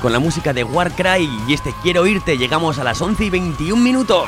con la música de Warcry y este Quiero Oírte. Llegamos a las 11:21.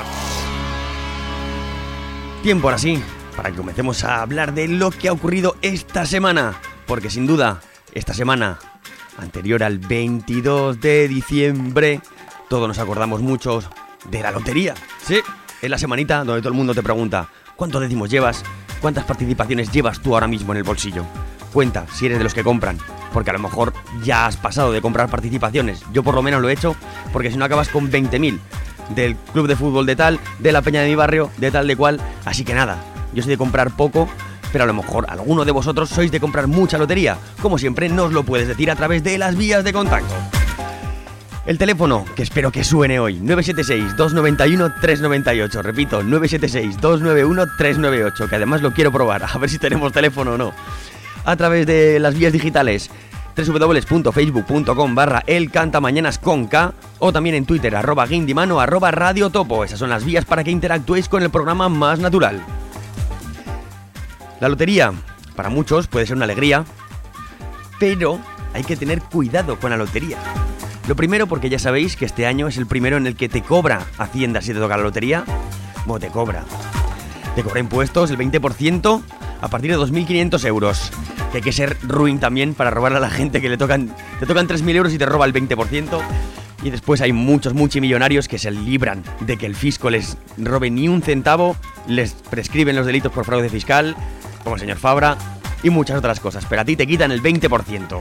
Tiempo ahora sí para que comencemos a hablar de lo que ha ocurrido esta semana, porque sin duda, esta semana anterior al 22 de diciembre, todos nos acordamos mucho de la lotería. Sí, es la semanita donde todo el mundo te pregunta ¿cuántos décimos llevas? ¿Cuántas participaciones llevas tú ahora mismo en el bolsillo? Cuenta si eres de los que compran, porque a lo mejor ya has pasado de comprar participaciones. Yo por lo menos lo he hecho, porque si no acabas con 20.000 del club de fútbol de tal, de la peña de mi barrio, de tal, de cual. Así que nada, yo soy de comprar poco, pero a lo mejor alguno de vosotros sois de comprar mucha lotería. Como siempre, nos lo puedes decir a través de las vías de contacto. El teléfono, que espero que suene hoy, 976-291-398. Repito, 976-291-398, que además lo quiero probar, a ver si tenemos teléfono o no. A través de las vías digitales, www.facebook.com/elcantamañanas con K, o también en Twitter, @guindimano, @radiotopo. Esas son las vías para que interactuéis con el programa más natural. La lotería, para muchos, puede ser una alegría, pero hay que tener cuidado con la lotería. Lo primero, porque ya sabéis que este año es el primero en el que te cobra Hacienda si te toca la lotería. Bueno, te cobra impuestos, el 20%, a partir de 2.500 euros. Que hay que ser ruin también para robarle a la gente que te tocan 3.000 euros y te roba el 20%. Y después hay muchos multimillonarios que se libran de que el fisco les robe ni un centavo, les prescriben los delitos por fraude fiscal, como el señor Fabra, y muchas otras cosas. Pero a ti te quitan el 20%.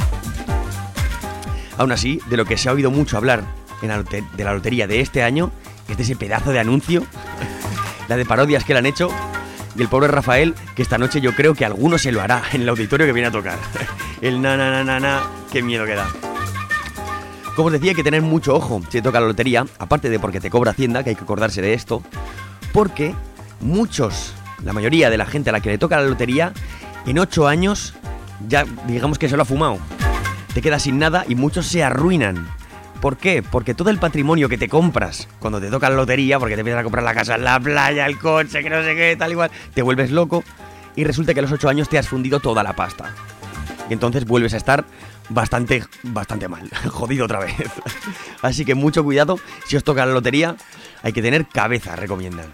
Aún así, de lo que se ha oído mucho hablar de la lotería de este año es de ese pedazo de anuncio, la de parodias que le han hecho, y el pobre Rafael, que esta noche yo creo que alguno se lo hará en el auditorio que viene a tocar. El na, qué miedo que da. Como os decía, hay que tener mucho ojo si te toca la lotería, aparte de porque te cobra Hacienda, que hay que acordarse de esto, porque la mayoría de la gente a la que le toca la lotería, en 8 años ya digamos que se lo ha fumado. Te quedas sin nada y muchos se arruinan. ¿Por qué? Porque todo el patrimonio que te compras cuando te toca la lotería, porque te empiezas a comprar la casa, la playa, el coche, que no sé qué, tal igual, te vuelves loco y resulta que a los 8 años te has fundido toda la pasta. Y entonces vuelves a estar bastante mal, jodido otra vez. Así que mucho cuidado, si os toca la lotería, hay que tener cabeza, recomiendan.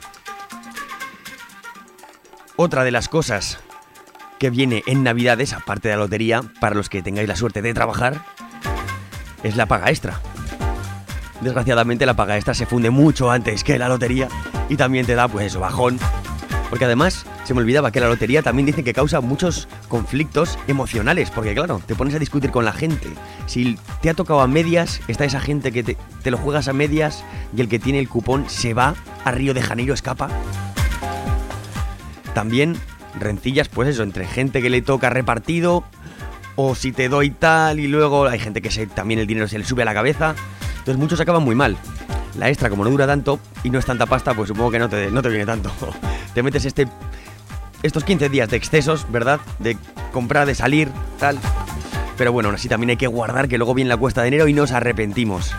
Otra de las cosas que viene en Navidades, aparte de la lotería, para los que tengáis la suerte de trabajar, es la paga extra. Desgraciadamente la paga extra se funde mucho antes que la lotería y también te da pues eso, bajón. Porque además se me olvidaba que la lotería también dicen que causa muchos conflictos emocionales, porque claro, te pones a discutir con la gente. Si te ha tocado a medias, está esa gente que te lo juegas a medias y el que tiene el cupón se va a Río de Janeiro, escapa. También rencillas, pues eso, entre gente que le toca repartido, o si te doy tal, y luego hay gente que también el dinero se le sube a la cabeza. Entonces muchos acaban muy mal. La extra, como no dura tanto y no es tanta pasta, pues supongo que no te viene tanto. Te metes estos 15 días de excesos, ¿verdad? De comprar, de salir, tal. Pero bueno, aún así también hay que guardar, que luego viene la cuesta de enero y nos arrepentimos.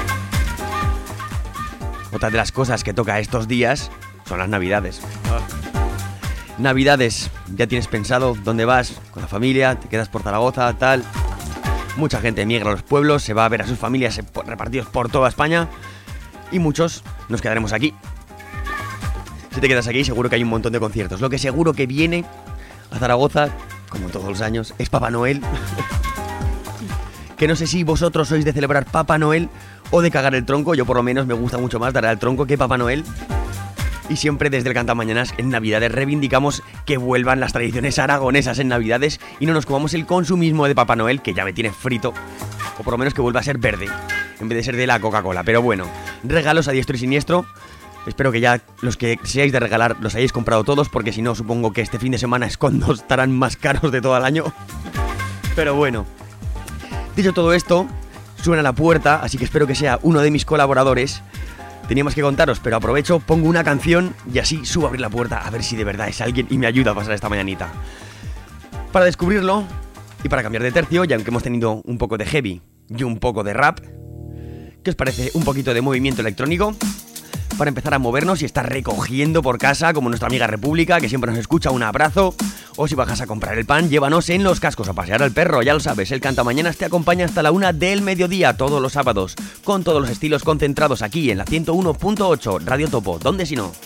Otra de las cosas que toca estos días son las Navidades. Navidades, ¿ya tienes pensado dónde vas? ¿Con la familia? ¿Te quedas por Zaragoza? Tal. Mucha gente emigra a los pueblos, se va a ver a sus familias repartidos por toda España y muchos nos quedaremos aquí. Si te quedas aquí, seguro que hay un montón de conciertos. Lo que seguro que viene a Zaragoza, como todos los años, es Papá Noel. Que no sé si vosotros sois de celebrar Papá Noel o de cagar el tronco. Yo por lo menos me gusta mucho más dar al tronco que Papá Noel. Y siempre desde el Cantamañanas en Navidades reivindicamos que vuelvan las tradiciones aragonesas en Navidades y no nos comamos el consumismo de Papá Noel, que ya me tiene frito, o por lo menos que vuelva a ser verde, en vez de ser de la Coca-Cola. Pero bueno, regalos a diestro y siniestro. Espero que ya los que seáis de regalar los hayáis comprado todos, porque si no, supongo que este fin de semana es cuando estarán más caros de todo el año. Pero bueno, dicho todo esto, suena la puerta, así que espero que sea uno de mis colaboradores. Teníamos que contaros, pero aprovecho, pongo una canción y así subo a abrir la puerta a ver si de verdad es alguien y me ayuda a pasar esta mañanita. Para descubrirlo y para cambiar de tercio, ya aunque hemos tenido un poco de heavy y un poco de rap, ¿qué os parece un poquito de movimiento electrónico? Para empezar a movernos y estar recogiendo por casa, como nuestra amiga República, que siempre nos escucha. Un abrazo. O si bajas a comprar el pan, llévanos en Los Cascos a pasear al perro, ya lo sabes, el Cantamañanas te acompaña hasta la 1 del mediodía todos los sábados, con todos los estilos concentrados aquí en la 101.8 Radio Topo, ¿dónde si no?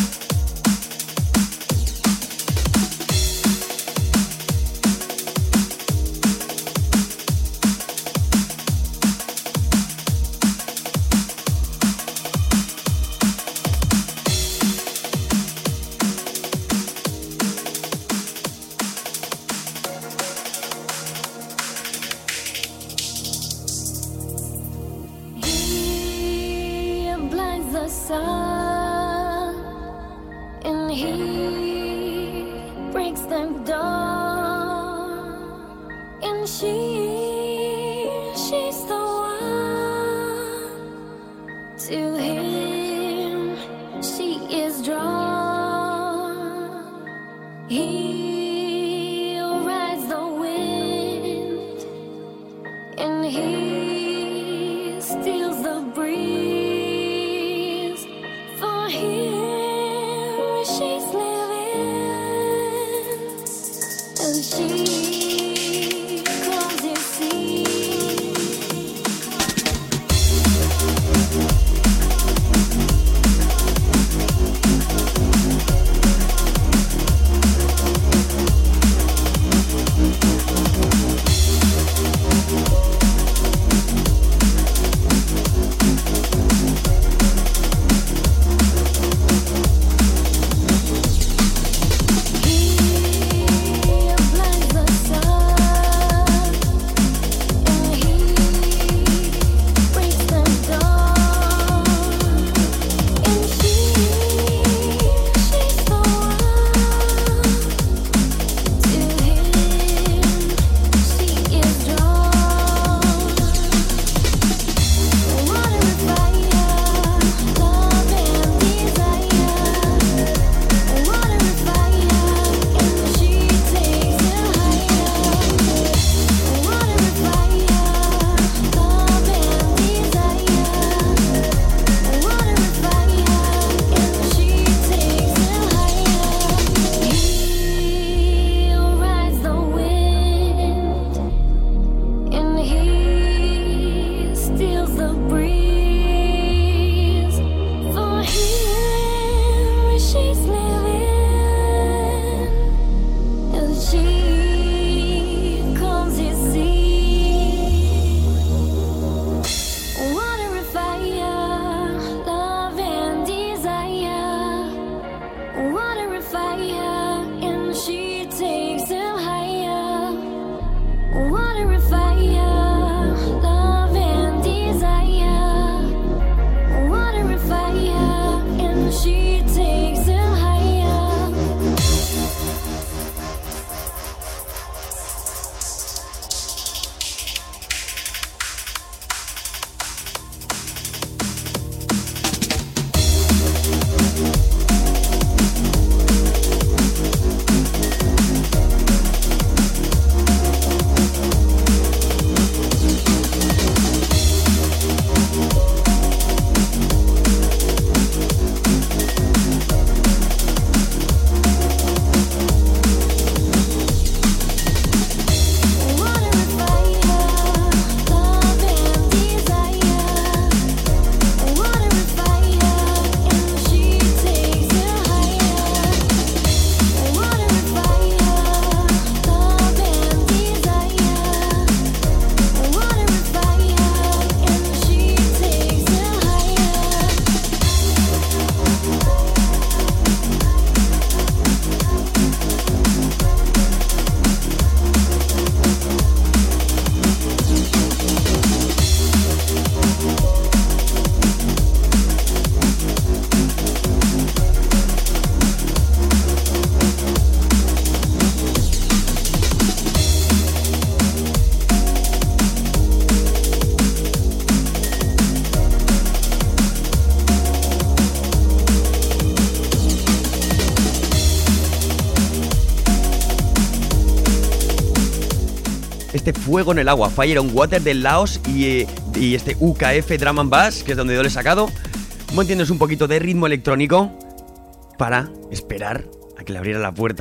este Fuego en el Agua, Fire on Water del Laos y este UKF Drum and Bass, que es donde yo lo he sacado. Como entiendes, un poquito de ritmo electrónico para esperar a que le abriera la puerta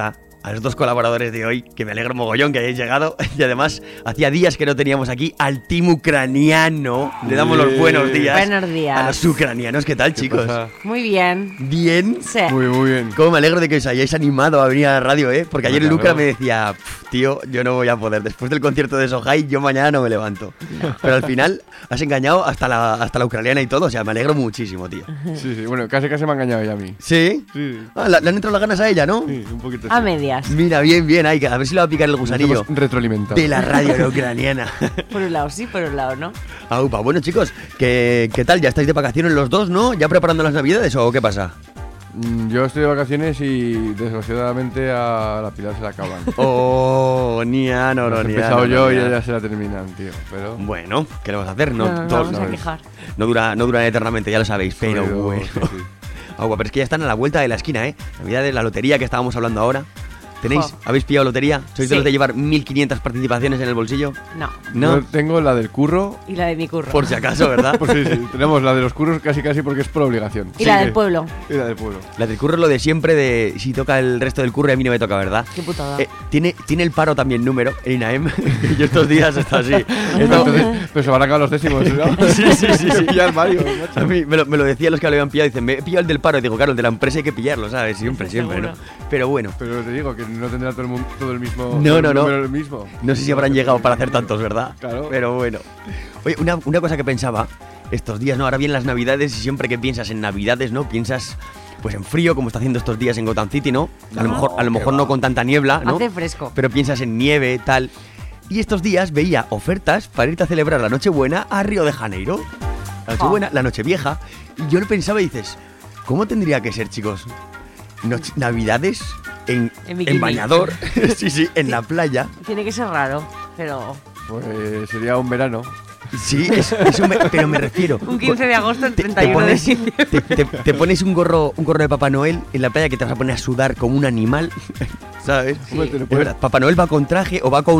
a los dos colaboradores de hoy, que me alegro mogollón que hayáis llegado. Y además, hacía días que no teníamos aquí al team ucraniano. Le damos los buenos días. Buenos días. A los ucranianos. ¿Qué tal, chicos? pasa? Muy bien. ¿Bien? Sí. Muy bien. Cómo me alegro de que os hayáis animado a venir a la radio, ¿eh? Porque ayer Claro. Lucra me decía, tío, yo no voy a poder. Después del concierto de Sohai, yo mañana no me levanto. Pero al final has engañado hasta la ucraniana y todo. O sea, me alegro muchísimo, tío. Sí, bueno, casi me ha engañado ya a mí. ¿Sí? Sí, Ah, le han entrado las ganas a ella, ¿no? sí, un poquito A así. medias. Mira, bien, ay, a ver si le va a picar el Nos gusanillo hemos retroalimentado. de la radio ucraniana. Por un lado sí, por un lado no. Aupa, bueno chicos, ¿qué tal? ¿Ya estáis de vacaciones los dos, no? ¿Ya preparando las navidades o qué pasa? Yo estoy de vacaciones y desgraciadamente a la Pilar se la acaban. Oh, niano, He empezado yo y ya se la terminan, tío. Pero Bueno, ¿qué le vamos a hacer? No, nos todos- vamos a quejar. no duran eternamente, ya lo sabéis, pero Pero, bueno. sí. Agua, pero es que ya están a la vuelta de la esquina, ¿eh? Navidades, la lotería que estábamos hablando ahora. ¿Tenéis? Jo. ¿Habéis pillado lotería? ¿Sois de Sí. los de llevar 1.500 participaciones en el bolsillo? No. No, Yo tengo la del curro. Y la de mi curro. por si acaso, ¿verdad? Pues sí, tenemos la de los curros casi porque es por obligación. Y la Sí, del pueblo. Y la del pueblo. La del curro es lo de siempre, de si toca el resto del curro y a mí no me toca, ¿verdad? Qué putada. Tiene el paro también número, el INAEM. Yo estos días está así. Entonces, pero se van a acabar los décimos, ¿no? Sí. Pillar varios, A macho. mí me lo decían los que lo habían pillado. Dicen, me he pillado el del paro. Y digo, claro, el de la empresa hay que pillarlo, ¿sabes? Siempre, Seguro. ¿no? Pero bueno, Pero te digo que no tendrá todo el mundo todo el mismo. No, todo el no. número el mismo. no sé si habrán llegado para hacer tantos, ¿verdad? Claro. Pero bueno. Oye, una cosa que pensaba estos días, ¿no? Ahora vienen las navidades y siempre que piensas en navidades, ¿no? Piensas pues en frío, como está haciendo estos días en Gotham City, ¿no? A lo mejor no con tanta niebla, ¿no? Hace fresco. Pero piensas en nieve, tal. Y estos días veía ofertas para irte a celebrar la Nochebuena a Río de Janeiro. La Nochebuena, la Nochevieja. Y yo lo pensaba y dices, ¿cómo tendría que ser, chicos? Navidades En bikini. en bañador, sí, en la playa. Tiene que ser raro, pero... Pues sería un verano. Sí, pero me refiero. Un 15 de agosto, el te 31 de pones, diciembre. te pones un gorro de Papá Noel en la playa que te vas a poner a sudar como un animal, ¿sabes? Hombre, te lo Es puedes- verdad, Papá Noel va con traje o va con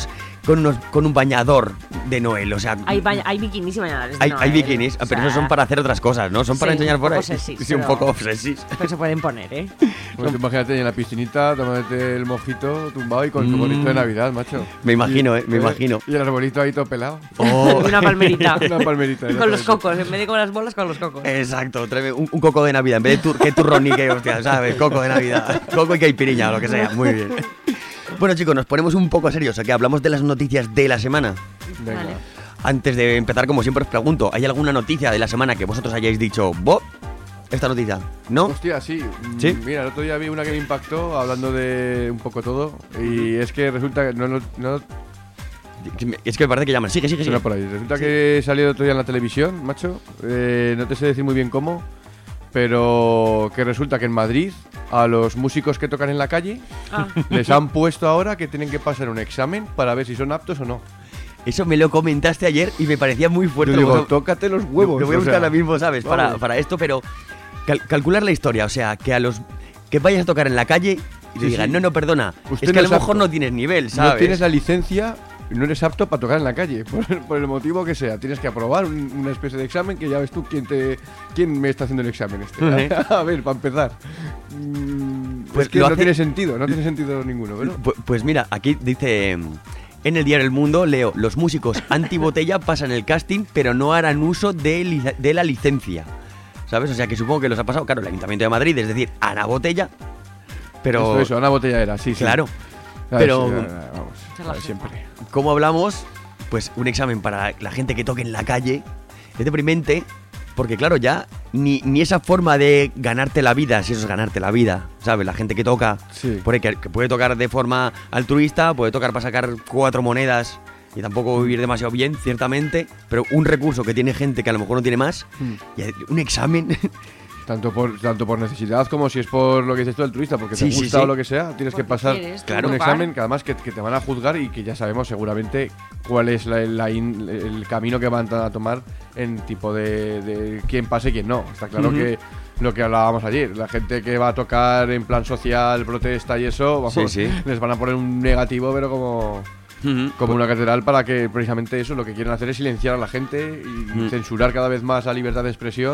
un bañador de Noel, o sea, Hay bikinis y bañadores. de hay Noel. bikinis, O pero sea, esos son para hacer otras cosas, ¿no? Son para sí, enseñar un por ahí. poco sexys, Sí, un pero- poco sexys. Pero se pueden poner, ¿eh? Pues tú imagínate en la piscinita, tomándote el mojito tumbado y con tu bonito de Navidad, macho. Me imagino, me imagino. Y el arbolito ahí todo pelado. Oh, Y una palmerita. Una palmerita. Con los cocos, en vez de con las bolas, con los cocos. exacto, tráeme un coco de Navidad, en vez de que turrón ni que hostia, ¿sabes? Coco de Navidad, coco y caipiriña o lo que sea, muy bien. Bueno chicos, nos ponemos un poco serios, aquí hablamos de las noticias de la semana. Venga. Vale. Antes de empezar, como siempre os pregunto, ¿hay alguna noticia de la semana que vosotros hayáis dicho, Bob, esta noticia? ¿No? Hostia, sí. ¿Sí? Mira, el otro día vi una que me impactó hablando de un poco todo. Y es que resulta que no Es que me parece que llaman, sigue. suena por ahí. Resulta que salió el otro día en la televisión, macho. No te sé decir muy bien cómo. Pero que resulta que en Madrid a los músicos que tocan en la calle Ah, les han puesto ahora que tienen que pasar un examen para ver si son aptos o no. Eso me lo comentaste ayer y me parecía muy fuerte. Yo digo, Lo- tócate los huevos. Lo voy a o buscar sea, ahora mismo, ¿sabes? vamos. Para esto, pero calcular la historia, o sea, que a los que vayas a tocar en la calle y te Sí, digan, sí. no, perdona, Usted es que no a lo es mejor apto. no tienes nivel, ¿sabes? No tienes la licencia y no eres apto para tocar en la calle, por el motivo que sea. Tienes que aprobar una especie de examen que ya ves tú quién me está haciendo el examen este. Ujú. A ver, para empezar. Pues Es que lo no hace- tiene sentido ninguno, ¿verdad? Pues mira, aquí dice en el diario El Mundo, leo, los músicos antibotella pasan el casting, pero no harán uso de la licencia. ¿Sabes? O sea que supongo que los ha pasado, claro, el Ayuntamiento de Madrid, es decir, Ana Botella, pero Eso, una botella era, sí, sí. claro, Ah, pero- sí, vamos, Se la siempre. como hablamos, pues un examen para la gente que toque en la calle es deprimente, porque claro, ya ni esa forma de ganarte la vida, si eso es ganarte la vida, ¿sabes? La gente que toca, Sí. por ahí que puede tocar de forma altruista, puede tocar para sacar 4 monedas y tampoco vivir demasiado bien, ciertamente, pero un recurso que tiene gente que a lo mejor no tiene más, y un examen, Tanto por necesidad como si es por lo que dices tú, altruista, porque Sí, te sí, gusta sí. o lo que sea, tienes que Porque pasar quieres, claro, un tocar. examen que además que te van a juzgar y que ya sabemos seguramente cuál es el camino que van a tomar en tipo de quién pase y quién no. Está claro Ujú. que lo que hablábamos ayer, la gente que va a tocar en plan social, protesta y eso, vamos, Sí, sí. les van a poner un negativo, pero como una catedral para que precisamente eso lo que quieren hacer es silenciar a la gente y Mm. censurar cada vez más la libertad de expresión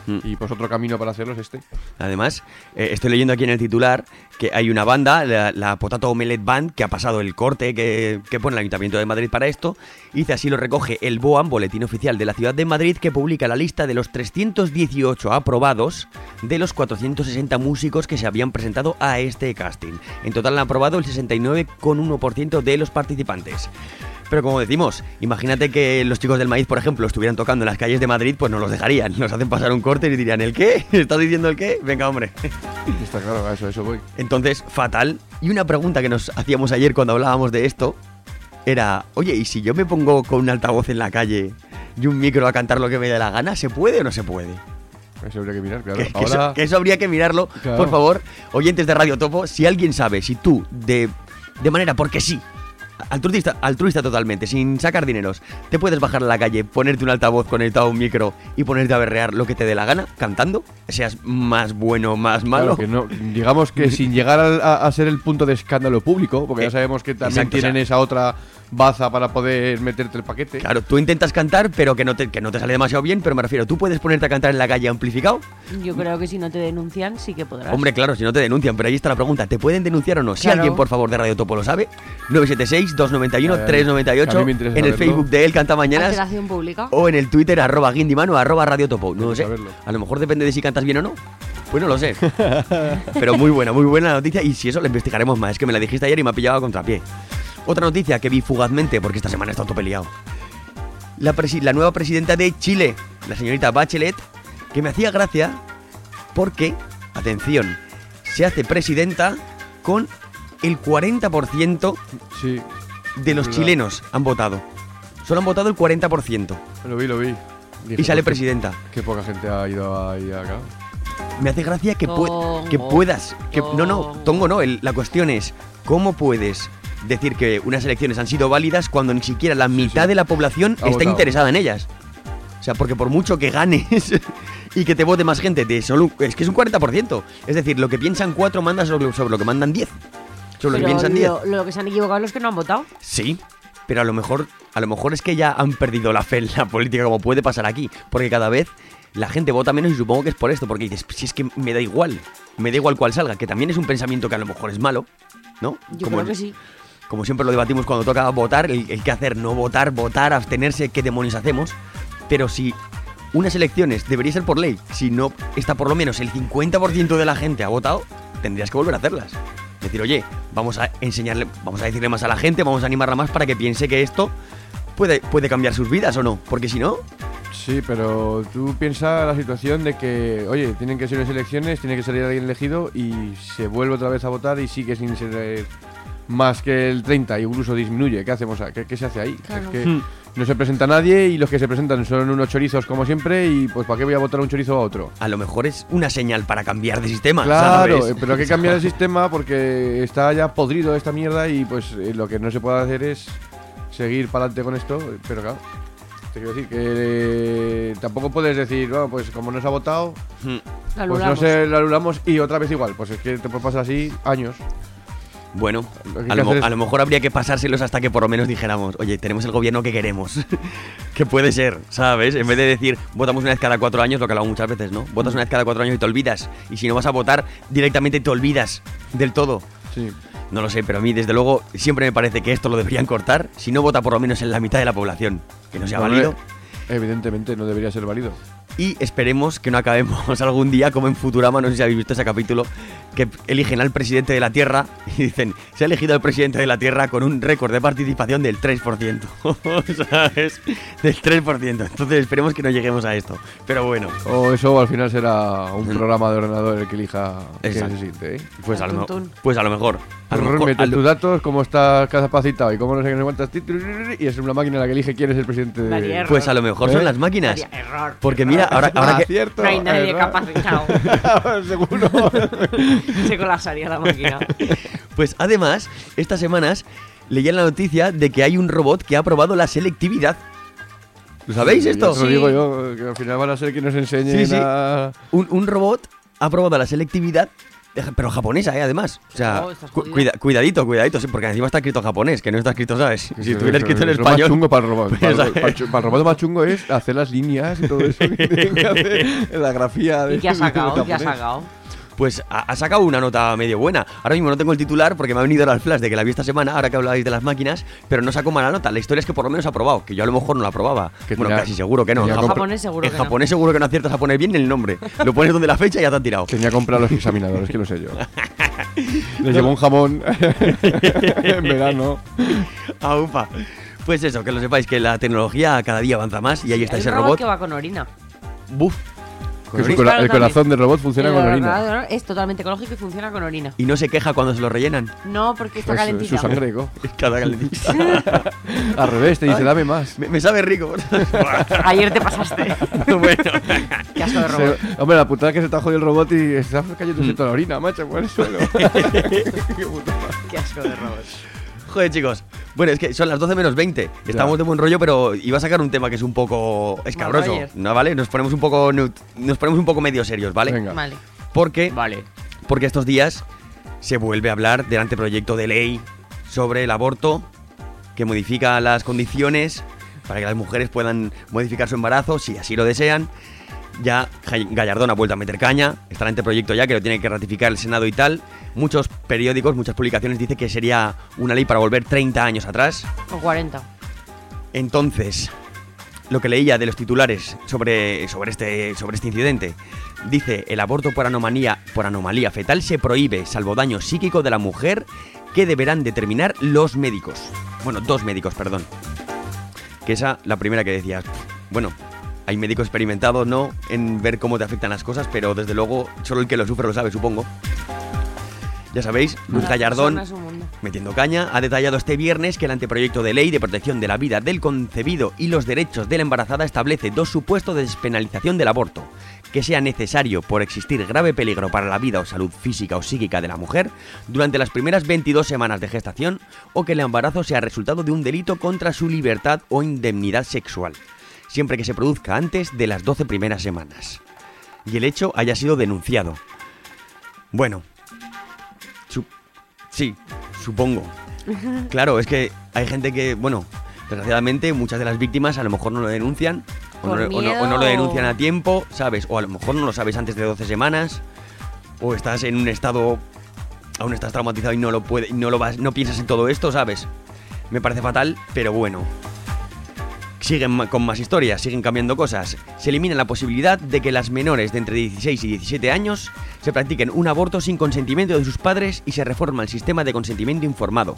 Y pues otro camino para hacerlo es este. Además, estoy leyendo aquí en el titular que hay una banda, la Potato Omelette Band, que ha pasado el corte que pone el Ayuntamiento de Madrid para esto. Y dice, así lo recoge el BOAM, Boletín Oficial de la Ciudad de Madrid, que publica la lista de los 318 aprobados de los 460 músicos que se habían presentado a este casting. En total han aprobado el 69,1% de los participantes. Pero como decimos, imagínate que los Chicos del Maíz, por ejemplo, estuvieran tocando en las calles de Madrid, pues no los dejarían. Nos hacen pasar un corte y dirían, ¿el qué? ¿Estás diciendo el qué? Venga, hombre. Está claro, a eso voy. Entonces, fatal. Y una pregunta que nos hacíamos ayer cuando hablábamos de esto era, oye, ¿y si yo me pongo con un altavoz en la calle y un micro a cantar lo que me dé la gana, ¿se puede o no se puede? Eso habría que mirar, claro. Que eso habría que mirarlo. Claro. Por favor, oyentes de Radio Topo, si alguien sabe, si tú, de manera porque sí, altruista totalmente, sin sacar dineros, te puedes bajar a la calle, ponerte un altavoz conectado a un micro y ponerte a berrear lo que te dé la gana, cantando, seas más bueno, más malo. Claro que no, digamos que sin llegar a ser el punto de escándalo público, porque ya sabemos que también tienen esa otra baza para poder meterte el paquete. Claro, tú intentas cantar, pero que no te sale demasiado bien, pero me refiero, ¿tú puedes ponerte a cantar en la calle amplificado? Yo creo que si no te denuncian, sí que podrás. Hombre, claro, si no te denuncian, pero ahí está la pregunta, ¿te pueden denunciar o no? Si alguien, por favor, de Radio Topo lo sabe, 976-291-398, en el Facebook de El Cantamañanas, Alteración pública, o en el Twitter, @guindimano, @Radio Topo, no lo sé, a lo mejor depende de si cantas bien o no. Pues no lo sé. Pero muy buena noticia, y si eso la investigaremos más, es que me la dijiste ayer y me ha pillado a contrapié. Otra noticia que vi fugazmente, porque esta semana he estado todo peleado. La nueva presidenta de Chile, la señorita Bachelet, que me hacía gracia porque, atención, se hace presidenta con el 40% de los chilenos han votado. Solo han votado el 40%. Lo vi. Y sale presidenta. Qué poca gente ha ido ahí acá. Me hace gracia que puedas... Tongo no. La cuestión es, ¿cómo puedes decir que unas elecciones han sido válidas cuando ni siquiera la mitad de la población está interesada en ellas? O sea, porque por mucho que ganes y que te vote más gente, es que es un 40%. Es decir, lo que piensan 4 manda sobre lo que mandan 10. Sobre lo que piensan 10. Lo que se han equivocado los que no han votado. Sí, pero a lo mejor es que ya han perdido la fe en la política, como puede pasar aquí. Porque cada vez la gente vota menos y supongo que es por esto. Porque dices, si es que me da igual cuál salga. Que también es un pensamiento que a lo mejor es malo, ¿no? Yo creo que sí. Como siempre lo debatimos cuando toca votar, el qué hacer, no votar, abstenerse, qué demonios hacemos. Pero si unas elecciones debería ser por ley, si no está por lo menos el 50% de la gente ha votado, tendrías que volver a hacerlas. Decir, oye, vamos a decirle más a la gente, vamos a animarla más para que piense que esto puede cambiar sus vidas o no, porque si no... Sí, pero tú piensas la situación de que, oye, tienen que ser las elecciones, tiene que salir alguien elegido y se vuelve otra vez a votar y sigue sin ser más que el 30 y incluso disminuye. ¿Qué hacemos? ¿Qué se hace ahí? Claro. Es que no se presenta nadie y los que se presentan son unos chorizos como siempre y pues ¿para qué voy a votar a un chorizo o a otro? A lo mejor es una señal para cambiar de sistema. Claro, ¿sabes? pero hay que cambiar el sistema porque está ya podrido esta mierda y pues lo que no se puede hacer es seguir para adelante con esto, pero claro. Te quiero decir que tampoco puedes decir, bueno, pues como no se ha votado, pues no sé, lo anulamos y otra vez igual. Pues es que te puede pasar así años. Bueno, a lo mejor habría que pasárselos hasta que por lo menos dijéramos, oye, tenemos el gobierno que queremos. Que puede ser, ¿sabes? En vez de decir, votamos una vez cada 4 años, lo que hablamos muchas veces, ¿no? Votas una vez cada 4 años y te olvidas. Y si no vas a votar, directamente te olvidas del todo. Sí. No lo sé, pero a mí, desde luego, siempre me parece que esto lo deberían cortar. Si no vota por lo menos en la mitad de la población, que no sea válido. Evidentemente no debería ser válido. Y esperemos que no acabemos algún día como en Futurama, no sé si habéis visto ese capítulo, que eligen al presidente de la Tierra y dicen, se ha elegido al presidente de la Tierra con un récord de participación del 3%, ¿sabes? Del 3%. Entonces esperemos que no lleguemos a esto. Pero bueno. O eso al final será un programa de ordenador el que elija qué necesite, ¿eh? Pues a lo mejor. Mete tus datos, cómo está capacitado y cómo no sé qué, no cuántas, y es una máquina la que elige quién es el presidente de... Pues a lo mejor son las máquinas. Porque mira, ahora que... Cierto, no hay nadie capacitado. Seguro. Se colapsaría la máquina. Pues además, estas semanas leía la noticia de que hay un robot que ha probado la selectividad. ¿Lo sabéis esto? Eso lo digo yo, que al final van a ser quienes nos enseñen a... Un robot ha probado la selectividad Pero japonesa, además. O sea, Oh, estás jodido. cuidadito, sí, porque encima está escrito japonés, que no está escrito, ¿sabes? Si tuviera escrito en Lo más español. chungo para el robot. Pues, Para ¿sabes? el robot lo más chungo es hacer las líneas y todo eso que tienen que hacer en la grafía. ¿Y qué has sacado? del ¿Qué has japonés. sacado? Pues ha sacado una nota medio buena. Ahora mismo no tengo el titular porque me ha venido al flash de que la vi esta semana, ahora que hablabais de las máquinas, pero no sacó mala nota. La historia es que por lo menos ha probado, que yo a lo mejor no la probaba. Que Bueno, tenía- casi seguro que no. tenía En En compra- japonés seguro en que japonés seguro que no aciertas a poner bien el nombre. Lo pones donde la fecha y ya te han tirado. Tenía que comprar los examinadores, que lo sé yo. Les llevó un jamón en verano. Ah, ufa. Pues eso, que lo sepáis, que la tecnología cada día avanza más y ahí está Hay ese un robot. que va con orina. Buf. Que Con su orina. cora- el corazón del robot funciona con orina. Es totalmente ecológico y funciona con orina. Y no se queja cuando se lo rellenan. No, porque está Pues, calentita. su sangre, go. Cada calentita. Al revés, te dice, dame más. Me sabe rico. Ayer te pasaste. Bueno. Qué asco de robot. Hombre, la putada es que se te ha jodido el robot y está cayéndose toda la orina, macho, por el suelo. Qué putada. Qué asco de robot. Joder, chicos. Bueno, es que son las 12 menos 20. Estamos de buen rollo, pero iba a sacar un tema que es un poco escabroso. Roger. ¿No, vale? Nos ponemos un poco medio serios, ¿vale? Venga. Vale. Porque Vale. estos días se vuelve a hablar del anteproyecto de ley sobre el aborto que modifica las condiciones para que las mujeres puedan modificar su embarazo si así lo desean. Ya Gallardón ha vuelto a meter caña, está el anteproyecto ya que lo tiene que ratificar el Senado y tal. Muchos periódicos, muchas publicaciones dicen que sería una ley para volver 30 años atrás. O 40. Entonces, lo que leía de los titulares sobre este incidente, dice: el aborto por anomalía fetal se prohíbe, salvo daño psíquico de la mujer, que deberán determinar los médicos. Bueno, 2 médicos, perdón. Que esa, la primera que decías. Bueno, hay médicos experimentados, ¿no?, en ver cómo te afectan las cosas, pero desde luego solo el que lo sufre lo sabe, supongo. Ya sabéis, Luz Gallardón, Persona es un mundo. metiendo caña, ha detallado este viernes que el anteproyecto de ley de protección de la vida del concebido y los derechos de la embarazada establece 2 supuestos de despenalización del aborto: que sea necesario por existir grave peligro para la vida o salud física o psíquica de la mujer durante las primeras 22 semanas de gestación, o que el embarazo sea resultado de un delito contra su libertad o indemnidad sexual, siempre que se produzca antes de las 12 primeras semanas y el hecho haya sido denunciado. Bueno, sí, supongo. Claro, es que hay gente que, bueno, desgraciadamente muchas de las víctimas a lo mejor no lo denuncian o no lo denuncian a tiempo, ¿sabes? O a lo mejor no lo sabes antes de 12 semanas, o estás en un estado, aún estás traumatizado y no piensas en todo esto, ¿sabes? Me parece fatal, pero bueno. Siguen con más historias, siguen cambiando cosas. Se elimina la posibilidad de que las menores de entre 16 y 17 años se practiquen un aborto sin consentimiento de sus padres y se reforma el sistema de consentimiento informado.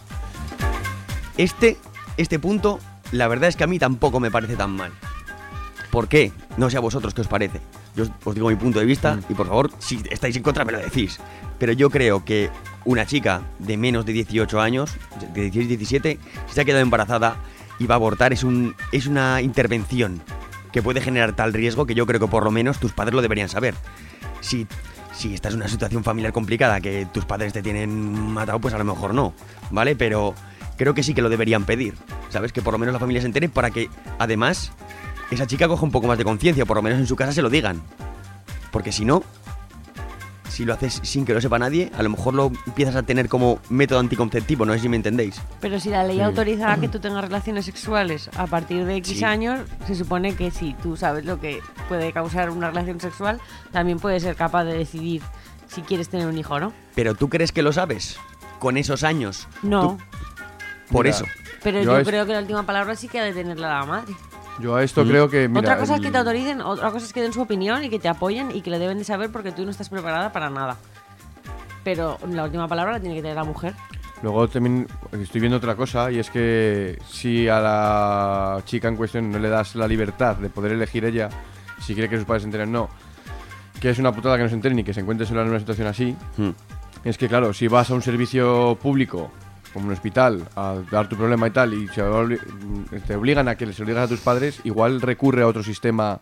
Este punto, la verdad es que a mí tampoco me parece tan mal. ¿Por qué? No sé a vosotros qué os parece. Yo os digo mi punto de vista y por favor, si estáis en contra me lo decís. Pero yo creo que una chica de menos de 18 años, de 16, 17, si se ha quedado embarazada y va a abortar, es una intervención que puede generar tal riesgo que yo creo que por lo menos tus padres lo deberían saber. Si estás en una situación familiar complicada, que tus padres te tienen matado, pues a lo mejor no, ¿vale? Pero creo que sí que lo deberían pedir, ¿sabes? Que por lo menos la familia se entere para que, además, esa chica coja un poco más de conciencia, por lo menos en su casa se lo digan. Porque si no, si lo haces sin que lo sepa nadie, a lo mejor lo empiezas a tener como método anticonceptivo, no sé si me entendéis. Pero si la ley Sí. autoriza que tú tengas relaciones sexuales a partir de X Sí. años, se supone que si tú sabes lo que puede causar una relación sexual, también puedes ser capaz de decidir si quieres tener un hijo o no. Pero ¿tú crees que lo sabes? Con esos años. No, Por Mira, eso. pero yo yo es- creo que la última palabra sí que ha de tenerla la madre. Yo a esto creo que, mira, Otra cosa es que te autoricen, otra cosa es que den su opinión y que te apoyen y que le deben de saber porque tú no estás preparada para nada. Pero la última palabra la tiene que tener la mujer. Luego también estoy viendo otra cosa, y es que si a la chica en cuestión no le das la libertad de poder elegir ella si quiere que sus padres se enteren o no, que es una putada que no se enteren y que se encuentre sola en una situación así, es que claro, si vas a un servicio público como un hospital a dar tu problema y tal, y te obligan a que les obligas a tus padres, igual recurre a otro sistema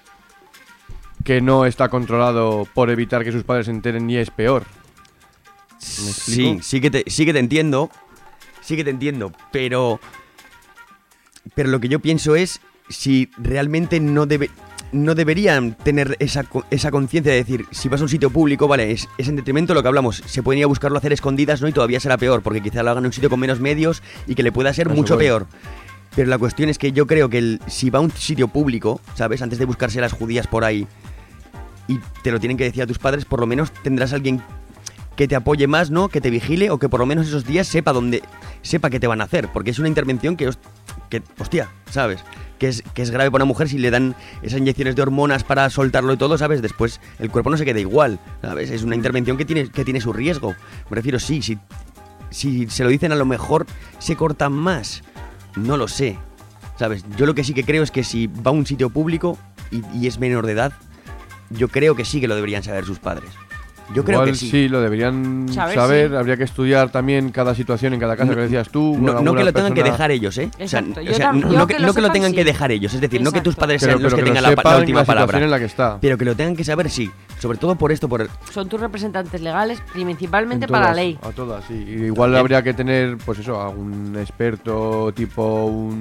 que no está controlado por evitar que sus padres se enteren, y es peor. ¿Me explico? Sí que te entiendo. Sí que te entiendo, pero lo que yo pienso es si realmente no debe... no deberían tener esa conciencia de decir, si vas a un sitio público, vale, es en detrimento de lo que hablamos, se pueden ir a buscarlo a hacer escondidas, ¿no? Y todavía será peor, porque quizá lo hagan en un sitio con menos medios y que le pueda ser mucho peor. Pero la cuestión es que yo creo que si va a un sitio público, ¿sabes? Antes de buscarse las judías por ahí y te lo tienen que decir a tus padres, por lo menos tendrás a alguien que te apoye más, ¿no? Que te vigile o que por lo menos esos días sepa qué te van a hacer, porque es una intervención que hostia, ¿sabes? Que es grave para una mujer si le dan esas inyecciones de hormonas para soltarlo y todo, ¿sabes? Después el cuerpo no se queda igual, ¿sabes? Es una intervención que tiene su riesgo. Me refiero, sí, si se lo dicen a lo mejor se cortan más. No lo sé, ¿sabes? Yo lo que sí que creo es que si va a un sitio público y es menor de edad, yo creo que sí que lo deberían saber sus padres. Yo creo que sí. Sí, lo deberían saber. Sí. Habría que estudiar también cada situación en cada casa, que decías tú. No que lo tengan que dejar ellos, ¿eh? Exacto. No que lo tengan que dejar ellos. Es decir, no que tus padres sean los que tengan la última palabra. En la que está. Pero que lo tengan que saber, sí. Sobre todo por esto. Son tus representantes legales, principalmente todas, para la ley. A todas, sí. Y igual habría que tener, pues eso, algún experto tipo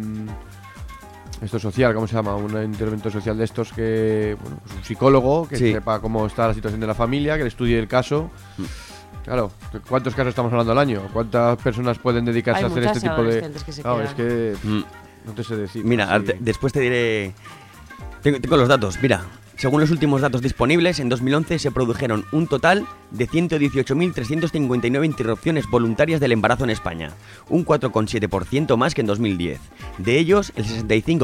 esto social, ¿cómo se llama? Un interventor social de estos que, bueno, pues un psicólogo que sepa cómo está la situación de la familia, que le estudie el caso. Claro, ¿cuántos casos estamos hablando al año? ¿Cuántas personas pueden dedicarse a hacer este tipo de...? Claro, es que no te sé decir. Mira, después te diré... Tengo los datos, mira. Según los últimos datos disponibles, en 2011 se produjeron un total de 118.359 interrupciones voluntarias del embarazo en España, un 4,7% más que en 2010. De ellos, el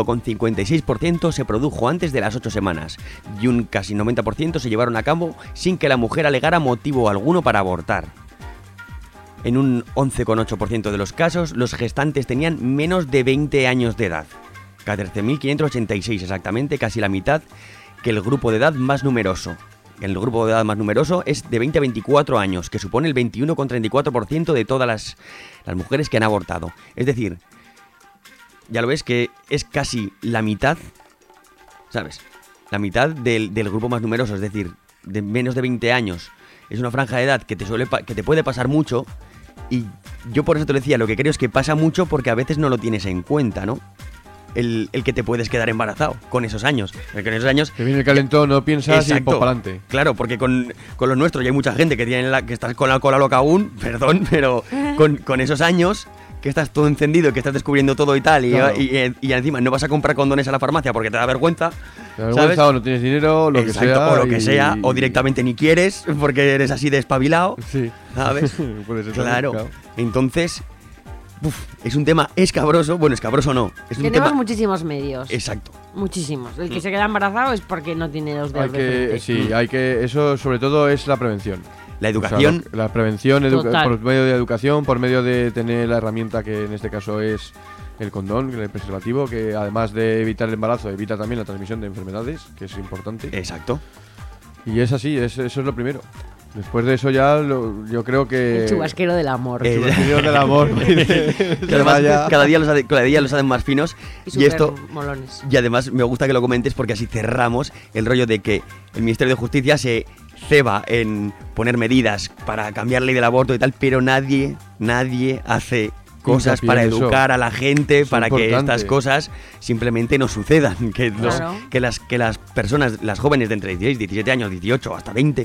65,56% se produjo antes de las 8 semanas y un casi 90% se llevaron a cabo sin que la mujer alegara motivo alguno para abortar. En un 11,8% de los casos, los gestantes tenían menos de 20 años de edad, 14.586 exactamente, casi la mitad que el grupo de edad más numeroso. El grupo de edad más numeroso es de 20 a 24 años, que supone el 21,34% de todas las mujeres que han abortado. Es decir, ya lo ves que es casi la mitad, ¿sabes? La mitad del grupo más numeroso, es decir, de menos de 20 años. Es una franja de edad que te puede pasar mucho, y yo por eso te lo decía, lo que creo es que pasa mucho porque a veces no lo tienes en cuenta, ¿no? El que te puedes quedar embarazado con esos años. Porque en esos años... Te viene el calentón, no piensas y por para adelante. Claro, porque con los nuestros ya hay mucha gente que está con la cola loca aún, perdón, pero con esos años que estás todo encendido, que estás descubriendo todo y tal, claro. y encima no vas a comprar condones a la farmacia porque te da vergüenza. Te da vergüenza, ¿sabes? O no tienes dinero, lo Exacto, que sea. O lo que sea, o directamente ni quieres porque eres así de espabilado. Sí. ¿Sabes? Puede ser claro. Claro. Entonces... es un tema escabroso, bueno, escabroso no. Tenemos muchísimos medios. Exacto. Muchísimos. El que se queda embarazado es porque no tiene los dedos de frente. Sí, eso sobre todo es la prevención. La educación. O sea, la prevención por medio de educación, por medio de tener la herramienta que en este caso es el condón, el preservativo, que además de evitar el embarazo, evita también la transmisión de enfermedades, que es importante. Exacto. Y es así, eso es lo primero. Después de eso ya yo creo que... El chubasquero del amor. El chubasquero del amor. Que además cada día los hacen más finos. Y esto molones. Y además me gusta que lo comentes porque así cerramos el rollo de que el Ministerio de Justicia se ceba en poner medidas para cambiar ley del aborto y tal, pero nadie hace cosas para educar a la gente, para que estas cosas simplemente no sucedan, que las personas, las jóvenes de entre 16, 17 años, 18 hasta 20,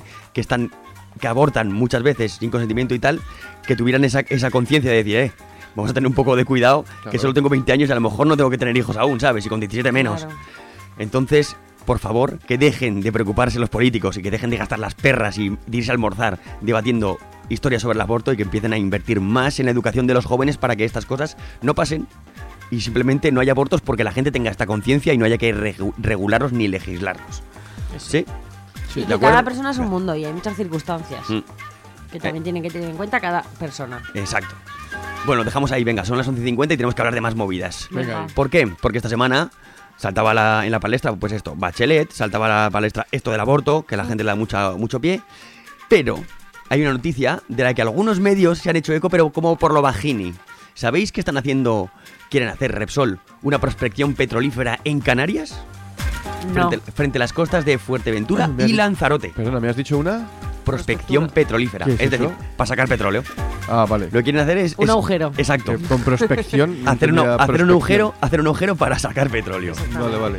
que abortan muchas veces sin consentimiento y tal, que tuvieran esa conciencia de decir, vamos a tener un poco de cuidado, claro, que solo tengo 20 años y a lo mejor no tengo que tener hijos aún, ¿sabes? Y con 17 menos. Claro. Entonces, por favor, que dejen de preocuparse los políticos y que dejen de gastar las perras y de irse a almorzar debatiendo historias sobre el aborto y que empiecen a invertir más en la educación de los jóvenes para que estas cosas no pasen y simplemente no haya abortos porque la gente tenga esta conciencia y no haya que regularlos ni legislarlos. ¿Sí? Sí, que cada persona es un mundo y hay muchas circunstancias que también tienen que tener en cuenta cada persona. Exacto. Bueno, dejamos ahí, venga, son las 11:50 y tenemos que hablar de más movidas. Venga. ¿Por qué? Porque esta semana saltaba en la palestra, pues esto, Bachelet, saltaba a la palestra esto del aborto, que la gente le da mucho pie, pero hay una noticia de la que algunos medios se han hecho eco, pero como por lo bajini. ¿Sabéis que quieren hacer Repsol una prospección petrolífera en Canarias? No. Frente a las costas de Fuerteventura y Lanzarote. Perdona, ¿me has dicho una? Prospección petrolífera. ¿Qué es decir, para sacar petróleo. Ah, vale. Lo que quieren hacer es... Un agujero. Exacto. Con prospección... hacer un agujero para sacar petróleo. Vale.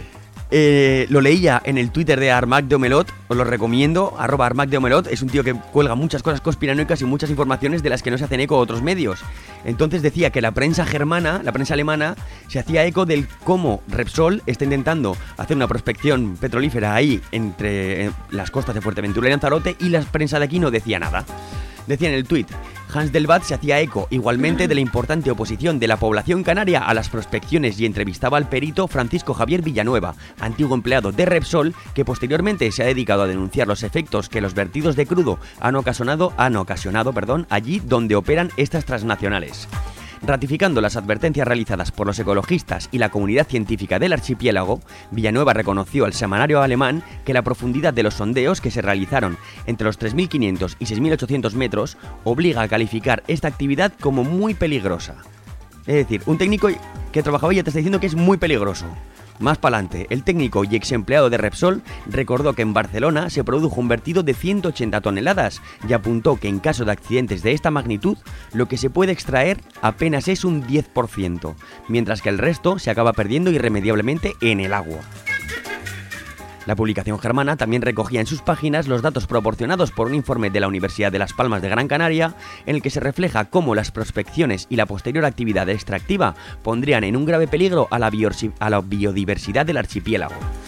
Lo leía en el Twitter de Armac de Omelot, os lo recomiendo, @Armac de Omelot, es un tío que cuelga muchas cosas conspiranoicas y muchas informaciones de las que no se hacen eco otros medios. Entonces decía que la prensa germana, la prensa alemana, se hacía eco del cómo Repsol está intentando hacer una prospección petrolífera ahí entre las costas de Fuerteventura y Lanzarote, y la prensa de aquí no decía nada. Decía en el tuit, Hans Delbat se hacía eco igualmente de la importante oposición de la población canaria a las prospecciones y entrevistaba al perito Francisco Javier Villanueva, antiguo empleado de Repsol, que posteriormente se ha dedicado a denunciar los efectos que los vertidos de crudo han ocasionado allí donde operan estas transnacionales. Ratificando las advertencias realizadas por los ecologistas y la comunidad científica del archipiélago, Villanueva reconoció al semanario alemán que la profundidad de los sondeos que se realizaron entre los 3.500 y 6.800 metros obliga a calificar esta actividad como muy peligrosa. Es decir, un técnico que trabajaba ya te está diciendo que es muy peligroso. Más pa'lante, el técnico y ex empleado de Repsol recordó que en Barcelona se produjo un vertido de 180 toneladas y apuntó que en caso de accidentes de esta magnitud, lo que se puede extraer apenas es un 10%, mientras que el resto se acaba perdiendo irremediablemente en el agua. La publicación germana también recogía en sus páginas los datos proporcionados por un informe de la Universidad de Las Palmas de Gran Canaria, en el que se refleja cómo las prospecciones y la posterior actividad extractiva pondrían en un grave peligro a la biodiversidad del archipiélago.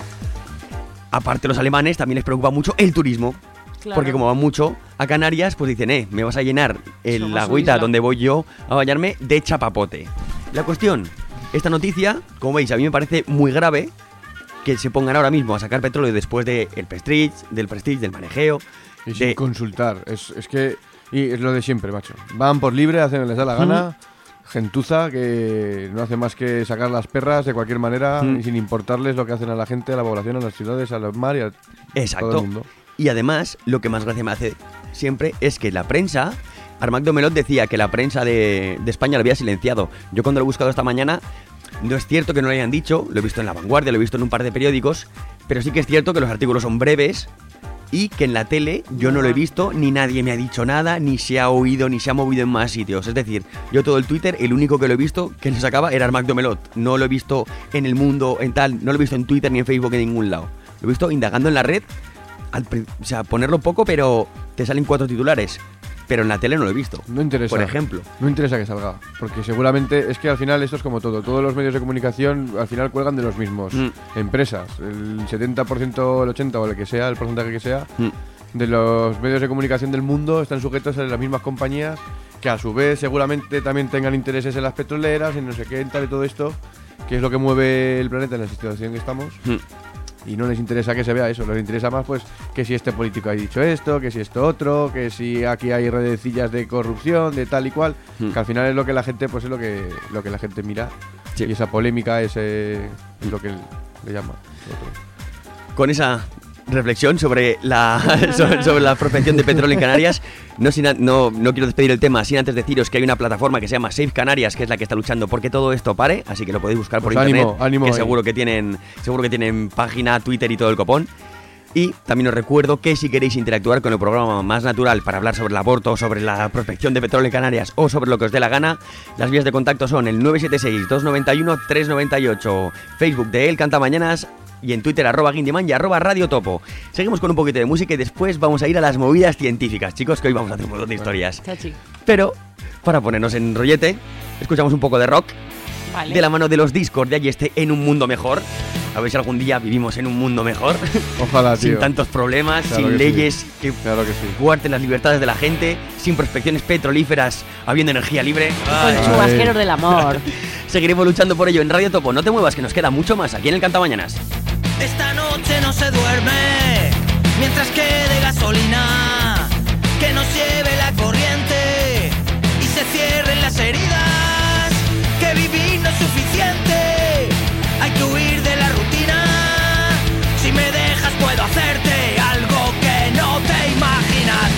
Aparte, los alemanes también les preocupa mucho el turismo. Claro. Porque como van mucho a Canarias, pues dicen, me vas a llenar la agüita donde voy yo a bañarme de chapapote. La cuestión, esta noticia, como veis, a mí me parece muy grave que se pongan ahora mismo a sacar petróleo después del Prestige, del manejeo. Y sin consultar. Es que y es lo de siempre, macho. Van por libre, hacen lo que les da la gana. Gentuza que no hace más que sacar las perras de cualquier manera y sin importarles lo que hacen a la gente, a la población, a las ciudades, a los mares y a todo el mundo. Y además, lo que más gracia me hace siempre es que la prensa... Armac de Omelot decía que la prensa de España lo había silenciado. Yo cuando lo he buscado esta mañana... No es cierto que no lo hayan dicho, lo he visto en La Vanguardia, lo he visto en un par de periódicos, pero sí que es cierto que los artículos son breves y que en la tele yo no lo he visto, ni nadie me ha dicho nada, ni se ha oído, ni se ha movido en más sitios. Es decir, yo todo el Twitter, el único que lo he visto que lo sacaba era Armac de Omelot. No lo he visto en El Mundo, no lo he visto en Twitter ni en Facebook en ningún lado. Lo he visto indagando en la red, o sea, ponerlo poco, pero te salen 4 titulares. Pero en la tele no lo he visto. No interesa. Por ejemplo. No interesa que salga. Porque seguramente es que al final esto es como todo. Todos los medios de comunicación al final cuelgan de los mismos empresas. El 70%, el 80% o el que sea, el porcentaje que sea, de los medios de comunicación del mundo están sujetos a las mismas compañías que a su vez seguramente también tengan intereses en las petroleras, en no sé qué, en tal y todo esto, que es lo que mueve el planeta en la situación que estamos. Y no les interesa que se vea eso, les interesa más pues que si este político ha dicho esto, que si esto otro, que si aquí hay redecillas de corrupción, de tal y cual, que al final es lo que la gente, pues es lo que la gente mira. Sí. Y esa polémica es lo que le llama. Con esa reflexión sobre la prospección de petróleo en Canarias, no quiero despedir el tema sin antes deciros que hay una plataforma que se llama Save Canarias, que es la que está luchando porque todo esto pare, así que lo podéis buscar por internet, ánimo que seguro que tienen página, Twitter y todo el copón. Y también os recuerdo que si queréis interactuar con el programa Más Natural para hablar sobre el aborto, sobre la prospección de petróleo en Canarias o sobre lo que os dé la gana, las vías de contacto son el 976-291-398, Facebook de El Cantamañanas, y en Twitter @Guindiman y @Radiotopo. Seguimos con un poquito de música y después vamos a ir a las movidas científicas, chicos, que hoy vamos a hacer un montón de historias. Pero, para ponernos en rollete, escuchamos un poco de rock, vale, de la mano de los Discordia y En un mundo mejor. A ver si algún día vivimos en un mundo mejor. Ojalá, tío. Sin tantos problemas, claro sin leyes que sí. guarden las libertades de la gente, sin prospecciones petrolíferas, habiendo energía libre. Con chubasqueros del amor. Seguiremos luchando por ello en Radio Topo. No te muevas, que nos queda mucho más aquí en El Cantamañanas. Esta noche no se duerme mientras quede gasolina, que nos lleve la corriente y se cierren las heridas, que vivir no es suficiente, hay que huir de la rutina, si me dejas puedo hacerte algo que no te imaginas.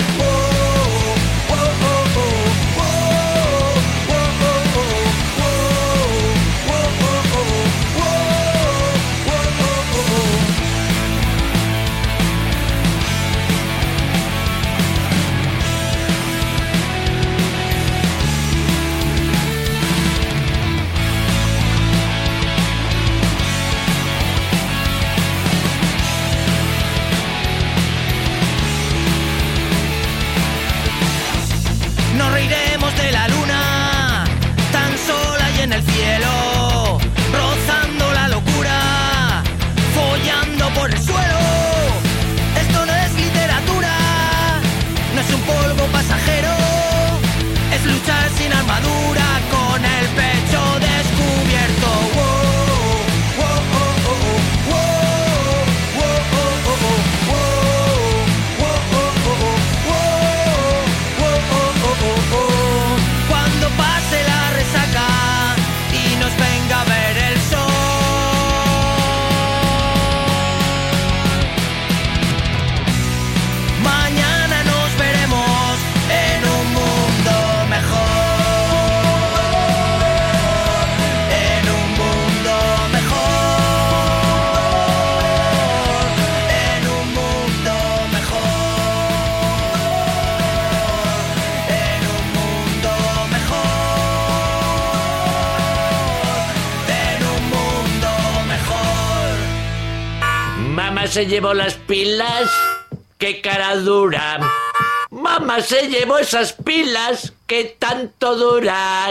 nos reiremos de la luna, tan sola y en el cielo, rozando la locura, follando por el suelo. Esto no es literatura, no es un polvo pasajero, es luchar sin armadura con el pecho descubierto. Cuando pase la resaca y nos venga a ver el sol, mañana nos veremos en un mundo mejor, en un mundo mejor, en un mundo mejor, en un mundo mejor, en un mundo mejor. Mamá se llevó las pilas, qué cara dura. Mamá se llevó esas pilas que tanto duran.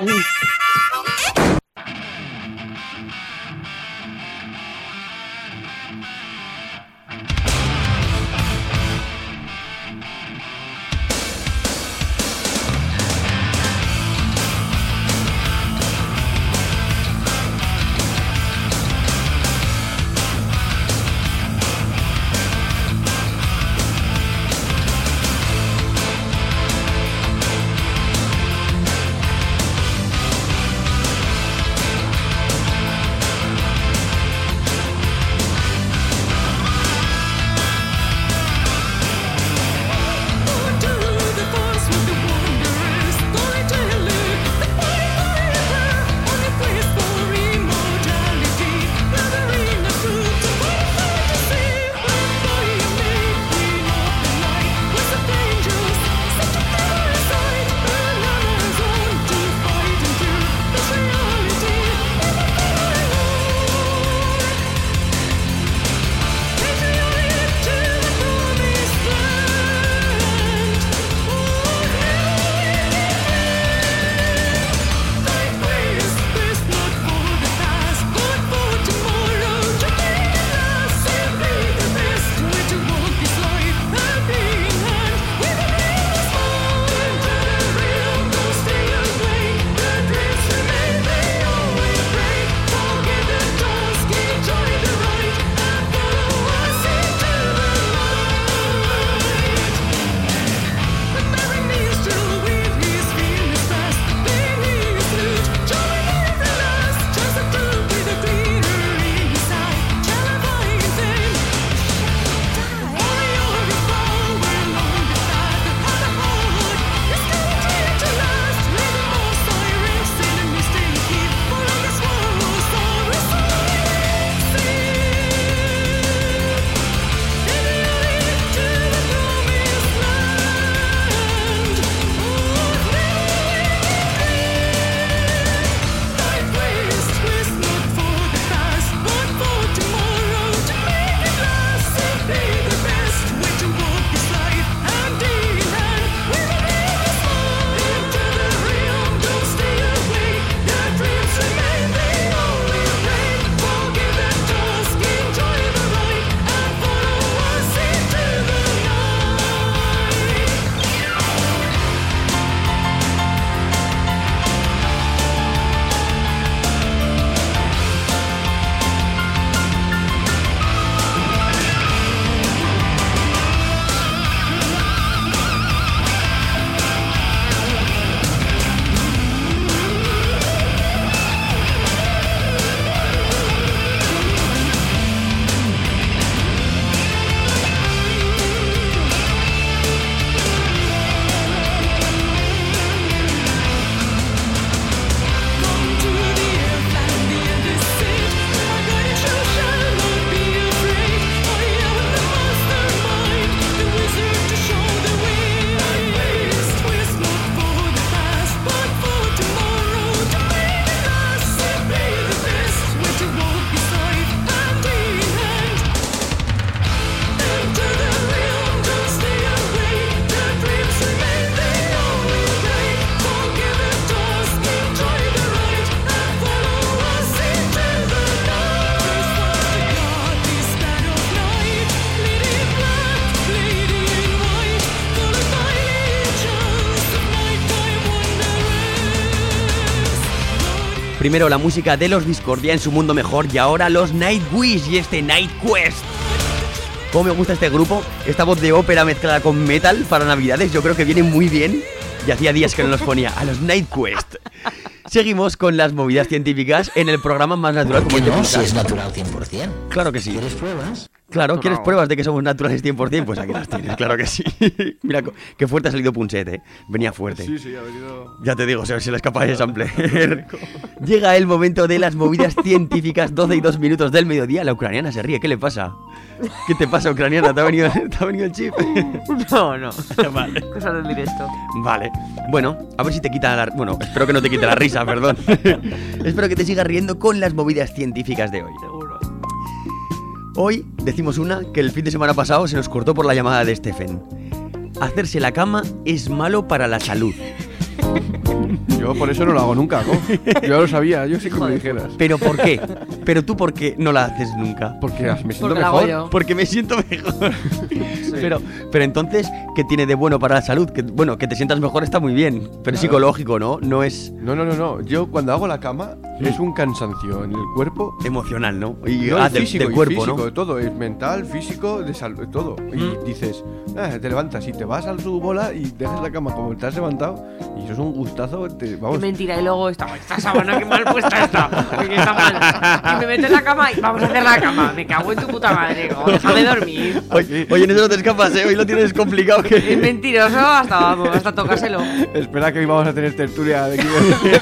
Primero la música de los Discordia en su mundo mejor y ahora los Nightwish y este Night Quest. ¿Cómo me gusta este grupo? Esta voz de ópera mezclada con metal para Navidades, yo creo que viene muy bien. Y hacía días que no los ponía, a los Night Quest. Seguimos con las movidas científicas en el programa más natural. ¿Por qué no? Si es natural 100%. Claro que sí. ¿Quieres pruebas? Claro, ¿quieres pruebas de que somos naturales 100%? Pues aquí las tienes, claro que sí. Mira, qué fuerte ha salido Punset, ¿eh? Venía fuerte. Sí, ha venido... Ya te digo, se le escapa de sampler. Llega el momento de las movidas científicas, 12 y 2 minutos del mediodía. La ucraniana se ríe, ¿qué le pasa? ¿Qué te pasa, ucraniana? ¿Te ha venido el chip? No. Vale. Cosas del directo. Vale. Bueno, a ver si te quita la... Bueno, espero que no te quite la risa, perdón. Espero que te sigas riendo con las movidas científicas de hoy. Seguro. Hoy decimos una que el fin de semana pasado se nos cortó por la llamada de Stephen. Hacerse la cama es malo para la salud. Yo por eso no lo hago nunca, ¿no? Yo lo sabía, yo sí que me dijeras. ¿Pero por qué? ¿Pero tú por qué no la haces nunca? Porque me siento Porque la hago mejor. yo. Porque me siento mejor. Pero entonces, ¿qué tiene de bueno para la salud? Que, bueno, que te sientas mejor está muy bien, pero es Claro. psicológico, ¿no? No es No. Yo cuando hago la cama es un cansancio en el cuerpo. emocional, ¿no? Y No, del físico, cuerpo, físico, ¿no? todo, es mental, físico, de salud, todo. Y dices, te levantas y te vas al su bola y dejas la cama como te has levantado y eso es un gustazo, vamos. Qué mentira, y luego esta sábana, qué mal puesta está. Oye, está mal. Y me meto en la cama y vamos a hacer la cama. Me cago en tu puta madre. Oh, déjame dormir. Oye, en eso no te escapas, ¿eh? Hoy lo tienes complicado Es que... mentiroso hasta tocárselo. Espera que hoy vamos a tener tertulia de aquí.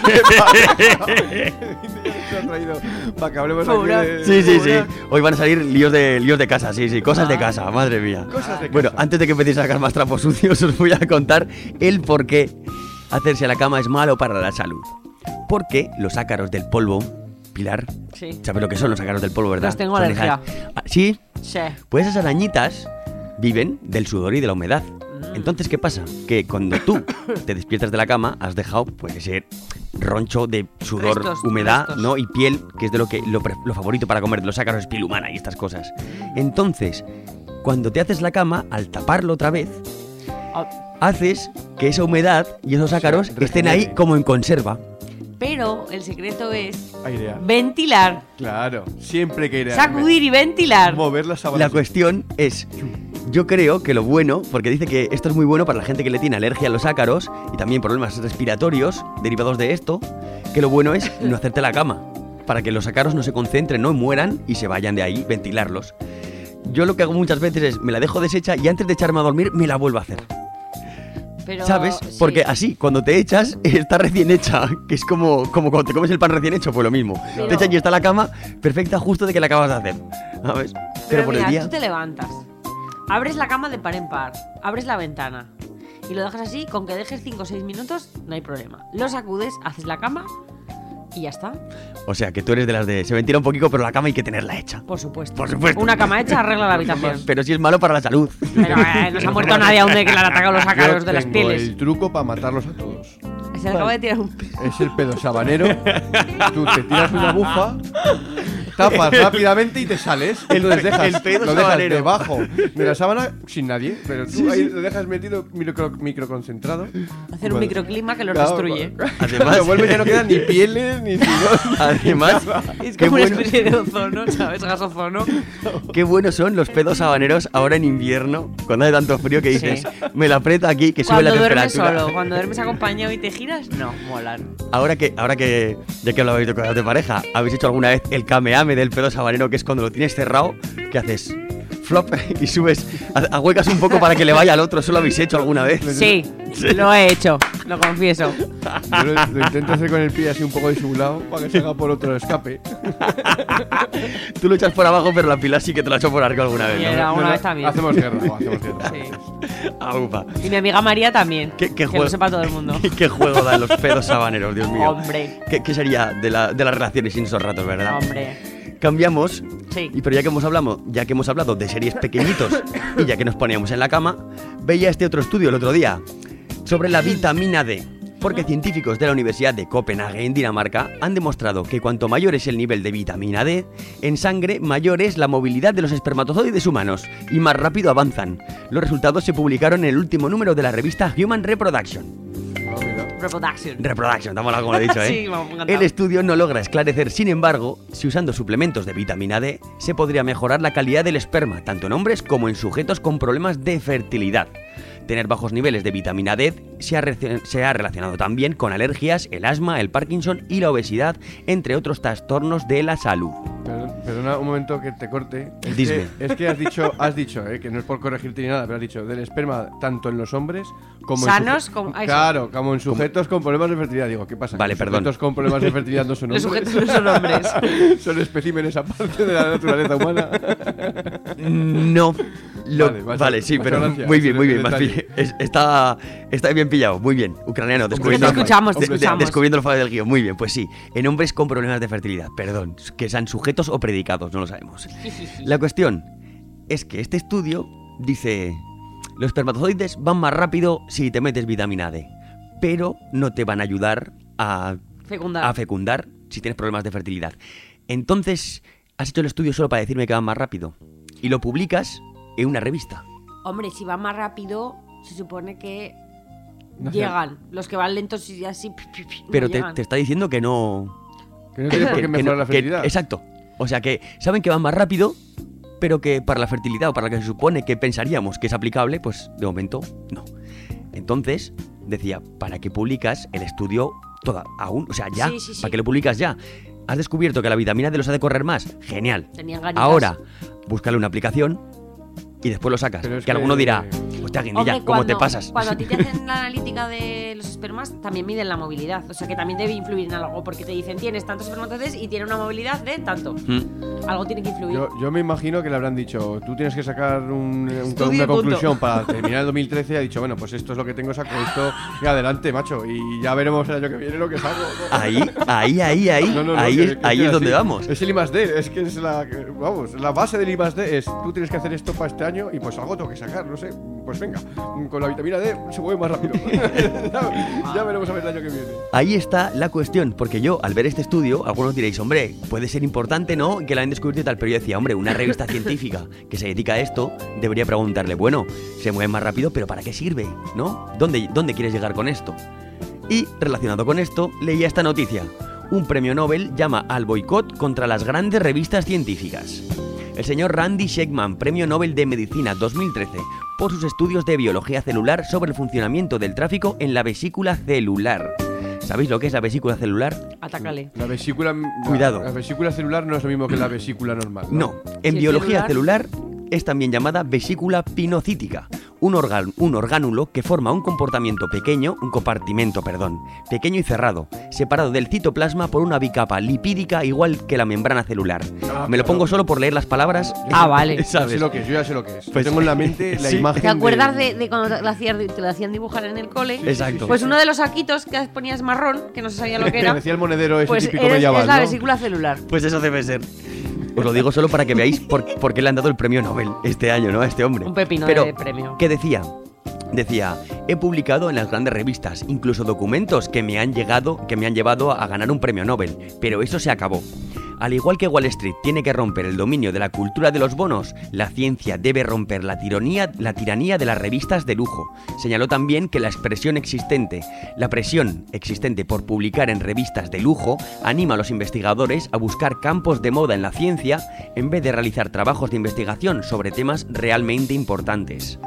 Se ha traído para que hablemos aquí de... Sí. Hoy van a salir líos de casa, sí. Cosas de casa, madre mía. Cosas de Bueno, casa. antes de que empecéis a sacar más trapos sucios, os voy a contar el por qué hacerse la cama es malo para la salud. Porque los ácaros del polvo, Pilar, Sí. ¿sabes lo que son los ácaros del polvo, verdad? Los tengo Son alergia. ¿Sí? Sí. Pues esas arañitas viven del sudor y de la humedad. Entonces, ¿qué pasa? Que cuando tú te despiertas de la cama, has dejado pues ese roncho de sudor, Restos, humedad, restos. ¿no? Y piel, que es de lo favorito para comer, de los ácaros, es piel humana y estas cosas. Entonces, cuando te haces la cama, al taparlo otra vez, Ah, haces que esa humedad y esos ácaros estén ahí regenere. como en conserva. Pero el secreto es Airear. ventilar. Claro, siempre hay que airear. Sacudir y ventilar. Mover las sábanas. La cuestión es, yo creo que lo bueno, porque dice que esto es muy bueno para la gente que le tiene alergia a los ácaros y también problemas respiratorios derivados de esto, que lo bueno es no hacerte la cama, para que los ácaros no se concentren, no mueran y se vayan de ahí, ventilarlos. Yo lo que hago muchas veces es, me la dejo deshecha y antes de echarme a dormir me la vuelvo a hacer. Pero, ¿Sabes? sí. Porque así, cuando te echas, está recién hecha, que es como cuando te comes el pan recién hecho, pues lo mismo. Pero- Te echas y está la cama perfecta justo de que la acabas de hacer, ¿sabes? Pero por mira, el día... tú te levantas, abres la cama de par en par, abres la ventana y lo dejas así, con que dejes 5 o 6 minutos, no hay problema. Lo sacudes, haces la cama y ya está. O sea, que tú eres de las de... Se ventila un poquito, pero la cama hay que tenerla hecha. Por supuesto. Por supuesto. Una cama hecha arregla la habitación. Pero sí es malo para la salud. Pero no se ha muerto nadie aún de que le han atacado los ácaros Yo de las tengo pieles. el truco para matarlos a todos. Se le acaba de tirar un pedo. Es el pedo sabanero. Tú te tiras una bufa, tapas rápidamente y te sales. Entonces dejas, el pedo lo dejas sabanero. debajo de la sábana sin nadie, pero tú ahí lo dejas metido microconcentrado. Hacer un Bueno, microclima que lo claro, destruye. Además- cuando vuelve ya no quedan ni pieles ni sudor. Además, Es qué, como una bueno- especie de ozono, ¿sabes? Gas ozono. qué buenos son los pedos habaneros ahora en invierno, cuando hace tanto frío que dices, Sí. me la aprieta aquí, que sube Cuando la duermes temperatura. solo, cuando duermes acompañado y te giras, no, molan. Ahora que ya que hablabais de cosas de pareja, ¿habéis hecho alguna vez el kameame del pedo sabanero, que es cuando lo tienes cerrado, que haces flop y subes, ahuecas un poco para que le vaya al otro? ¿Eso lo habéis hecho alguna vez? Sí, lo he hecho, lo confieso. Yo lo intento hacer con el pie así un poco disimulado para que se haga por otro escape. Tú lo echas por abajo, pero la pila sí que te la ha hecho por arco alguna vez, Y ¿no? era una vez también. Hacemos guerra, hacemos guerra. Sí. Ah, ufa. Y mi amiga María también. ¿Qué que juego? lo sepa todo el mundo. ¿Qué juego dan los pedos sabaneros, Dios mío? Hombre. ¿Qué sería de las relaciones sin esos ratos, verdad? Hombre. Cambiamos, Sí. pero ya que hemos hablado de series pequeñitos y ya que nos poníamos en la cama, veía este otro estudio el otro día sobre la vitamina D. Porque científicos de la Universidad de Copenhague, en Dinamarca, han demostrado que cuanto mayor es el nivel de vitamina D en sangre, mayor es la movilidad de los espermatozoides humanos y más rápido avanzan. Los resultados se publicaron en el último número de la revista Human Reproduction. Ah, mira. Reproduction, estamos hablando como lo he dicho, ¿eh? Sí, vamos, encantado. El estudio no logra esclarecer, sin embargo, si usando suplementos de vitamina D se podría mejorar la calidad del esperma, tanto en hombres como en sujetos con problemas de fertilidad. Tener bajos niveles de vitamina D se ha relacionado también con alergias, el asma, el Parkinson y la obesidad, entre otros trastornos de la salud. Perdona un momento que te corte. Dime. Es que has dicho, que no es por corregirte ni nada, pero has dicho del esperma tanto en los hombres como sanos, en como claro, como en sujetos con problemas de fertilidad. Digo, ¿qué pasa? Vale, ¿Los perdón. sujetos con problemas de fertilidad no son Los hombres? sujetos no son hombres. Son especímenes aparte de la naturaleza humana. No. Vale, sí, muchas pero gracias. muy bien, Excelente más bien. Está bien pillado, muy bien. Ucraniano, descubriendo, Te escuchamos. descubriendo el fallo del guión. Muy bien, pues sí. En hombres con problemas de fertilidad, perdón, que sean sujetos o predicados, no lo sabemos. La cuestión es que este estudio dice: los espermatozoides van más rápido si te metes vitamina D, pero no te van a ayudar a fecundar si tienes problemas de fertilidad. Entonces, has hecho el estudio solo para decirme que van más rápido y lo publicas en una revista. Hombre, si va más rápido, se supone que No sé. llegan. Los que van lentos y así. No Pero llegan. te está diciendo que no... Que no tiene por qué mejorar la fertilidad. Exacto. O sea que saben que van más rápido, pero que para la fertilidad o para lo que se supone que pensaríamos que es aplicable, pues de momento no. Entonces, decía, ¿para qué publicas el estudio aún? O sea, ya, Sí. ¿para qué lo publicas ya? ¿Has descubierto que la vitamina D los hace correr más? Genial. Tenían ganitas. Ahora, búscale una aplicación y después lo sacas. Pero es Que alguno que- dirá, hostia, Guindilla, Hombre, ¿cómo te pasas? Cuando a ti te hacen la analítica de los espermas, también miden la movilidad. O sea que también debe influir en algo, porque te dicen tienes tantos espermatozoides y tiene una movilidad de tanto. Mm. Algo tiene que influir. Yo me imagino que le habrán dicho, tú tienes que sacar Estudio, una punto. conclusión para terminar el 2013 y ha dicho, bueno, pues esto es lo que tengo, saco esto y adelante, macho, y ya veremos el año que viene lo que saco. Ahí No, ahí que es así. donde vamos. Es el I+D, es que es la base del I+D es, tú tienes que hacer esto para este año y pues algo tengo que sacar, no sé, pues venga, con la vitamina D se mueve más rápido. ya veremos a ver el año que viene. Ahí está la cuestión, porque yo, al ver este estudio, algunos diréis, hombre, puede ser importante, ¿no?, que la hayan descubierto y tal, pero yo decía, hombre, una revista científica que se dedica a esto, debería preguntarle, bueno, se mueve más rápido, pero ¿para qué sirve?, ¿no? ¿Dónde quieres llegar con esto? Y, relacionado con esto, leía esta noticia. Un premio Nobel llama al boicot contra las grandes revistas científicas. El señor Randy Shekman, premio Nobel de Medicina 2013, por sus estudios de biología celular sobre el funcionamiento del tráfico en la vesícula celular. ¿Sabéis lo que es la vesícula celular? Atácale. La vesícula... Cuidado. La vesícula celular no es lo mismo que la vesícula normal. No, en Sí, biología celular. celular es también llamada vesícula pinocítica, un orgánulo que forma un compartimento pequeño y cerrado, separado del citoplasma por una bicapa lipídica igual que la membrana celular. Me lo pongo solo por leer las palabras. Ah, vale. Ya ¿Sabes? sé lo que es, yo ya sé lo que es. Pues- tengo en la mente la Sí. imagen ¿Te acuerdas de cuando te lo hacían dibujar en el cole? Exacto. Pues uno de los saquitos que ponías marrón, que no se sabía lo que que era, decía el monedero ese pues típico es medieval, la ¿no? vesícula celular. Pues eso debe ser. Os lo digo solo para que veáis por qué le han dado el premio Nobel este año, ¿no?, a este hombre. Un pepino Pero, de premio. ¿qué decía? Decía, he publicado en las grandes revistas, incluso documentos que me han llevado a ganar un premio Nobel, pero eso se acabó. Al igual que Wall Street tiene que romper el dominio de la cultura de los bonos, la ciencia debe romper la tiranía de las revistas de lujo. Señaló también que la presión existente por publicar en revistas de lujo anima a los investigadores a buscar campos de moda en la ciencia en vez de realizar trabajos de investigación sobre temas realmente importantes.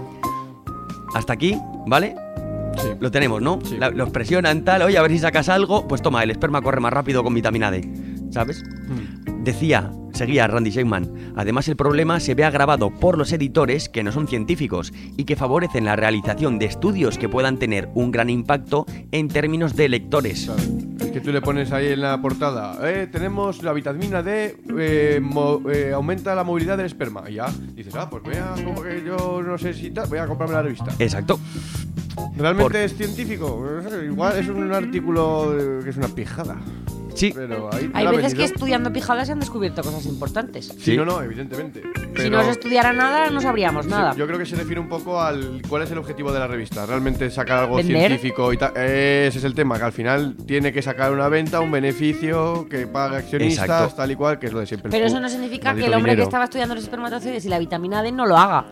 Hasta aquí, ¿vale? Sí. Lo tenemos, ¿no? Sí. Los presionan tal, oye, a ver si sacas algo, pues toma, el esperma corre más rápido con vitamina D, ¿sabes? Seguía Randy Shekman, además el problema se ve agravado por los editores que no son científicos y que favorecen la realización de estudios que puedan tener un gran impacto en términos de lectores. Claro. Es que tú le pones ahí en la portada, tenemos la vitamina D, aumenta la movilidad del esperma. Y ya dices, pues como que yo no sé si tal, voy a comprarme la revista. Exacto. ¿Realmente es científico? Igual es un artículo que es una pijada. Sí. Pero ahí Hay la veces venís, que ¿no? estudiando pijadas se han descubierto cosas importantes. Sí, no, evidentemente. Si Pero- no se estudiara nada, no sabríamos Sí, nada. yo creo que se refiere un poco al cuál es el objetivo de la revista. Realmente sacar algo ¿Vender? científico y tal. Ese es el tema, que al final tiene que sacar una venta, un beneficio, que pague accionistas, Exacto. tal y cual, que es lo de siempre. Pero eso no significa que Maldito el hombre que dinero. estaba estudiando los espermatozoides y la vitamina D no lo haga.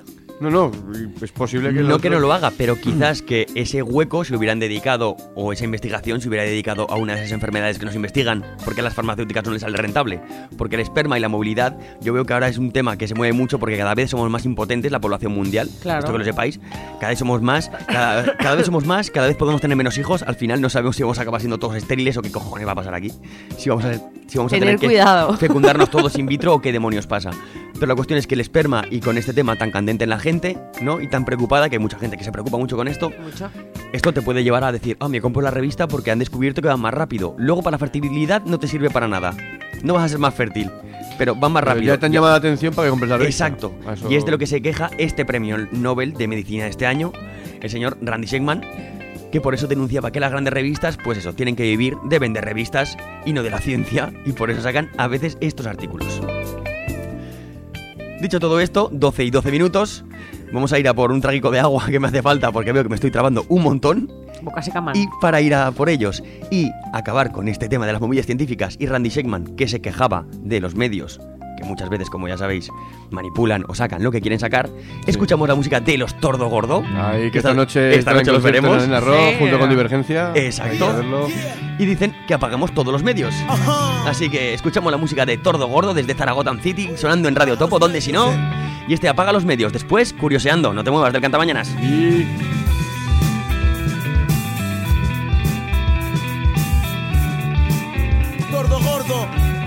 No, es posible que... No que no lo haga, pero quizás que ese hueco se hubieran dedicado, o esa investigación se hubiera dedicado a una de esas enfermedades que nos investigan, porque a las farmacéuticas no les sale rentable. Porque el esperma y la movilidad, yo veo que ahora es un tema que se mueve mucho porque cada vez somos más impotentes, la población mundial, Claro. esto que lo sepáis, cada vez somos más, cada vez somos más, cada vez podemos tener menos hijos, al final no sabemos si vamos a acabar siendo todos estériles o qué cojones va a pasar aquí, si vamos a Tener tener que cuidado. fecundarnos todos in vitro o qué demonios pasa. Pero la cuestión es que el esperma, y con este tema tan candente en la gente, ¿no? Y tan preocupada, que hay mucha gente que se preocupa mucho con esto, Mucho. esto te puede llevar a decir, me compro la revista porque han descubierto que van más rápido. Luego para la fertilidad no te sirve para nada. No vas a ser más fértil, pero van más Pero rápido. ya te han llamado la atención para que compres la revista. Exacto. Eso- Y es de lo que se queja este premio Nobel de Medicina de este año, el señor Randy Shegman, que por eso denunciaba que las grandes revistas, pues eso, tienen que vivir de vender revistas y no de la ciencia, y por eso sacan a veces estos artículos. Dicho todo esto, 12 y 12 minutos, vamos a ir a por un traguico de agua que me hace falta porque veo que me estoy trabando un montón. Boca seca mal. Y para ir a por ellos y acabar con este tema de las movidas científicas y Randy Shegman, que se quejaba de los medios, que muchas veces, como ya sabéis, manipulan o sacan lo que quieren sacar, escuchamos la música de los Tordo Gordo. Ahí que esta noche los veremos. en arroz Sí. junto con Divergencia. Exacto. Hay que verlo. Y dicen que apagamos todos los medios. Así que escuchamos la música de Tordo Gordo desde Zaragoza City, sonando en Radio Topo, donde si no. Y este apaga los medios. Después, curioseando, no te muevas del Cantamañanas. Y... Tordo Gordo.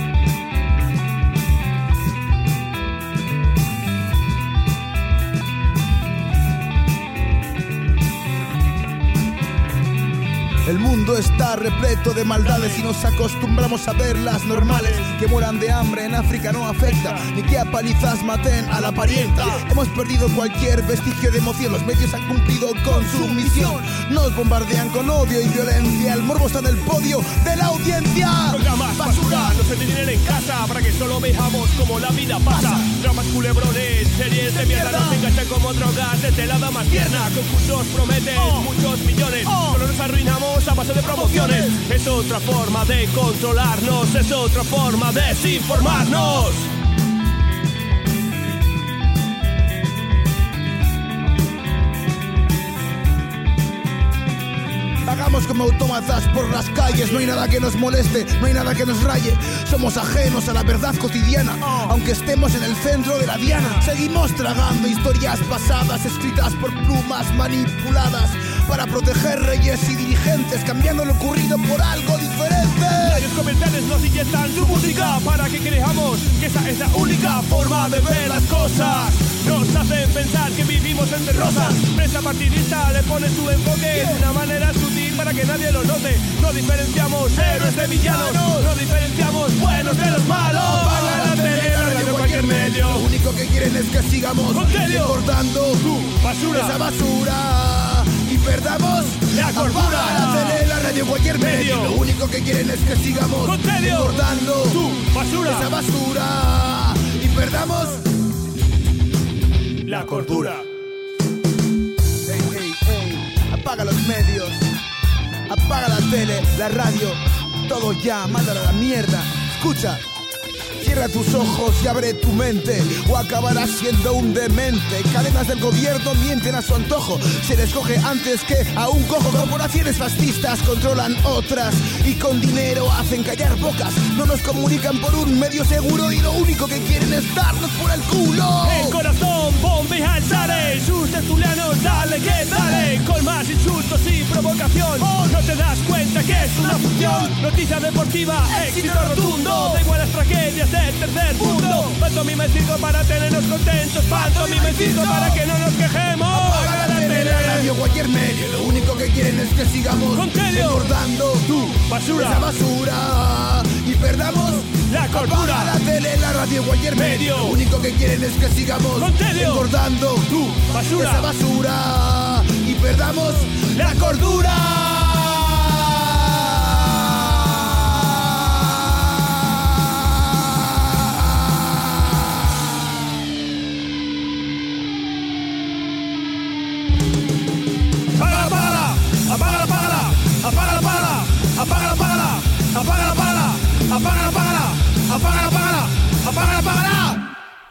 El mundo está repleto de maldades y nos acostumbramos a verlas normales. Que mueran de hambre en África no afecta, ni que a palizas maten a la parienta. Hemos perdido cualquier vestigio de emoción, los medios han cumplido con su misión. Nos bombardean con odio y violencia, el morbo está en el podio de la audiencia. Programas basura, no se tienen en casa para que solo veamos cómo la vida pasa. Dramas culebrones, series de mierda nos enganchan como drogas desde la dama tierna. Concursos prometen muchos millones, solo nos arruinamos a base de promociones. Es otra forma de controlarnos, es otra forma de desinformarnos. Vagamos como autómatas por las calles, no hay nada que nos moleste, no hay nada que nos raye. Somos ajenos a la verdad cotidiana, aunque estemos en el centro de la diana. Seguimos tragando historias pasadas, escritas por plumas manipuladas, para proteger reyes y dirigentes, cambiando lo ocurrido por algo diferente. Radios comerciales nos inyectan su música para que creamos que esa es la única forma de ver las cosas. Nos hacen pensar que vivimos entre rosas. Prensa partidista le pone su enfoque de una manera sutil para que nadie lo note. No diferenciamos héroes de villanos, no diferenciamos buenos de los malos. Paga la tele, la radio, cualquier medio. Lo único que quieren es que sigamos recordando basura. esa basura y perdamos la cordura. Apaga la tele, la radio, cualquier medio. Lo único que quieren es que sigamos recordando basura. esa basura y perdamos la cordura. Ey, ey, ey. Apaga los medios, apaga la tele, la radio, todo ya, mándalo a la mierda. Escucha. Cierra tus ojos y abre tu mente, o acabarás siendo un demente. Cadenas del gobierno mienten a su antojo, se les coge antes que a un cojo. Corporaciones fascistas controlan otras y con dinero hacen callar bocas. No nos comunican por un medio seguro y lo único que quieren es darnos por el culo. El corazón bombea el sale, sus tertulianos dale que dale, con más insultos y provocación. No te das cuenta que es una función. Noticia deportiva, éxito rotundo. Da igual las tragedias del tercer mundo. Pantomima y circo para tenernos contentos, pantomima y circo para que no nos quejemos. Apaga la tele, la radio, cualquier medio. Lo único que quieren es que sigamos engordando tu basura, esa basura y perdamos la cordura. Apaga la tele, la radio, cualquier medio. Lo único que quieren es que sigamos engordando tu basura, esa basura y perdamos la cordura.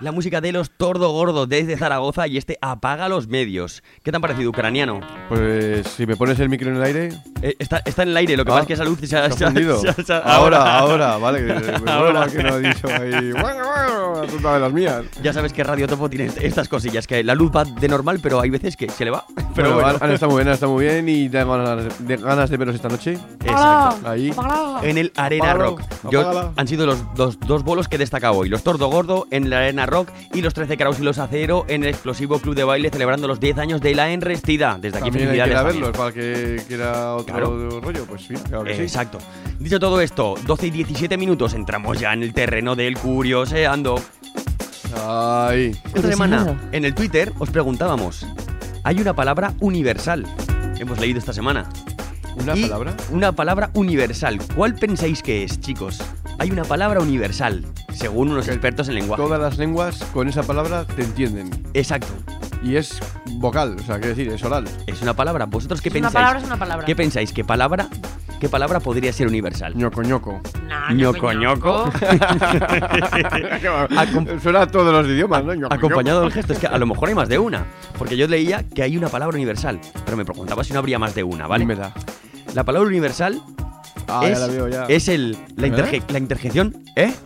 La música de los Tordo Gordo desde Zaragoza y este Apaga los medios. ¿Qué te han parecido, ucraniano? Pues si me pones el micro en el aire... Está en el aire, lo que pasa es que esa luz se ha fundido. Ahora, vale. Ahora que no he dicho ahí... La puta de las mías. Ya sabes que Radio Topo tiene estas cosillas, que la luz va de normal, pero hay veces que se le va. Pero bueno. Ana está muy bien y tengo ganas de veros esta noche. Exacto. Ahí. En el Arena Rock. Han sido los dos bolos que he destacado hoy. Los Tordo Gordo en la Arena Rock y los 13 Kraus y los Acero en el explosivo club de baile celebrando los 10 años de la Enrestida. Desde aquí también felicidades. Hay que verlos para que quiera otro rollo. Pues sí, claro que sí. Exacto. Dicho todo esto, 12 y 17 minutos, entramos ya en el terreno del curioseando. Ay. Esta semana en el Twitter os preguntábamos, ¿hay una palabra universal? Hemos leído esta semana. ¿Palabra? Una palabra universal. ¿Cuál pensáis que es, chicos? Hay una palabra universal, según unos expertos en lenguaje. Todas las lenguas con esa palabra te entienden. Exacto. Y es vocal, o sea, quiere decir, es oral. Es una palabra. ¿Vosotros qué pensáis? Una palabra es una palabra. ¿Qué pensáis? ¿Qué palabra podría ser universal? Ñoco. Ñoco. Suena a todos los idiomas, ¿no? Acompañado del gesto. Es que a lo mejor hay más de una. Porque yo leía que hay una palabra universal. Pero me preguntaba si no habría más de una, ¿vale? Dímela. La palabra universal ya la veo ya. Es la interjección,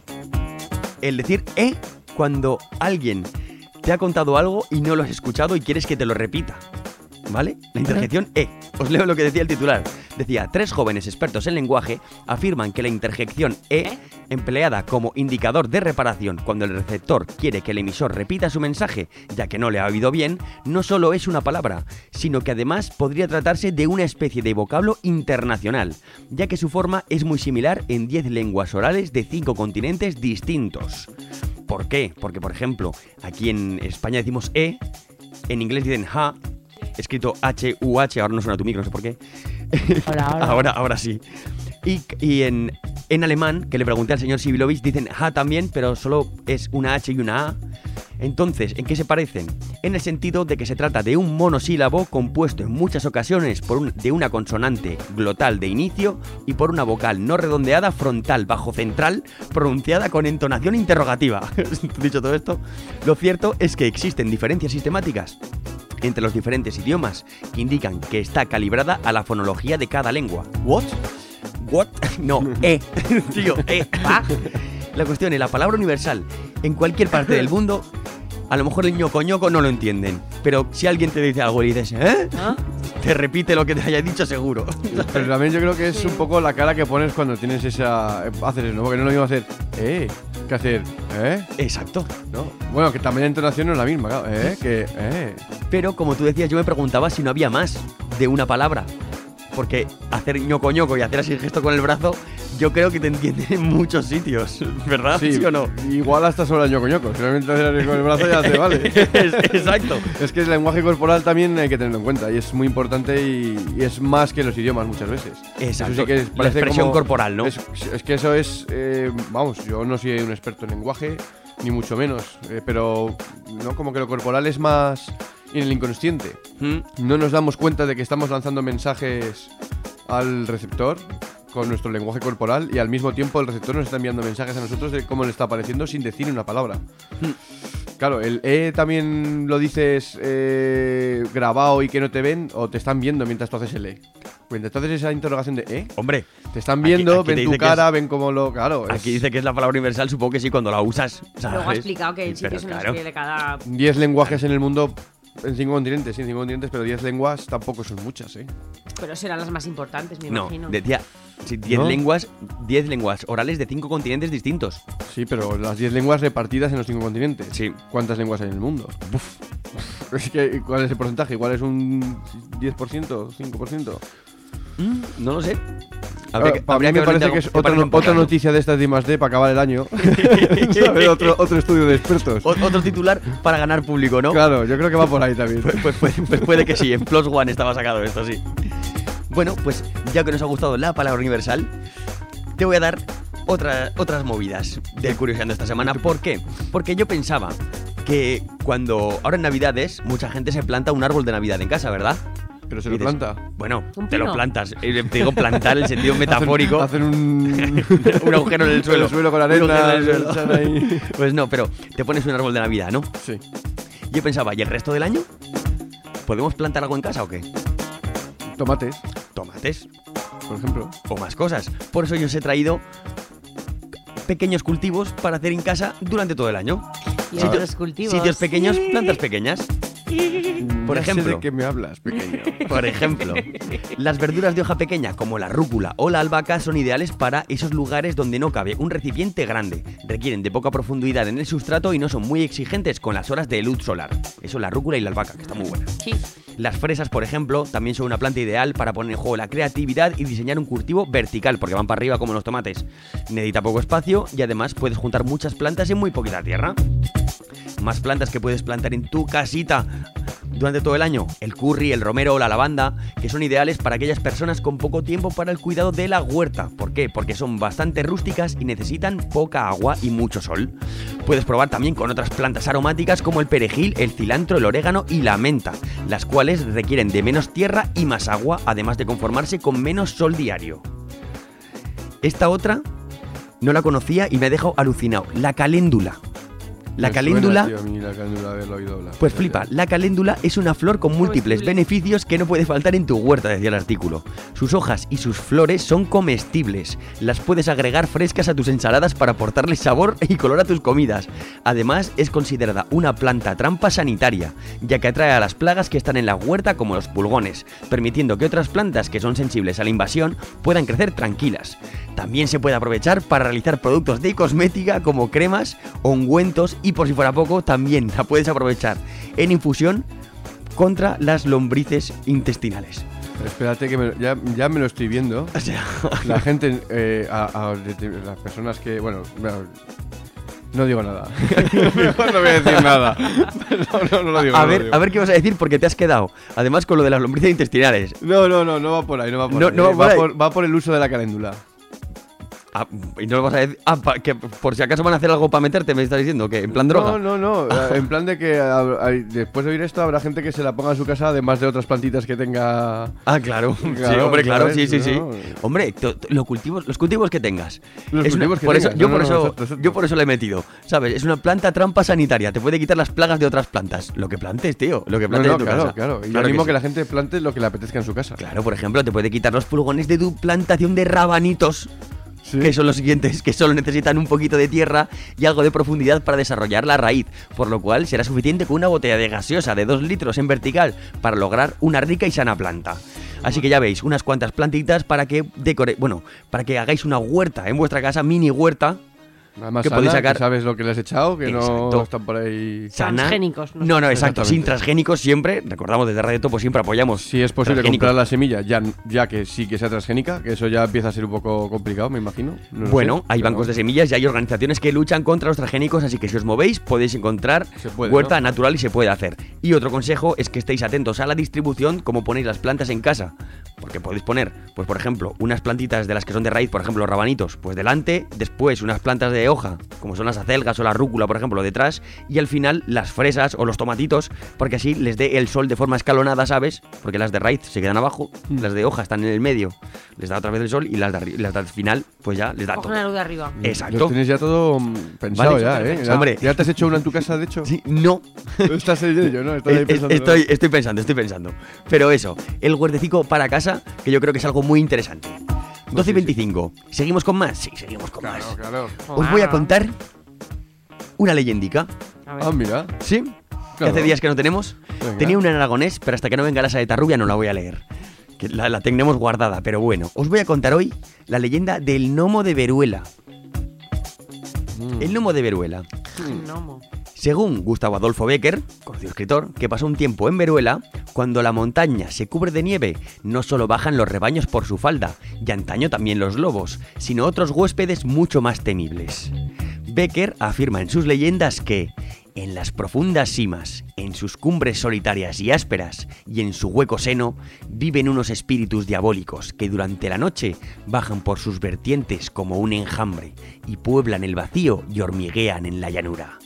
el decir cuando alguien te ha contado algo y no lo has escuchado y quieres que te lo repita, ¿vale? La interjección Os leo lo que decía el titular. Decía, 3 jóvenes expertos en lenguaje afirman que la interjección empleada como indicador de reparación cuando el receptor quiere que el emisor repita su mensaje, ya que no le ha oído bien, no solo es una palabra, sino que además podría tratarse de una especie de vocablo internacional, ya que su forma es muy similar en 10 lenguas orales de 5 continentes distintos. ¿Por qué? Porque, por ejemplo, aquí en España decimos en inglés dicen ha, escrito H-U-H, ahora no suena tu micro, no sé por qué. Ahora sí. Y en alemán, que le pregunté al señor Sibilovich, dicen ha también, pero solo es una H y una A. Entonces, ¿en qué se parecen? En el sentido de que se trata de un monosílabo compuesto en muchas ocasiones de una consonante glotal de inicio y por una vocal no redondeada frontal bajo central pronunciada con entonación interrogativa. Dicho todo esto, lo cierto es que existen diferencias sistemáticas entre los diferentes idiomas que indican que está calibrada a la fonología de cada lengua. ¿What? No, tío, La cuestión es, la palabra universal, en cualquier parte del mundo, a lo mejor el ñoco no lo entienden, pero si alguien te dice algo y dices, te repite lo que te haya dicho seguro. Pero también yo creo que es un poco la cara que pones cuando tienes haces eso, ¿no? Porque no lo mismo hacer, que hacer, Exacto. ¿no? Bueno, que también la entonación no es la misma, claro, Pero, como tú decías, yo me preguntaba si no había más de una palabra. Porque hacer ñoco y hacer así el gesto con el brazo, yo creo que te entienden en muchos sitios, ¿verdad? ¿Sí o no? Igual hasta solo el ñoco. Si realmente hacer así con el brazo ya te vale. Exacto. Es que el lenguaje corporal también hay que tenerlo en cuenta y es muy importante y es más que los idiomas muchas veces. Exacto. Eso sí que la expresión corporal, ¿no? Es que eso es... vamos, yo no soy un experto en lenguaje, ni mucho menos, pero no como que lo corporal es más... en el inconsciente. No nos damos cuenta de que estamos lanzando mensajes al receptor con nuestro lenguaje corporal y al mismo tiempo el receptor nos está enviando mensajes a nosotros de cómo le está apareciendo sin decir una palabra. Claro, el también lo dices grabado y que no te ven o te están viendo mientras tú haces el Mientras tú haces esa interrogación de Hombre, te están viendo, aquí ven tu cara, ven cómo lo... Claro. Aquí dice que es la palabra universal, supongo que sí, cuando la usas, ¿sabes? Luego ha explicado que en sitios en los que de cada... 10 lenguajes en el mundo... En 5 continentes, sí, en 5 continentes, pero 10 lenguas tampoco son muchas, Pero serán las más importantes, me imagino. No, decía 10 lenguas orales de 5 continentes distintos. Sí, pero las 10 lenguas repartidas en los 5 continentes. Sí. ¿Cuántas lenguas hay en el mundo? Es que, ¿cuál es el porcentaje? ¿Igual es un 10%? ¿5%? No lo sé. Habría que me parece que es otra noticia de estas de I+D para acabar el año. otro estudio de expertos. Otro titular para ganar público, ¿no? Claro, yo creo que va por ahí también. Pues puede que sí, en Plus One estaba sacado esto, sí. Bueno, pues ya que nos ha gustado la palabra universal, te voy a dar otras movidas del Curioseando esta semana. ¿Por qué? Porque yo pensaba que ahora en Navidades, mucha gente se planta un árbol de Navidad en casa, ¿verdad? Pero se lo Y dices, planta. Bueno, ¿Un te lo pino? plantas. Te digo plantar en el sentido metafórico. Hacen un... Un agujero en el suelo. El suelo con Un agujero arena. en el suelo. echan ahí. Pues no, pero te pones un árbol de Navidad, ¿no? Sí. Yo pensaba, ¿y el resto del año? ¿Podemos plantar algo en casa o qué? Tomates, Tomates por ejemplo. o más cosas. Por eso yo os he traído pequeños cultivos para hacer en casa durante todo el año. Y Sitios- otros cultivos. Sitios pequeños, plantas pequeñas. Por Ya sé ejemplo. ¿de qué me hablas, pequeño? Por ejemplo, las verduras de hoja pequeña como la rúcula o la albahaca son ideales para esos lugares donde no cabe un recipiente grande. Requieren de poca profundidad en el sustrato y no son muy exigentes con las horas de luz solar. Eso la rúcula y la albahaca, que está muy buena. Sí. Las fresas, por ejemplo, también son una planta ideal para poner en juego la creatividad y diseñar un cultivo vertical, porque van para arriba como los tomates. Necesita poco espacio y además puedes juntar muchas plantas en muy poquita tierra. Más plantas que puedes plantar en tu casita durante todo el año: el curry, el romero o la lavanda, que son ideales para aquellas personas con poco tiempo para el cuidado de la huerta. ¿Por qué? Porque son bastante rústicas y necesitan poca agua y mucho sol. Puedes probar también con otras plantas aromáticas como el perejil, el cilantro, el orégano y la menta, las cuales requieren de menos tierra y más agua, además de conformarse con menos sol diario. Esta otra no la conocía y me ha dejado alucinado: la caléndula. La Me caléndula... suena, tío, a mí la caléndula haberlo oído hablar. Pues flipa, la caléndula es una flor con múltiples Comestible. beneficios que no puede faltar en tu huerta, decía el artículo. Sus hojas y sus flores son comestibles. Las puedes agregar frescas a tus ensaladas para aportarles sabor y color a tus comidas. Además, es considerada una planta trampa sanitaria, ya que atrae a las plagas que están en la huerta como los pulgones, permitiendo que otras plantas que son sensibles a la invasión puedan crecer tranquilas. También se puede aprovechar para realizar productos de cosmética como cremas o ungüentos, y por si fuera poco, también la puedes aprovechar en infusión contra las lombrices intestinales. Espérate que ya me lo estoy viendo. O sea, La gente, las personas que, bueno, no digo nada. Mejor no voy a decir nada. No lo digo. a no lo ver, digo. a ver qué vas a decir, porque te has quedado. Además, con lo de las lombrices intestinales. No va por ahí, no va por No, ahí. no va por ahí. Va por el uso de la caléndula. Ah, y no lo vas a decir. Ah, que por si acaso van a hacer algo para meterte, me estás diciendo que en plan droga. No. En plan de que después de oír esto habrá gente que se la ponga en su casa, además de otras plantitas que tenga. Ah, claro. Sí, Claro, hombre, claro, ¿sabes? sí. No. Hombre, los cultivos que tengas. Los Es cultivos que por tengas. Eso, yo, No, por no, eso, exacto. yo por eso la he metido. ¿Sabes? Es una planta trampa sanitaria. Te puede quitar las plagas de otras plantas. Lo que plantes, tío. Lo que plantes en tu casa. Claro. Y Claro animo sí. que la gente plante lo que le apetezca en su casa. Claro, por ejemplo, te puede quitar los pulgones de tu plantación de rabanitos. Sí. Que son los siguientes, que solo necesitan un poquito de tierra y algo de profundidad para desarrollar la raíz, por lo cual será suficiente con una botella de gaseosa de 2 litros en vertical para lograr una rica y sana planta. Así que ya veis, unas cuantas plantitas para que para que hagáis una huerta en vuestra casa, mini huerta. Además, que sana, podéis sacar- que sabes lo que le has echado, que Exacto. no están por ahí. Sana. Transgénicos, ¿no? No, exacto, Exactamente. sin transgénicos siempre, recordamos desde Radio Topo siempre apoyamos. Si es posible transgénicos. comprar la semilla, ya que sí que sea transgénica, que eso ya empieza a ser un poco complicado, me imagino. No lo Bueno, sé, hay pero bancos de semillas y hay organizaciones que luchan contra los transgénicos, así que si os movéis podéis encontrar Se puede, huerta ¿no? natural y se puede hacer. Y otro consejo es que estéis atentos a la distribución, como ponéis las plantas en casa, porque podéis poner, pues por ejemplo, unas plantitas de las que son de raíz, por ejemplo, los rabanitos, pues delante, después unas plantas de hoja, como son las acelgas o la rúcula, por ejemplo, detrás, y al final las fresas o los tomatitos, porque así les dé el sol de forma escalonada, ¿sabes? Porque las de raíz se quedan abajo, las de hoja están en el medio, les da otra vez el sol, y las del final, pues ya les da Cogen todo. la luz de arriba. Exacto. Lo tienes ya todo pensado Vale, ya, perfecto. ¿eh? Hombre. ¿Ya te has hecho una en tu casa, de hecho? Sí, no. Estás en ello, ¿no? Estás ahí pensando. Estoy pensando. Pero eso, el huertecico para casa, que yo creo que es algo muy interesante. 12 y 25. ¿Seguimos con más? Sí, seguimos con más. Claro. Os voy a contar una leyendica. A ver. Ah, mira. ¿Sí? Que Claro. hace días que no tenemos. Venga. Tenía una en aragonés, pero hasta que no venga la saeta rubia no la voy a leer. Que la tenemos guardada, pero bueno. Os voy a contar hoy la leyenda del gnomo de Veruela. El gnomo de Veruela. Gnomo. Según Gustavo Adolfo Bécquer, conocido escritor, que pasó un tiempo en Veruela, cuando la montaña se cubre de nieve, no solo bajan los rebaños por su falda, y antaño también los lobos, sino otros huéspedes mucho más temibles. Bécquer afirma en sus leyendas que, en las profundas simas, en sus cumbres solitarias y ásperas, y en su hueco seno, viven unos espíritus diabólicos que durante la noche bajan por sus vertientes como un enjambre, y pueblan el vacío y hormiguean en la llanura.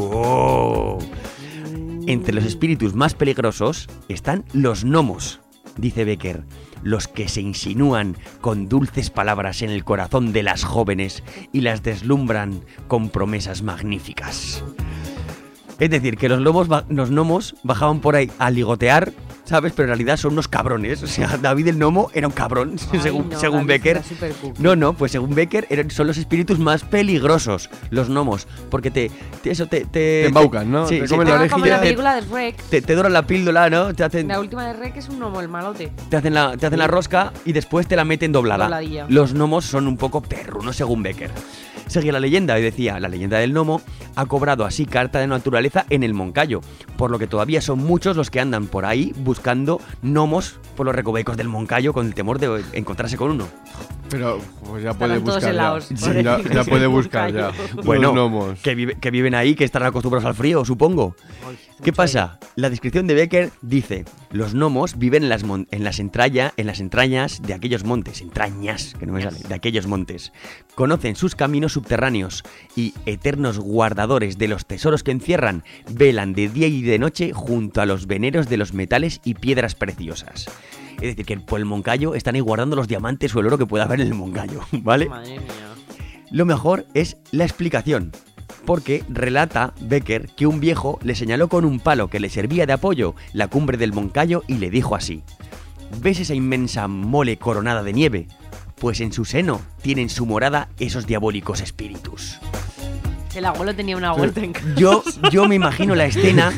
¡Oh! Entre los espíritus más peligrosos están los gnomos. dice Becker, los que se insinúan con dulces palabras en el corazón de las jóvenes y las deslumbran con promesas magníficas. Es decir, que los gnomos bajaban por ahí a ligotear, ¿sabes? Pero en realidad son unos cabrones. O sea, David el gnomo era un cabrón, Ay, según David Becker. está súper cookie. Pues según Becker son los espíritus más peligrosos, los gnomos. Porque te embaucan, ¿no? Sí, Te sí, comen Ah, la como orejilla. la película de Shrek. te doran la píldora, ¿no? Te hacen La última de Shrek es un gnomo, el malote. te hacen la rosca y después te la meten doblada. Dobladilla. Los gnomos son un poco perrunos, según Becker. Seguía la leyenda y decía, la leyenda del gnomo ha cobrado así carta de naturaleza en el Moncayo, por lo que todavía son muchos los que andan por ahí buscando gnomos por los recovecos del Moncayo con el temor de encontrarse con uno. Pero pues ya Estarán puede todos buscar. helados, Ya, pobrecitos, ya puede en buscar ya. Moncayo. Bueno, Los gnomos. que viven ahí, que estarán acostumbrados al frío, supongo. ¿Qué pasa? La descripción de Becker dice, los gnomos viven en las entrañas de aquellos montes, entrañas, que no me sale, de aquellos montes. Conocen sus caminos subterráneos y, eternos guardadores de los tesoros que encierran, velan de día y de noche junto a los veneros de los metales y piedras preciosas. Es decir, que por el Moncayo están ahí guardando los diamantes o el oro que pueda haber en el Moncayo, ¿vale? Madre mía. Lo mejor es la explicación, porque relata Becker que un viejo le señaló con un palo que le servía de apoyo la cumbre del Moncayo y le dijo así: ¿ves esa inmensa mole coronada de nieve? Pues en su seno tienen su morada esos diabólicos espíritus. El abuelo tenía una vuelta en casa. Yo me imagino la escena,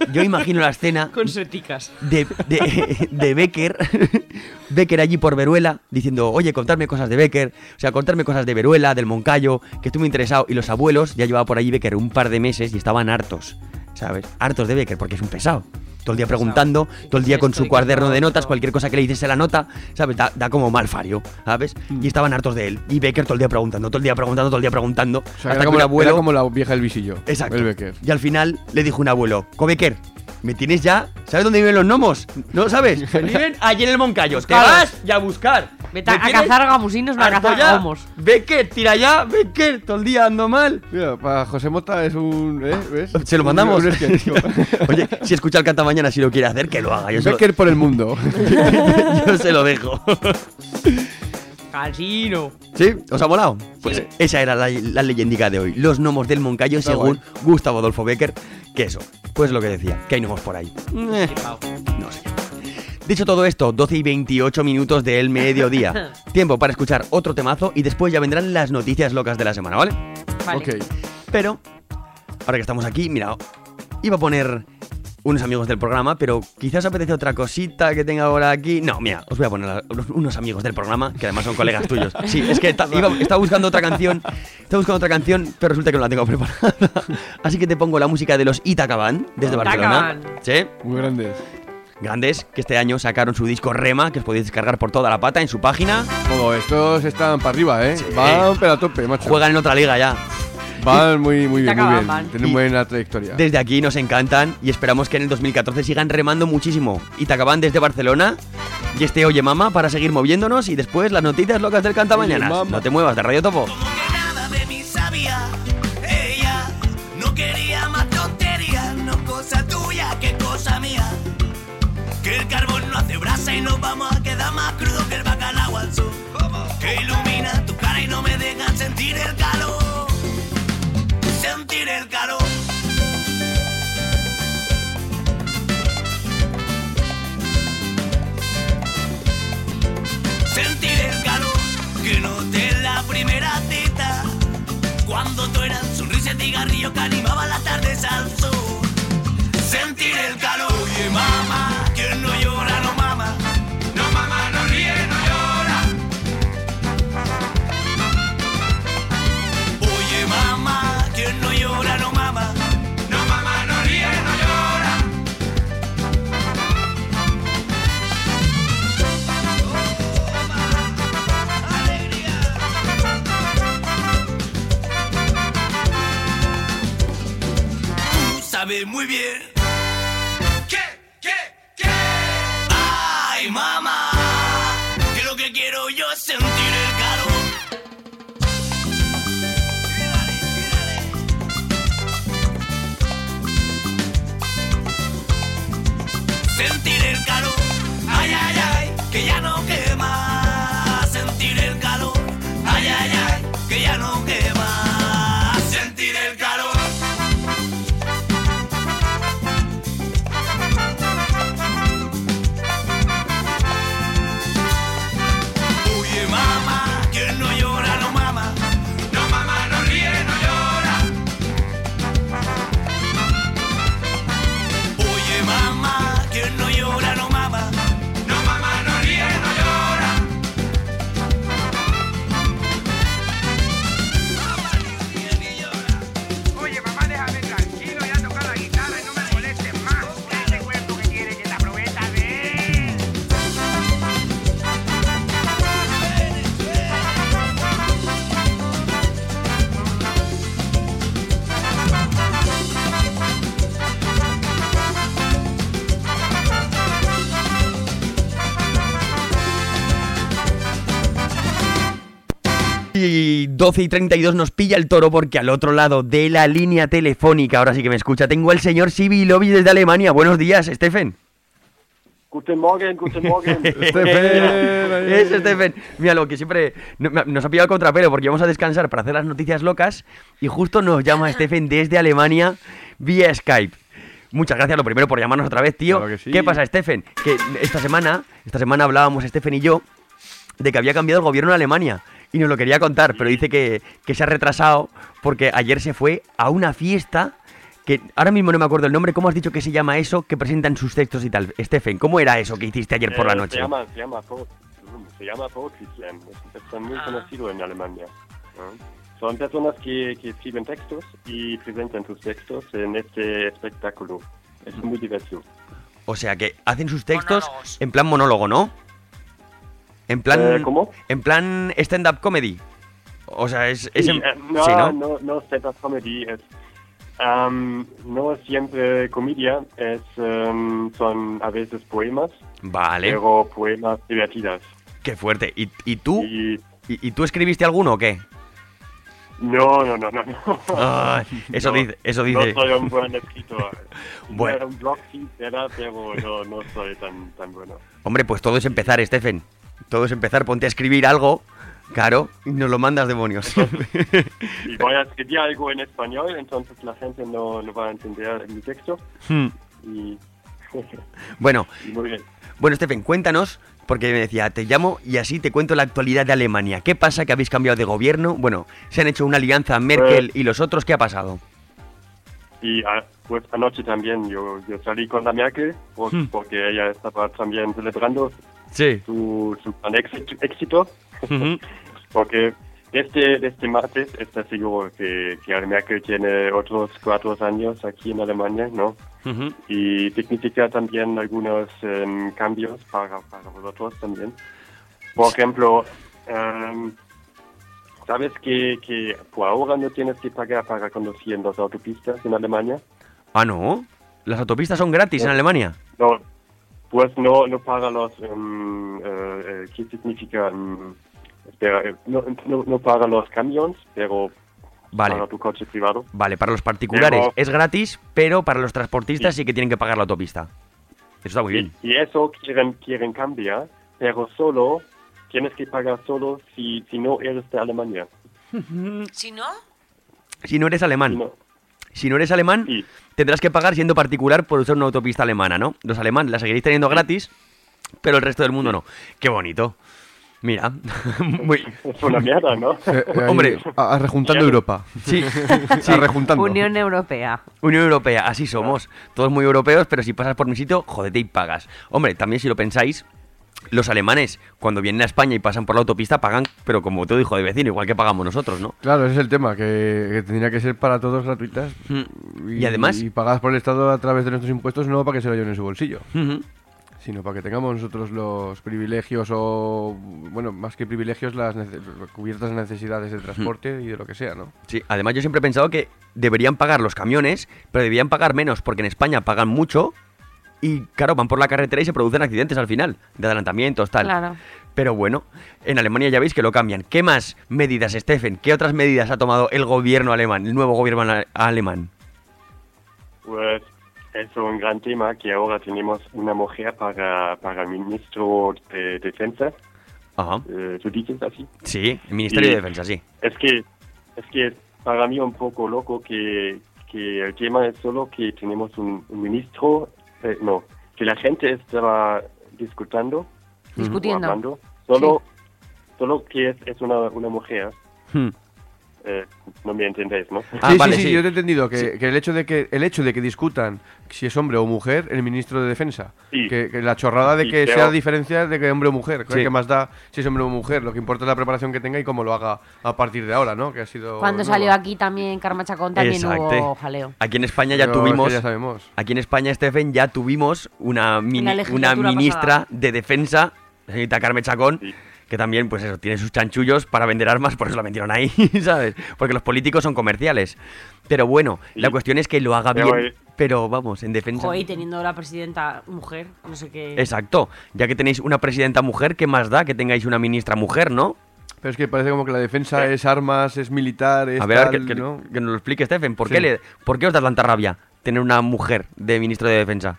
Con seticas. de Becker allí por Veruela, diciendo, oye, contarme cosas de Becker, o sea, contarme cosas de Veruela, del Moncayo, que estoy muy interesado. Y los abuelos, ya llevaba por allí Becker un par de meses y estaban hartos, ¿sabes? Hartos de Becker, porque es un pesado. Todo el día preguntando, todo el día con su cuaderno de notas, cualquier cosa que le dices se la nota, ¿sabes? Da como mal fario, ¿sabes? Y estaban hartos de él. Y Becker todo el día preguntando. O sea, Hasta era que como, un abuelo... era como la vieja del visillo. Exacto. El Becker. Y al final le dijo un abuelo, Becker, ¿me tienes ya? ¿Sabes dónde viven los gnomos? ¿No sabes? Viven allí en el Moncayo. Te Buscalos. vas y a buscar. Vete ¿Me a tienes? cazar gamusinos, no a Harto cazar ya. gnomos. Becker, tira ya, Becker, todo el día ando mal. Mira, para José Mota es un... ¿Ves? Se lo mandamos. Un sketch. Oye, si escucha el Cantamañana, si lo quiere hacer, que lo haga. Yo Becker por el mundo. yo se lo dejo. Casino. ¿Sí? ¿Os ha molado? Pues esa era la leyendica de hoy. Los gnomos del Moncayo, Está según guay. Gustavo Adolfo Becker. Que eso, pues lo que decía, que hay gnomos por ahí. No sé. Dicho todo esto, 12 y 28 minutos del mediodía. Tiempo para escuchar otro temazo y después ya vendrán las noticias locas de la semana, ¿vale? Vale. Ok. Pero, ahora que estamos aquí, mira, iba a poner unos amigos del programa, pero quizás os apetece otra cosita que tenga ahora aquí. No, mira, os voy a poner unos amigos del programa, que además son colegas tuyos. Sí, es que estaba buscando otra canción, pero resulta que no la tengo preparada. Así que te pongo la música de los Itacaban, desde Barcelona. Itacaban. ¿Sí? Muy grandes. Grandes, que este año sacaron su disco Rema, que os podéis descargar por toda la pata en su página. Todo estos están para arriba, ¿eh? Sí. Van pero a tope, macho. Juegan en otra liga ya. Van muy bien, muy Itacaban. bien. Tienen Y buena trayectoria. Desde aquí nos encantan y esperamos que en el 2014 sigan remando muchísimo. Itacaban desde Barcelona y Oye Mama para seguir moviéndonos y después las noticias locas del Cantamañanas. Oye, Mama. No te muevas de Radio Topo. Como que nada de mí sabía, ella no quería más tonterías, no cosa tuya, que cosa mía. Que el carbón no hace brasa y nos vamos a quedar más crudo que el bacalao al sol. Que ilumina tu cara y no me dejan sentir el calor. Sentir el calor. Sentir el calor que noté en la primera cita. Cuando tú eras sonrisa y cigarrillo que animaba la tarde al sol. Sentir el calor. Oye, mamá, quien no llora no mama. No mama, no ríe, no llora. Oye, mamá, quien no llora no mama. No mama, no ríe, no llora. Alegría. Tú sabes muy bien. ¿Qué? Ay, mamá, que lo que quiero yo es sentir el calor. Sentir el calor. Ay, ay, ay. Y 12:32 nos pilla el toro porque al otro lado de la línea telefónica, ahora sí que me escucha, tengo al señor Sibi Lobby desde Alemania. Buenos días, Stephen. Guten Morgen, guten Morgen. Es Stephen. Mira, lo que siempre nos ha pillado el contrapelo porque vamos a descansar para hacer las noticias locas y justo nos llama Stephen desde Alemania vía Skype. Muchas gracias, lo primero, por llamarnos otra vez, tío. Claro que sí. ¿Qué pasa, Stephen? Que esta semana hablábamos Stephen y yo de que había cambiado el gobierno en Alemania y nos lo quería contar, pero dice que se ha retrasado porque ayer se fue a una fiesta que ahora mismo no me acuerdo el nombre. ¿Cómo has dicho que se llama eso? Que presentan sus textos y tal. Stephen, ¿cómo era eso que hiciste ayer por la noche? Se llama Poetry Slam. Es muy conocido en Alemania. Son personas que escriben textos y presentan sus textos en este espectáculo. Es muy divertido. O sea que hacen sus textos en plan monólogo, ¿no? En plan, ¿cómo? En plan stand-up comedy. O sea, No stand-up comedy. No es siempre comedia, son a veces poemas. Vale. Pero poemas divertidas. Qué fuerte. ¿Y tú? ¿Y tú escribiste alguno o qué? No. Ay, eso dice. No soy un buen escritor. Bueno. Un blog sí, pero no soy tan bueno. Hombre, pues todo es empezar, Stephen. Todo es empezar. Ponte a escribir algo, claro, y nos lo mandas, demonios. Y voy a escribir algo en español, entonces la gente no va a entender mi texto. Y... Bueno, y muy bien. Bueno, Stephen, cuéntanos, porque me decía, te llamo y así te cuento la actualidad de Alemania. ¿Qué pasa que habéis cambiado de gobierno? Bueno, se han hecho una alianza Merkel y los otros. ¿Qué ha pasado? Y pues anoche también yo salí con la Merkel porque ella estaba también celebrando su gran éxito. Porque desde martes está seguro que la Merkel tiene otros 4 años aquí en Alemania, ¿no? Y significa también algunos cambios para vosotros también. Por ejemplo, ¿sabes que por ahora no tienes que pagar para conducir en las autopistas en Alemania? Ah, ¿no? ¿Las autopistas son gratis en Alemania? No, pues no para los... ¿qué significa? No para los camiones, pero para tu coche privado. Vale, para los particulares es gratis, pero para los transportistas sí que tienen que pagar la autopista. Eso está muy bien. Y eso quieren cambiar, pero solo tienes que pagar solo si no eres de Alemania. ¿Si no? Si no eres alemán. Si no eres alemán, tendrás que pagar siendo particular por usar una autopista alemana, ¿no? Los alemanes la seguiréis teniendo gratis, pero el resto del mundo no. Qué bonito. Mira, es una mierda, ¿no? Hombre, rejuntando Europa. Sí. Rejuntando. Unión Europea, así somos. Todos muy europeos, pero si pasas por mi sitio, jódete y pagas. Hombre, también si lo pensáis, los alemanes, cuando vienen a España y pasan por la autopista, pagan, pero como todo hijo de vecino, igual que pagamos nosotros, ¿no? Claro, ese es el tema, que tendría que ser para todos gratuitas. Y además... Y pagadas por el Estado a través de nuestros impuestos, no para que se lo lleven en su bolsillo. Sino para que tengamos nosotros los privilegios o, bueno, más que privilegios, las cubiertas necesidades de transporte y de lo que sea, ¿no? Sí, además yo siempre he pensado que deberían pagar los camiones, pero deberían pagar menos, porque en España pagan mucho y, claro, van por la carretera y se producen accidentes al final, de adelantamientos, tal. Claro. Pero bueno, en Alemania ya veis que lo cambian. ¿Qué más medidas, Stephen? ¿Qué otras medidas ha tomado el gobierno alemán, el nuevo gobierno alemán? Pues... es un gran tema que ahora tenemos una mujer para el ministro de Defensa. Ajá. ¿Tú dices así? Sí, el Ministerio de Defensa, sí. Es que para mí un poco loco que el tema es solo que tenemos un ministro, que la gente estaba discutiendo, hablando, solo que es una mujer. No me entendéis, ¿no? Sí, yo te he entendido que el hecho de que discutan si es hombre o mujer, el ministro de Defensa, que la chorrada de que sea diferencia de que hombre o mujer, que más da si es hombre o mujer, lo que importa es la preparación que tenga y cómo lo haga a partir de ahora, ¿no? Que ha sido cuando salió aquí también Carme Chacón también hubo jaleo. Aquí en España ya tuvimos, aquí en España, Stephen, ya tuvimos una ministra de Defensa, la señorita Carme Chacón. Que también, pues eso, tiene sus chanchullos para vender armas, por eso la metieron ahí, ¿sabes? Porque los políticos son comerciales. Pero bueno, la cuestión es que lo haga bien, pero vamos, en defensa... Joder, teniendo la presidenta mujer, no sé qué... Exacto, ya que tenéis una presidenta mujer, ¿qué más da que tengáis una ministra mujer, no? Pero es que parece como que la defensa es armas, es militar, es A ver, tal, que ¿no? nos lo explique, Stephen. ¿Por Sí. qué os da tanta rabia tener una mujer de ministro de defensa?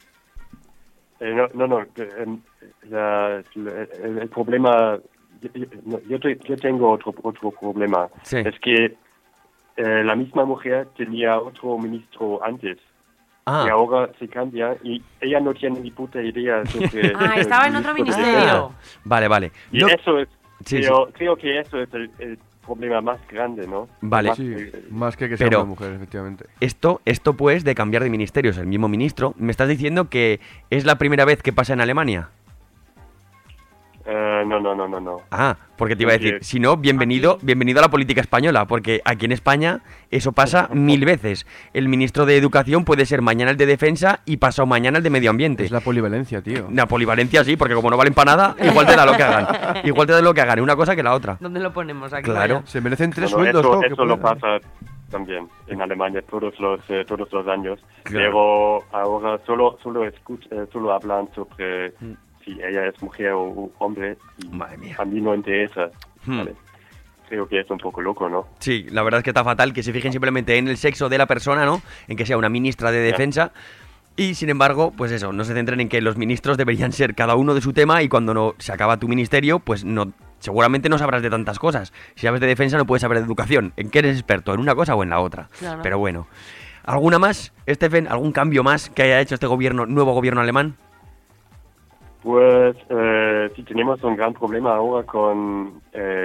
El problema, yo tengo otro problema. Sí. Es que la misma mujer tenía otro ministro antes. Y ahora se cambia y ella no tiene ni puta idea sobre... estaba en otro ministerio. Vale. Y eso es... Sí, creo que eso es el problema más grande, ¿no? Vale. Más que sea una mujer, efectivamente. Esto pues de cambiar de ministerios, el mismo ministro, ¿me estás diciendo que es la primera vez que pasa en Alemania? No. Porque te iba a decir, si no, bienvenido a la política española, porque aquí en España eso pasa 1000 veces. El ministro de Educación puede ser mañana el de Defensa y pasado mañana el de Medio Ambiente. Es la polivalencia, tío. La polivalencia sí, porque como no valen para nada, igual te da lo que hagan. Igual te da lo que hagan, una cosa que la otra. ¿Dónde lo ponemos aquí? Claro. Vaya. Se merecen 3 sueldos. Eso lo pasa también en Alemania todos los años. Claro. Pero ahora solo hablan sobre... si ella es mujer o hombre, y Madre mía. a mí no interesa. ¿Vale? Creo que es un poco loco, ¿no? Sí, la verdad es que está fatal que se fijen simplemente en el sexo de la persona, ¿no? En que sea una ministra de defensa. Y sin embargo, pues eso, no se centren en que los ministros deberían ser cada uno de su tema y cuando no se acaba tu ministerio, pues no, seguramente no sabrás de tantas cosas. Si sabes de defensa no puedes saber de educación. ¿En qué eres experto? ¿En una cosa o en la otra? Claro. Pero bueno. ¿Alguna más, Stephen? ¿Algún cambio más que haya hecho este nuevo gobierno alemán? Pues sí, tenemos un gran problema ahora con,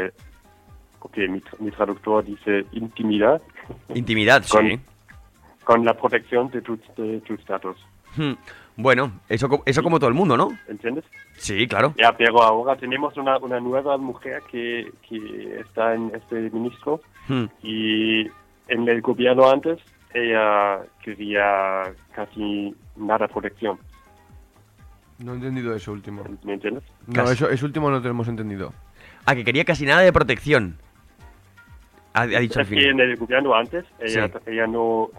mi traductor dice intimidad. Intimidad, sí. Con la protección de tus datos. Bueno, eso como todo el mundo, ¿no? ¿Entiendes? Sí, claro. Ya, pero ahora tenemos una nueva mujer que está en este ministro y en el gobierno antes ella quería casi nada protección. No he entendido eso último. ¿Me entiendes? No, eso último no te hemos entendido. Que quería casi nada de protección. Ha dicho al Es que final. en el gobierno antes ella no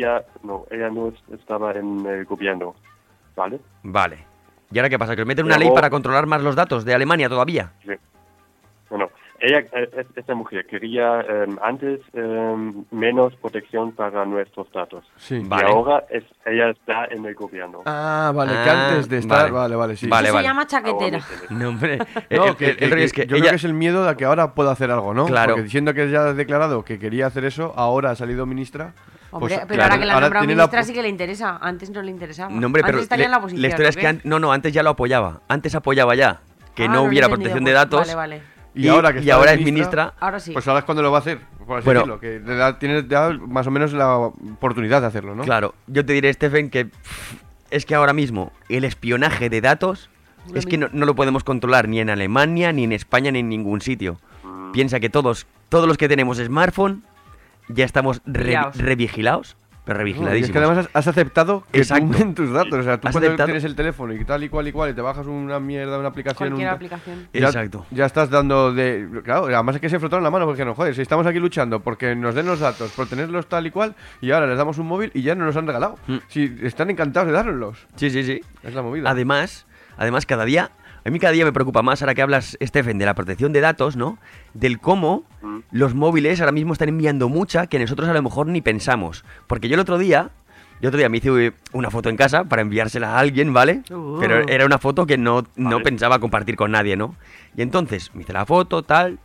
estaba en el gobierno, ¿vale? Vale. ¿Y ahora qué pasa? ¿Que os meten una ley para controlar más los datos de Alemania todavía? Sí. Bueno, esta mujer quería antes menos protección para nuestros datos. Sí. Y Vale. ahora ella está en el gobierno. Vale, que antes de estar... Vale, sí. Vale, Se llama chaquetera. No, hombre. No, El rollo es que yo creo que es el miedo de que ahora pueda hacer algo, ¿no? Claro. Porque diciendo que ya ha declarado que quería hacer eso, ahora ha salido ministra. Hombre, pues, pero claro, ahora que la ha nombrado tiene ministra sí que le interesa. Antes no le interesaba. No, hombre, pero antes estaría en la oposición. la historia es ¿o que qué? antes ya lo apoyaba. Antes apoyaba ya que no lo he hubiera entendido, protección de pues. datos. Vale. Y ahora que está ahora de es ministra. Ahora sí. Pues ahora es cuando lo va a hacer, por así Bueno. decirlo, que tiene ya más o menos la oportunidad de hacerlo, ¿no? Claro, yo te diré, Stephen, que es que ahora mismo el espionaje de datos es que no lo podemos controlar ni en Alemania, ni en España, ni en ningún sitio. Piensa que todos los que tenemos smartphone ya estamos revigilados. Pero No, y es revigiladísimos. que además has aceptado que Exacto. tumben tus datos. O sea, tú Has cuando aceptado. tienes el teléfono y tal y cual y te bajas una mierda, una aplicación. Cualquier aplicación. Ya, Exacto. Ya estás dando de... Claro, además es que se frotaron la mano porque no, joder, si estamos aquí luchando porque nos den los datos, por tenerlos tal y cual, y ahora les damos un móvil y ya no nos han regalado. Si están encantados de dárnoslos. Sí. Es la movida. Además, cada día me preocupa más, ahora que hablas, Stephen, de la protección de datos, ¿no? Del cómo los móviles ahora mismo están enviando mucha que nosotros a lo mejor ni pensamos. Porque yo el otro día me hice una foto en casa para enviársela a alguien, ¿vale? Pero era una foto que no pensaba compartir con nadie, ¿no? Y entonces me hice la foto, tal...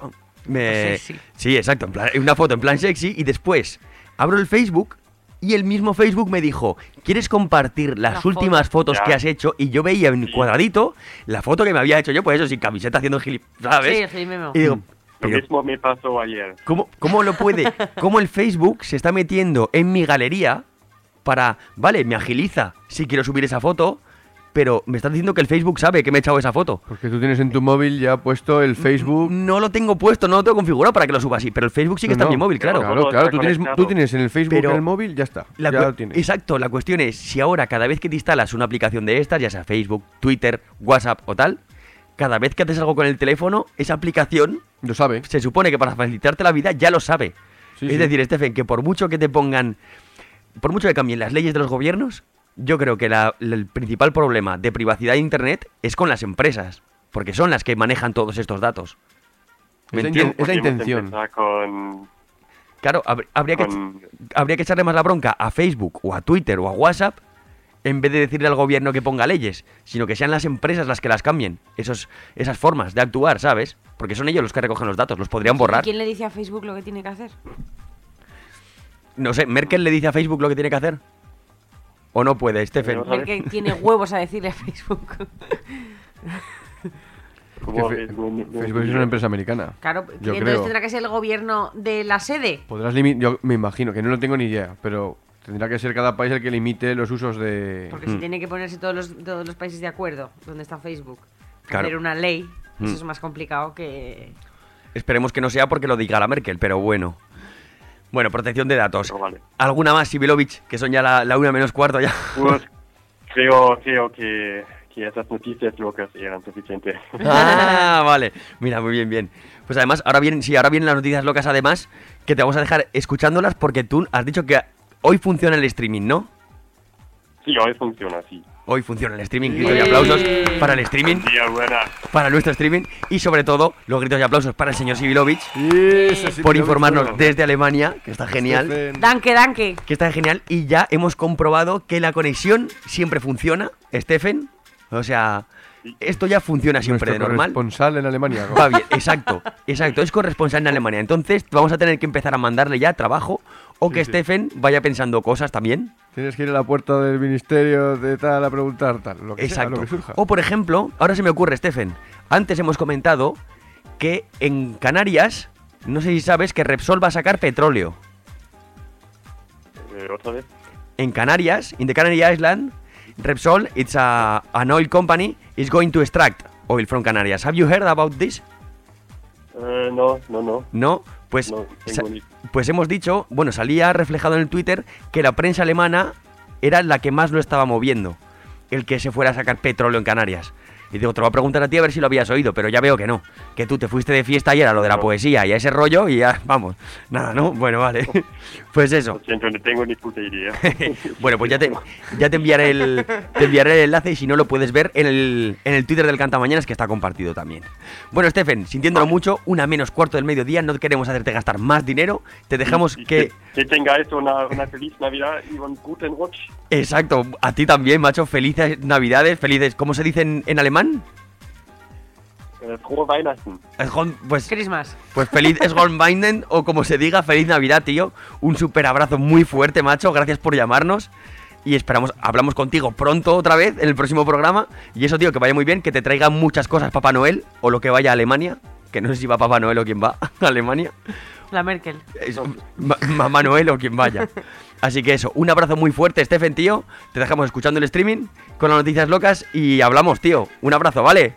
Sí, exacto, en plan, una foto en plan sexy y después abro el Facebook y el mismo Facebook me dijo, ¿quieres compartir las últimas fotos que has hecho? Y yo veía en cuadradito la foto que me había hecho yo, pues eso, sin camiseta, haciendo ¿sabes? Sí, memo. Y digo, Lo mismo me pasó ayer. ¿Cómo lo puede? ¿Cómo el Facebook se está metiendo en mi galería para, vale, me agiliza si quiero subir esa foto, pero me estás diciendo que el Facebook sabe que me he echado esa foto? Porque tú tienes en tu móvil ya puesto el Facebook... No lo tengo puesto, no lo tengo configurado para que lo suba así, pero el Facebook sí que está en mi móvil, claro. Claro, tú tienes en el Facebook en el móvil, ya está. Ya lo tienes. Exacto, la cuestión es, si ahora cada vez que te instalas una aplicación de estas, ya sea Facebook, Twitter, WhatsApp o tal, cada vez que haces algo con el teléfono, esa aplicación... Lo sabe. Se supone que para facilitarte la vida ya lo sabe. Es decir, Stephen, que por mucho que te pongan... Por mucho que cambien las leyes de los gobiernos, yo creo que el principal problema de privacidad de Internet es con las empresas, porque son las que manejan todos estos datos. ¿Me entiendes? Es la intención. Claro, habría que echarle más la bronca a Facebook o a Twitter o a WhatsApp en vez de decirle al gobierno que ponga leyes, sino que sean las empresas las que las cambien, esas formas de actuar, ¿sabes? Porque son ellos los que recogen los datos, los podrían borrar. ¿Quién le dice a Facebook lo que tiene que hacer? No sé, ¿Merkel le dice a Facebook lo que tiene que hacer? ¿O no puede, Stephen? Merkel tiene huevos a decirle a Facebook. Facebook es una empresa americana. Claro, yo entonces creo. tendrá que ser el gobierno de la sede. Yo me imagino, que no lo tengo ni idea, pero tendrá que ser cada país el que limite los usos de... Porque si tiene que ponerse todos los países de acuerdo, donde está Facebook, Claro. hacer una ley, eso es más complicado que... Esperemos que no sea porque lo diga la Merkel, pero bueno. Bueno, protección de datos. Vale. ¿Alguna más, Sibilovich? Que son ya la 1:45 ya. Pues creo que esas noticias locas eran suficientes. Ah, vale. Mira, muy bien. Pues además, ahora vienen las noticias locas, además, que te vamos a dejar escuchándolas porque tú has dicho que hoy funciona el streaming, ¿no? Sí, hoy funciona, sí. Hoy funciona el streaming. Gritos y aplausos para el streaming. Para nuestro streaming. Y sobre todo, los gritos y aplausos para el señor Sibilovich. Por informarnos desde Alemania, que está genial. Danke. Que está genial. Y ya hemos comprobado que la conexión siempre funciona, Stephen. O sea, esto ya funciona siempre de normal. Corresponsal en Alemania. ¿No? Va bien, exacto. Es corresponsal en Alemania. Entonces vamos a tener que empezar a mandarle ya trabajo o que Stephen vaya pensando cosas también. Tienes que ir a la puerta del ministerio de tal a preguntar tal, lo que Exacto. sea, lo que surja. O por ejemplo, ahora se me ocurre, Stephen, antes hemos comentado que en Canarias, no sé si sabes que Repsol va a sacar petróleo. ¿Otra vez? En Canarias, in the Canary Island, Repsol, it's an oil company, is going to extract oil from Canarias. Have you heard about this? No. No, pues, No, tengo ni- pues hemos dicho, bueno, salía reflejado en el Twitter que la prensa alemana era la que más lo estaba moviendo, el que se fuera a sacar petróleo en Canarias. Y digo, te lo voy a preguntar a ti a ver si lo habías oído, pero ya veo que no. Que tú te fuiste de fiesta ayer a lo de la No. poesía y a ese rollo y ya, vamos. Nada, ¿no? Bueno, vale. Pues eso. Lo siento, no tengo ni puta idea. Bueno, pues ya te enviaré el enlace y si no lo puedes ver en el Twitter del Cantamañanas, que está compartido también. Bueno, Stephen, sintiéndolo mucho, 1:45 del mediodía, no queremos hacerte gastar más dinero, te dejamos Y que... Que tengáis una feliz Navidad y un guten Rutsch. Exacto, a ti también, macho, felices Navidades, felices... ¿Cómo se dice en alemán? Frohe Weihnachten. Pues Christmas. feliz Weihnachten o como se diga, feliz Navidad, tío. Un súper abrazo muy fuerte, macho, gracias por llamarnos. Y hablamos contigo pronto otra vez en el próximo programa. Y eso, tío, que vaya muy bien, que te traigan muchas cosas Papá Noel o lo que vaya a Alemania. Que no sé si va Papá Noel o quién va a Alemania. La Merkel. Mamá Noel o quien vaya. Así que eso, un abrazo muy fuerte, Stephen, tío. Te dejamos escuchando el streaming con las noticias locas y hablamos, tío. Un abrazo, ¿vale?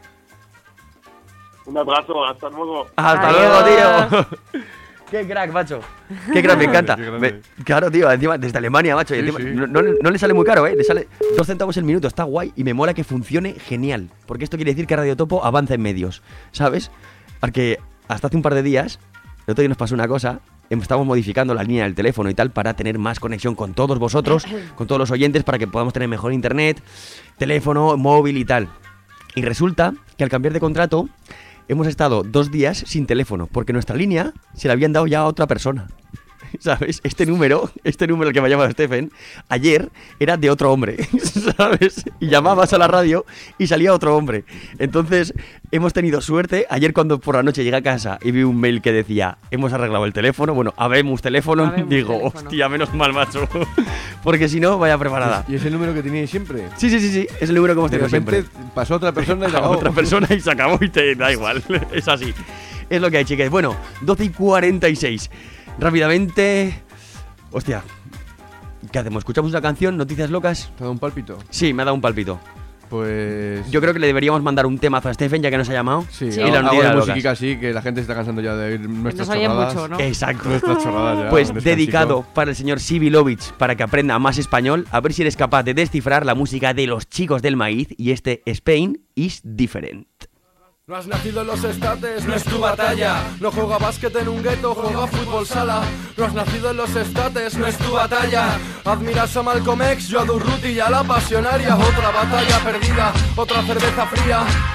Un abrazo, hasta luego. Hasta Adiós. luego, tío. Qué crack, macho. Qué crack, me encanta. Qué grande. Claro, tío, encima desde Alemania, macho. Y Sí, encima, sí. no le sale muy caro, ¿eh? Le sale 2 centavos el minuto. Está guay y me mola que funcione genial. Porque esto quiere decir que Radio Topo avanza en medios, ¿sabes? Porque hasta hace un par de días, el otro día nos pasó una cosa. Estamos modificando la línea del teléfono y tal para tener más conexión con todos vosotros, con todos los oyentes, para que podamos tener mejor internet, teléfono, móvil y tal. Y resulta que al cambiar de contrato hemos estado 2 días sin teléfono, porque nuestra línea se la habían dado ya a otra persona. ¿Sabes? Este número al que me ha llamado Stephen, ayer era de otro hombre, ¿sabes? Y llamabas a la radio y salía otro hombre. Entonces, hemos tenido suerte. Ayer cuando por la noche llegué a casa y vi un mail que decía, hemos arreglado el teléfono, bueno, habemos teléfono, Habemos digo, teléfono. hostia, menos mal, macho. Porque si no, vaya preparada. ¿Y es el número que teníais siempre? Sí, es el número que hemos De tenido repente siempre. pasó otra persona y se A acabó. otra persona y se acabó y te da igual. Es así. Es lo que hay, chicas. Bueno, 12:46. Rápidamente. Hostia. ¿Qué hacemos? ¿Escuchamos una canción? ¿Noticias locas? ¿Te ha dado un pálpito? Sí, me ha dado un palpito. Pues... Yo creo que le deberíamos mandar un temazo a Stephen, ya que nos ha llamado. Sí, Sí. Y la algo noticia de locas. musiquita así, que la gente se está cansando ya de oír nuestras Nos oyen chorradas. mucho, ¿no? Exacto. Nuestras chorradas ya. Pues un descansito. dedicado para el señor Sibilovich, para que aprenda más español, a ver si eres capaz de descifrar la música de los Chicos del Maíz y este Spain is Different. No has nacido en los estates, no es tu batalla. No juega básquet en un gueto, juega fútbol sala. No has nacido en los estates, no es tu batalla. Admiras a Malcolm X, yo a Durruti y a la pasionaria. Otra batalla perdida, otra cerveza fría.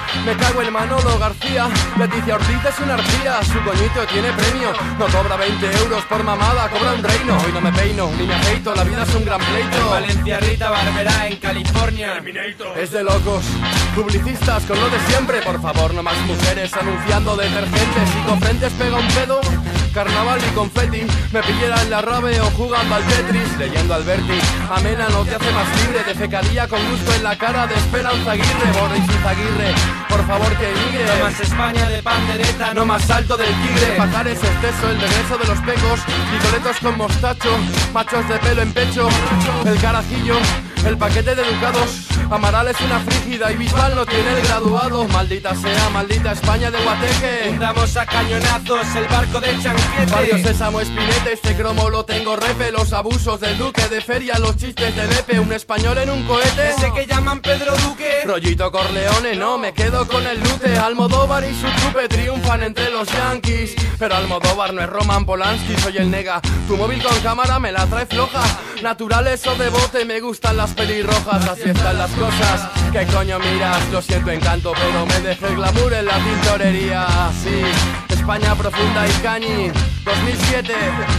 Me cago en Manolo García. Leticia Ortiz es una arpía, su coñito tiene premio. No cobra 20 euros por mamada, cobra un reino. Hoy no me peino, ni me afeito, la vida es un gran pleito. En Valencia Rita Barberá, en California es de locos, publicistas con lo de siempre. Por favor, no más mujeres anunciando detergentes. Y con frentes pega un pedo, carnaval y confeti. Me pillera en la rave o jugando al Tetris. Leyendo Alberti, amena no te hace más libre. Defecaría con gusto en la cara de Esperanza Aguirre. Boris Izaguirre, por favor que emigre. No más España de pandereta, no más salto del tigre. Pajares exceso, el regreso de los pecos. Picoletos con mostacho, machos de pelo en pecho. El carajillo, el paquete de educados. Amaral es una frígida y Bisbal no tiene el graduado. Maldita sea, maldita España de Guateque. Hundamos a cañonazos el barco de Chanquete. Barrio Sésamo, Espinete, este cromo lo tengo repe. Los abusos del duque de feria, los chistes de Lepe. Un español en un cohete, ese que llaman Pedro Duque. Rollito Corleone, no, me quedo con el lute. Almodóvar y su trupe triunfan entre los yanquis. Pero Almodóvar no es Roman Polanski, soy el nega. Tu móvil con cámara me la trae floja. Naturales o de bote, me gustan las pelirrojas. Así están las cosas, ¿qué coño miras? Lo siento encanto, pero me dejé el glamour en la tintorería. Sí, España profunda y cañi, 2007.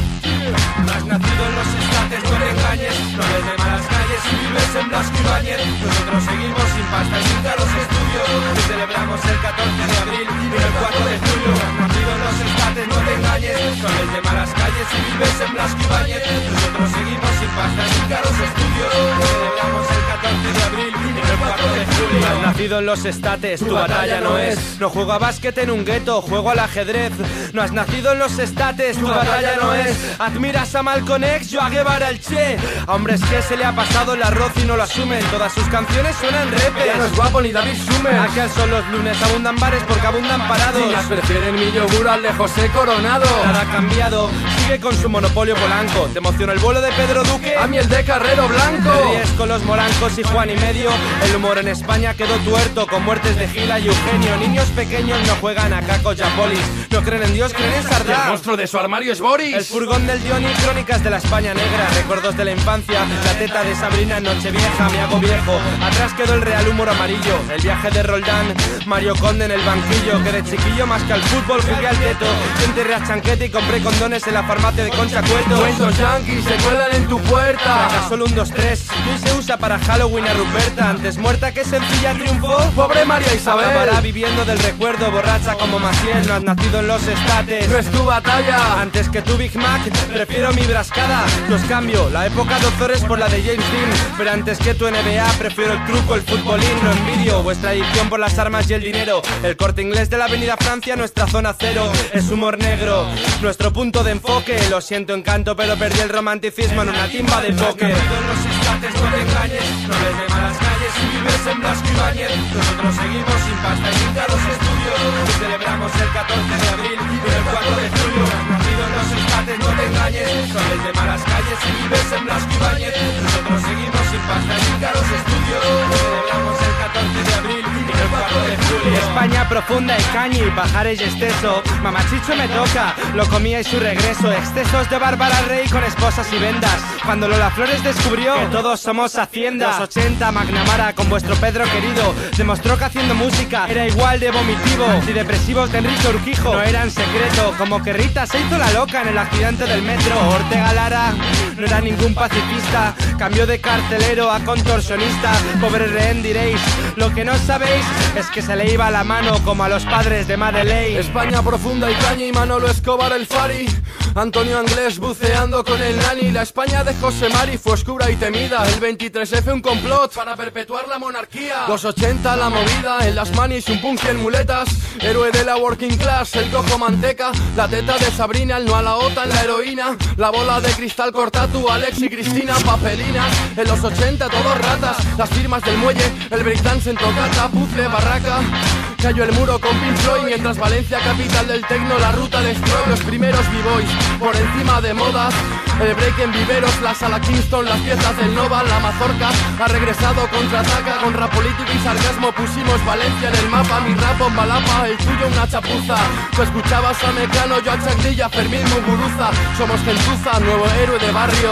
No has nacido en los estates, no te engañes. No eres de malas calles y vives en Blasco Ibáñez. Nosotros seguimos sin pasta y sin caros estudios. Y celebramos el 14 de abril y no el 4 de julio. No has nacido en los estates, no te engañes. No eres de malas calles y vives en Blasco Ibáñez. Nosotros seguimos sin pasta y sin caros estudios. Y celebramos el 14 de abril y no el 4 de julio. No has nacido en los estates, tu batalla no es. No juego a básquet en un gueto, juego al ajedrez. No has nacido en los estates, tu batalla no es. Admiras a Malcolm X, yo a Guevara el Che. A hombres que se le ha pasado el arroz y no lo asumen. Todas sus canciones suenan repes. Ya no es guapo ni David Summers. Aquel son los lunes, abundan bares porque abundan parados. Si las prefieren mi yogur al de José Coronado. Nada ha cambiado, sigue con su monopolio polanco. Te emociona el vuelo de Pedro Duque, a mí el de Carrero Blanco. Te ríes con los morancos y Juan y medio. El humor en España quedó tuerto con muertes de Gila y Eugenio. Niños pequeños no juegan a cacos y a polis. No creen en Dios, creen en Sardá. El monstruo de su armario es Boris. El furgón del Diony, crónicas de la España negra. Recuerdos de la infancia, la teta de Sabrina en Nochevieja. Me hago viejo, atrás quedó el real humor amarillo. El viaje de Roldán, Mario Conde en el banquillo. Que de chiquillo más que al fútbol jugué al teto. Yo enterré a Chanquete y compré condones en la farmacia de Concha Cueto. Cuentos yanquis se cuelan en tu puerta. Fracasó el 1, 2, 3 y hoy se usa para Halloween a Ruperta. Antes muerta que sencilla triunfó, pobre María Isabel. Acabará viviendo del recuerdo, borracha como Maciel. No has nacido en los estates, no es tu batalla. Antes que tu Big Mac, prefiero mi brascada. Los cambio, la época de Ozores por la de James Dean. Pero antes que tu NBA, prefiero el truco, el futbolín. No envidio vuestra adicción por las armas y el dinero. El Corte Inglés de la avenida Francia, nuestra zona cero. Es humor negro, nuestro punto de enfoque. Lo siento encanto, pero perdí el romanticismo en una timba de póker. Los estates, no te engañes. No eres de malas calles y vives en Blasco Ibáñez. Nosotros seguimos sin pasta y sin caros estudios. Y celebramos el 14 de abril y el 4 de julio. Nacido en los estates, no te engañes. No eres de malas calles y vives en Blasco Ibáñez. Nosotros seguimos sin pasta y sin caros estudios. Y celebramos el 14 de abril y el 4 de julio. España profunda y cañi, pajares y exceso. Mamachicho me toca, lo comía y su regreso. Excesos de Bárbara Rey con esposas y vendas. Cuando Lola Flores descubrió que todos somos haciendas. Los 80, McNamara con vuestro Pedro querido demostró que haciendo música era igual de vomitivo. Antidepresivos de Enrique Urquijo no eran secreto. Como que Rita se hizo la loca en el accidente del metro. Ortega Lara no era ningún pacifista. Cambió de carcelero a contorsionista. Pobre rehén diréis, lo que no sabéis es que se le iba la mano como a los padres de Madeleine. España profunda y caña y Manolo Escobar el Fari. Antonio Anglés buceando con el Nani. La España de José Mari fue oscura y temida. El 23F un complot para perpetuar la monarquía. Los 80 la movida, en las manis un punk en muletas. Héroe de la working class, el cojo manteca. La teta de Sabrina, el no a la OTAN, la heroína. La bola de cristal Cortatu, Alex y Cristina, papelinas. En los 80 todos ratas, las firmas del muelle. El breakdance en tocata, puzzle, barraca. Cayó el muro con Pink Floyd, mientras Valencia, capital del tecno, la ruta destroy. Los primeros b-boys, por encima de modas. El break en viveros, la sala Kingston, las piezas del Nova, la mazorca. Ha regresado, contraataca, con rap político y sarcasmo. Pusimos Valencia en el mapa, mi rap bomba lapa, el tuyo una chapuza. Tú escuchabas a Mecano, yo a Chacdilla, Fermín Muguruza. Somos gentuza, nuevo héroe de barrio.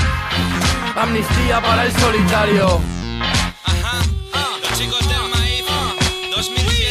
Amnistía para el solitario. Ajá, los chicos del maíz, 2007.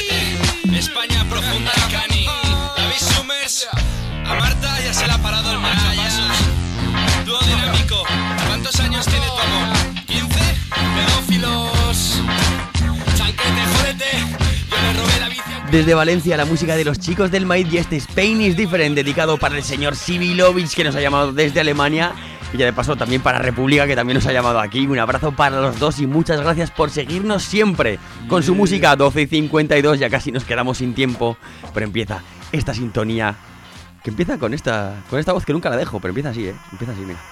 España profunda el cani. David Summers, a Marta ya se la ha parado el marcapasos. Dúo dinámico, ¿cuántos años tiene tu amor? 15, pedófilos, chanquete, jodete, yo le robé la bici. Desde Valencia, la música de los Chicos del Maíz y este Spain is Different, dedicado para el señor Sibilovich, que nos ha llamado desde Alemania. Y ya de paso también para República, que también nos ha llamado aquí. Un abrazo para los dos y muchas gracias por seguirnos siempre con su música. 12:52, ya casi nos quedamos sin tiempo, pero empieza esta sintonía que empieza con esta voz que nunca la dejo, pero empieza así, empieza así, mira.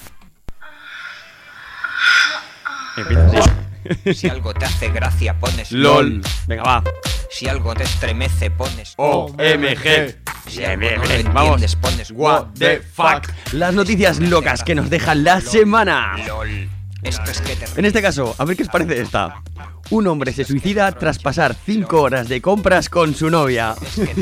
Empieza así. Si algo te hace gracia pones LOL. Venga, va. Si algo te estremece pones OMG. Si algo no lo entiendes pones What the fuck. Las noticias locas que nos deja la semana. LOL. Esto es que te... En este caso, a ver qué os parece esta. Un hombre se suicida tras pasar 5 horas de compras con su novia.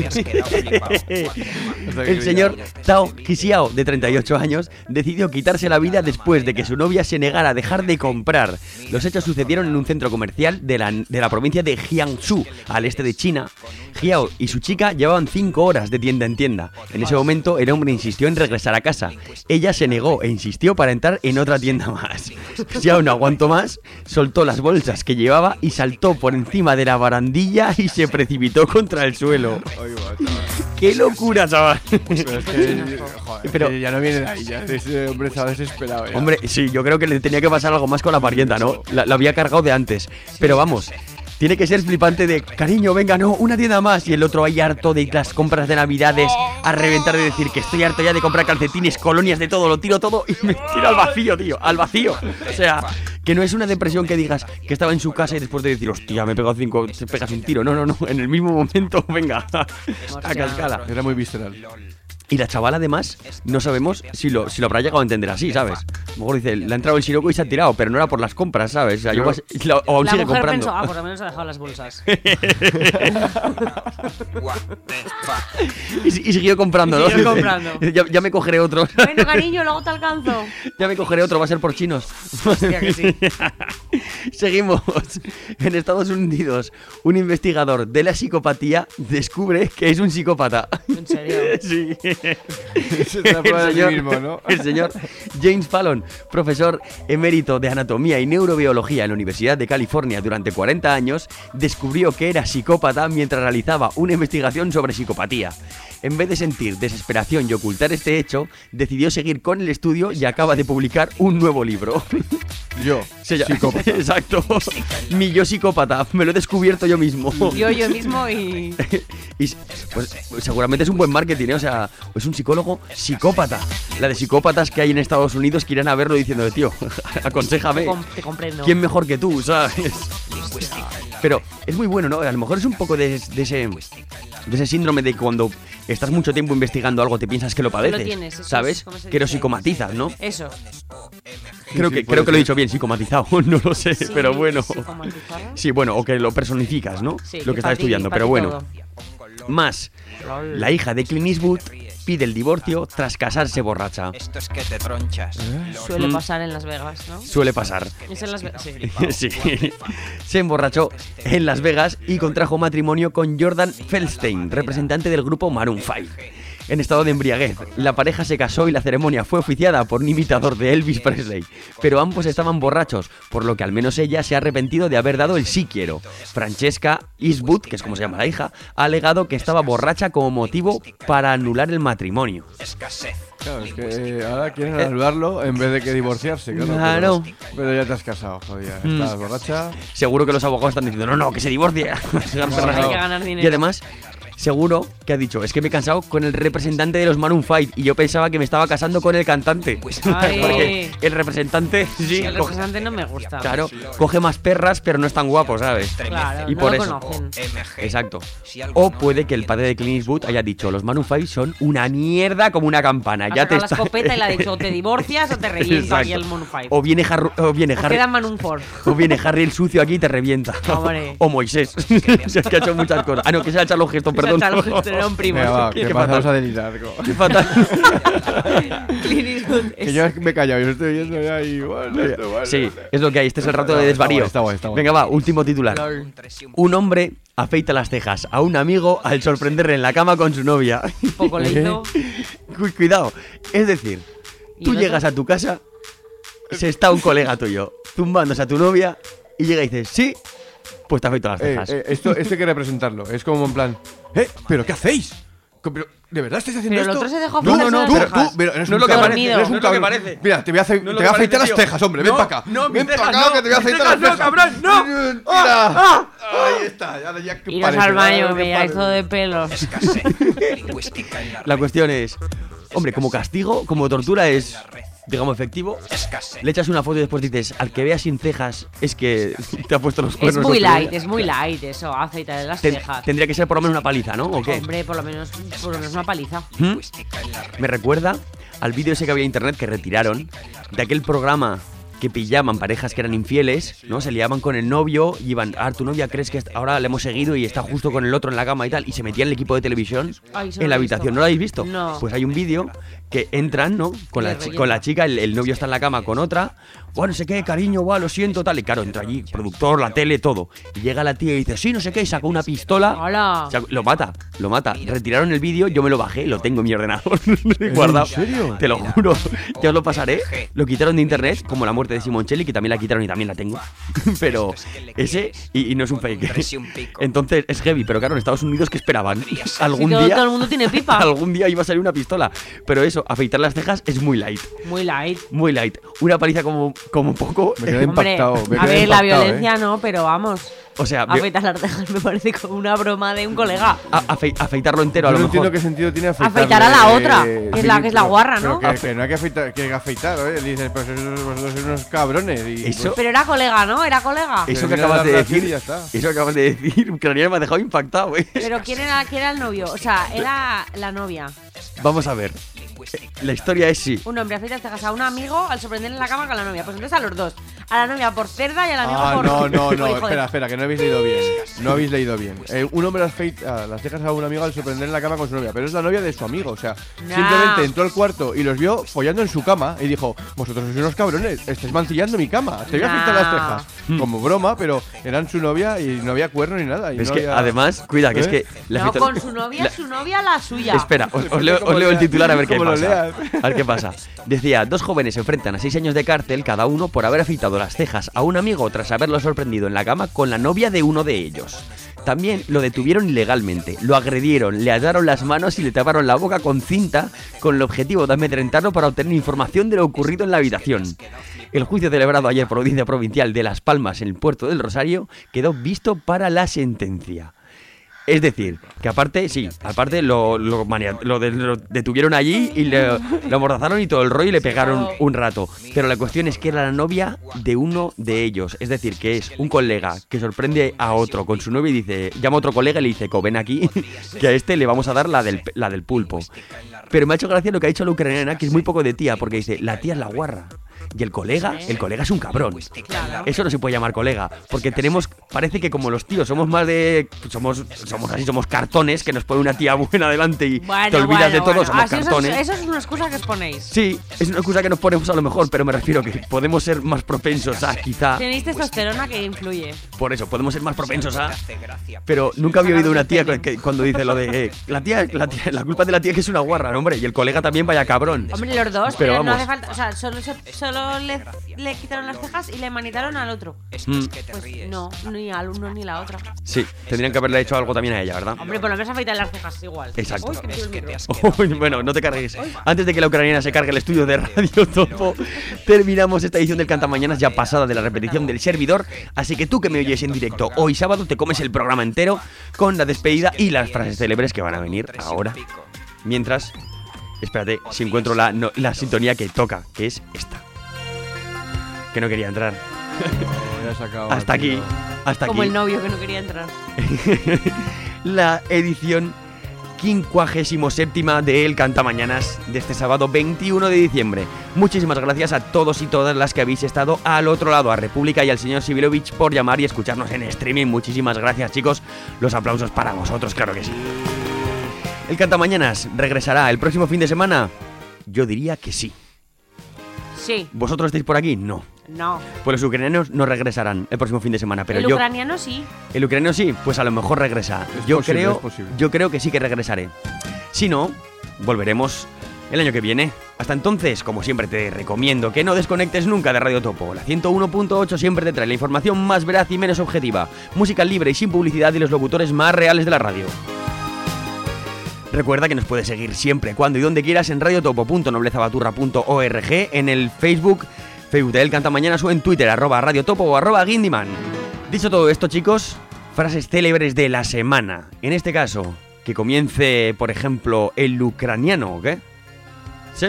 El señor Tao Xiao, de 38 años, decidió quitarse la vida después de que su novia se negara a dejar de comprar. Los hechos sucedieron en un centro comercial de la provincia de Jiangsu, al este de China. Xiao y su chica llevaban 5 horas de tienda en tienda. En ese momento, el hombre insistió en regresar a casa. Ella se negó e insistió para entrar en otra tienda más. Xiao no aguantó más, soltó las bolsas que llevaba y saltó por encima de la barandilla y se precipitó contra el suelo. ¡Qué locura, chaval! Pero que ya no viene de ahí, ya ese hombre estaba desesperado. Ya. Hombre, sí, yo creo que le tenía que pasar algo más con la parienta, ¿no? La había cargado de antes. Pero vamos, tiene que ser flipante de, cariño, venga, no, una tienda más. Y el otro ahí harto de las compras de Navidades, a reventar de decir que estoy harto ya de comprar calcetines, colonias, de todo, lo tiro todo y me tiro al vacío, tío, al vacío. O sea, que no es una depresión que digas que estaba en su casa y después de decir, hostia, me he pegado 5, te pegas un tiro. No, en el mismo momento, venga, a cascala. Era muy visceral. Y la chavala, además, no sabemos si lo habrá llegado a entender así, ¿sabes? A lo mejor dice, le ha entrado el siroco y se ha tirado, pero no era por las compras, ¿sabes? O sea, o aún la sigue mujer comprando. pensó, por lo menos ha dejado las bolsas. y siguió comprando, ¿no? Siguió comprando. Ya me cogeré otro. Bueno, cariño, luego te alcanzo. Ya me cogeré otro, va a ser por chinos. Hostia, que sí. Seguimos. En Estados Unidos, un investigador de la psicopatía descubre que es un psicópata. ¿En serio? Sí. Mismo, ¿no? El señor James Fallon, profesor emérito de anatomía y neurobiología en la Universidad de California durante 40 años, descubrió que era psicópata mientras realizaba una investigación sobre psicopatía. En vez de sentir desesperación y ocultar este hecho, decidió seguir con el estudio y acaba de publicar un nuevo libro. Yo, psicópata. Exacto. Mi yo psicópata. Me lo he descubierto yo mismo. Yo mismo y pues seguramente es un buen marketing, ¿eh? O sea, es un psicólogo psicópata. La de psicópatas que hay en Estados Unidos que irán a verlo diciendo, tío, aconséjame. Te comprendo. ¿Quién mejor que tú, sabes? Pero es muy bueno, ¿no? A lo mejor es un poco de ese síndrome de cuando estás mucho tiempo investigando algo, te piensas que lo padeces, lo tienes, ¿sabes? Que lo psicomatizas, ¿no? Eso. Creo que lo he dicho bien, psicomatizado, no lo sé, Sí, pero bueno. ¿psicomatizado? Sí, bueno, o que lo personificas, ¿no? Sí, lo que estás estudiando, pero bueno. Más, la hija de Clint Eastwood pide el divorcio tras casarse borracha. Esto es que te tronchas. Suele pasar en Las Vegas, ¿no? Suele pasar. Es en Las Vegas, Sí. sí. Se emborrachó en Las Vegas y contrajo matrimonio con Jordan Feldstein, representante del grupo Maroon 5. En estado de embriaguez, la pareja se casó y la ceremonia fue oficiada por un imitador de Elvis Presley, pero ambos estaban borrachos, por lo que al menos ella se ha arrepentido de haber dado el sí quiero. Francesca Eastwood, que es como se llama la hija, ha alegado que estaba borracha como motivo para anular el matrimonio. Escasez. Claro, es que ahora quieren anularlo en vez de que divorciarse, claro. Pero ya te has casado, joder, estás borracha. Seguro que los abogados están diciendo, no, que se divorcie. Hay que ganar dinero. Y además, seguro que ha dicho, es que me he casado con el representante de los Maroon 5 y yo pensaba que me estaba casando con el cantante. Porque el representante, sí, el representante no me gusta. Claro, coge más perras, pero no es tan guapo, ¿sabes? Claro, y no por lo eso. conocen. Exacto. O puede que el padre de Clint Eastwood haya dicho, los Maroon 5 son una mierda como una campana. Ha Ya te sacado la escopeta y le ha dicho, o te divorcias o te reviento aquí el Maroon 5. O viene Harry. Queda Maroon 4. O viene Harry el sucio aquí y te revienta. Hombre. O Moisés. Es que ha hecho muchas cosas. Ah, no, que se ha echado los gestos, perdón. perdón. Charles Heston era un primo. Venga, va, Qué que fatal. pasamos a delirar. Qué fatal. Clint Eastwood Que yo me he callado, yo estoy viendo ya y bueno, Sí, es lo que hay. Este es el rato de desvarío. Está guay. Venga, va, último titular. Un hombre afeita las cejas a un amigo al sorprenderle en la cama con su novia. Poco le hizo. Cuidado. Es decir, ¿Y tú el llegas a tu casa, se está un colega tuyo zumbándose a tu novia y llega y dices, sí, pues te afeito las cejas. Esto hay que representarlo. Es como en plan, ¿pero qué hacéis? Pero, ¿de verdad estáis haciendo Pero el esto? otro se dejó No, afeitarse tú, las cejas. pero eres No un es lo que cabrón, parece, eres un no es lo que cabrón. parece. Mira, te voy a, No es lo te que voy a afeitar parece, las tío. cejas, hombre, No, ven para acá. no, mis ven para cejas, acá, no, que te voy a mis afeitar las cejas, cejas. no, cabrón, no. Mira. Ahí está, ya que Iros parece, al baño, ya que que veáis parece. todo de pelos. Lingüística en la La cuestión es, hombre, como castigo, como tortura es, digamos, efectivo. Le echas una foto y después dices, al que veas sin cejas es que te ha puesto los Es cuernos. muy otro día. light, es muy light eso, afeitarle las cejas. Tendría que ser por lo menos una paliza, ¿no? ¿O qué? Hombre, por lo menos una paliza. ¿Mm? Me recuerda al vídeo ese que había en internet que retiraron de aquel programa que pillaban parejas que eran infieles, ¿no? Se liaban con el novio y iban, tu novia crees que ahora le hemos seguido y está justo con el otro en la cama y tal, y se metían el equipo de televisión Ay, eso no en la lo he habitación. visto. ¿No lo habéis visto? No. Pues hay un vídeo que entran, ¿no? Con la chica, el novio está en la cama con otra, bueno, no sé qué, cariño, lo siento, tal, y claro, entra allí, productor, la tele, todo. Y llega la tía y dice, sí, no sé qué, y sacó una pistola. ¡Hola! Lo mata. Retiraron el vídeo, yo me lo bajé, lo tengo en mi ordenador guardado. ¿En serio? Te lo juro. Ya os lo pasaré. Lo quitaron de internet, como la muerte de Simoncelli, que también la quitaron y también la tengo. Pero ese, y no es un fake. Entonces es heavy, pero claro, en Estados Unidos, ¿qué esperaban? Algún Sí, día. todo el mundo tiene pipa. Algún día iba a salir una pistola. Pero eso, afeitar las cejas es muy light. Muy light. Muy light. Una paliza como poco. Me quedé Hombre, impactado. a ver, la violencia no, pero vamos. O sea, Afeitar las cejas me parece como una broma de un colega. afeitarlo entero a Yo lo no entiendo mejor. qué sentido tiene afeitar. Afeitar a la otra, que es la guarra, ¿no? Pero que no hay que afeitar, que afeitar, ¿eh? Dices, pues vosotros sois unos cabrones. Y, Eso- Pero era colega, ¿no? Era colega. Eso que Termina acabas la de relación decir. y ya está. Eso que acabas de decir, Ucraniano me ha dejado impactado, Pero ¿quién era el novio? O sea, era la novia. Vamos a ver. La historia es sí. Un hombre afeita las cejas a un amigo al sorprenderle en la cama con la novia. Pues entonces a los dos. A la novia por cerda y al amigo por... no, por hijo de- espera, que no habéis leído bien. No habéis leído bien. Un hombre afeita las cejas a un amigo al sorprender en la cama con su novia, pero es la novia de su amigo, o sea, Nah. simplemente entró al cuarto y los vio follando en su cama y dijo, vosotros sois unos cabrones, estáis mancillando mi cama, te voy a afeitar las cejas. Como broma, pero eran su novia y no había cuerno ni nada. Y Es no que había- además, cuida, que es que. No, con su novia, la suya. Espera, os leo el titular a ver qué Como lo pasa. leas. A ver qué pasa. Decía, 2 jóvenes se enfrentan a 6 años de cárcel cada uno por haber afeitado las cejas a un amigo tras haberlo sorprendido en la cama con la novia de uno de ellos. También lo detuvieron ilegalmente, lo agredieron, le ataron las manos y le taparon la boca con cinta con el objetivo de amedrentarlo para obtener información de lo ocurrido en la habitación. El juicio celebrado ayer por la Audiencia Provincial de Las Palmas en el puerto del Rosario quedó visto para la sentencia. Es decir, que aparte lo detuvieron allí y lo amordazaron y todo el rollo y le pegaron un rato. Pero la cuestión es que era la novia de uno de ellos. Es decir, que es un colega que sorprende a otro con su novia y dice, llama a otro colega y le dice, ven aquí, que a este le vamos a dar la del pulpo. Pero me ha hecho gracia lo que ha dicho la ucraniana, que es muy poco de tía, porque dice, la tía es la guarra. Y el colega es un cabrón. Eso no se puede llamar colega, porque parece que como los tíos somos más de... Somos cartones, que nos pone una tía buena delante y te olvidas de todo, somos Así cartones. Eso es una excusa que os ponéis. Sí, es una excusa que nos ponemos a lo mejor, pero me refiero que podemos ser más propensos a quizá... Tenéis testosterona que influye. Por eso, podemos ser más propensos a... Pero nunca había oído una tía que cuando dice lo de... la culpa de la tía que es una guarra, ¿no, hombre? Y el colega también vaya cabrón. Hombre, los dos, pero pero no vamos. hace falta... O sea, solo le quitaron las cejas y le manitaron al otro. Pues no, ni al uno ni la otra. Sí, tendrían que haberle hecho algo también a ella, ¿verdad? Hombre, por lo menos afeitar las cejas igual. Exacto. Uy, que me tiro el micro. Uy, bueno, no te cargues. Antes de que la ucraniana se cargue el estudio de Radio Topo, terminamos esta edición del Cantamañanas ya pasada de la repetición del servidor. Así que tú que me oyes en directo hoy sábado te comes el programa entero con la despedida y las frases célebres que van a venir ahora. Mientras, espérate, si encuentro la sintonía que toca, que es esta. Que no quería entrar. Hasta aquí. Como el novio que no quería entrar. La edición 57ª de El Cantamañanas de este sábado 21 de diciembre. Muchísimas gracias a todos y todas las que habéis estado al otro lado, a República y al señor Sibilovich por llamar y escucharnos en streaming. Muchísimas gracias, chicos. Los aplausos para vosotros, claro que sí. ¿El Cantamañanas regresará el próximo fin de semana? Yo diría que sí. Sí. ¿Vosotros estáis por aquí? No. No. Pues los ucranianos no regresarán el próximo fin de semana, pero el ucraniano sí. El ucraniano sí, pues a lo mejor regresa. Yo creo que sí que regresaré. Si no, volveremos el año que viene. Hasta entonces, como siempre, te recomiendo que no desconectes nunca de Radio Topo. La 101.8 siempre te trae la información más veraz y menos objetiva, música libre y sin publicidad y los locutores más reales de la radio. Recuerda que nos puedes seguir siempre, cuando y donde quieras en radiotopo.noblezabaturra.org, en el Facebook del Cantamañanas o en Twitter, @radiotopo o @guindiman. Dicho todo esto, chicos, frases célebres de la semana. En este caso, que comience, por ejemplo, el ucraniano, ¿o qué? ¿Sí?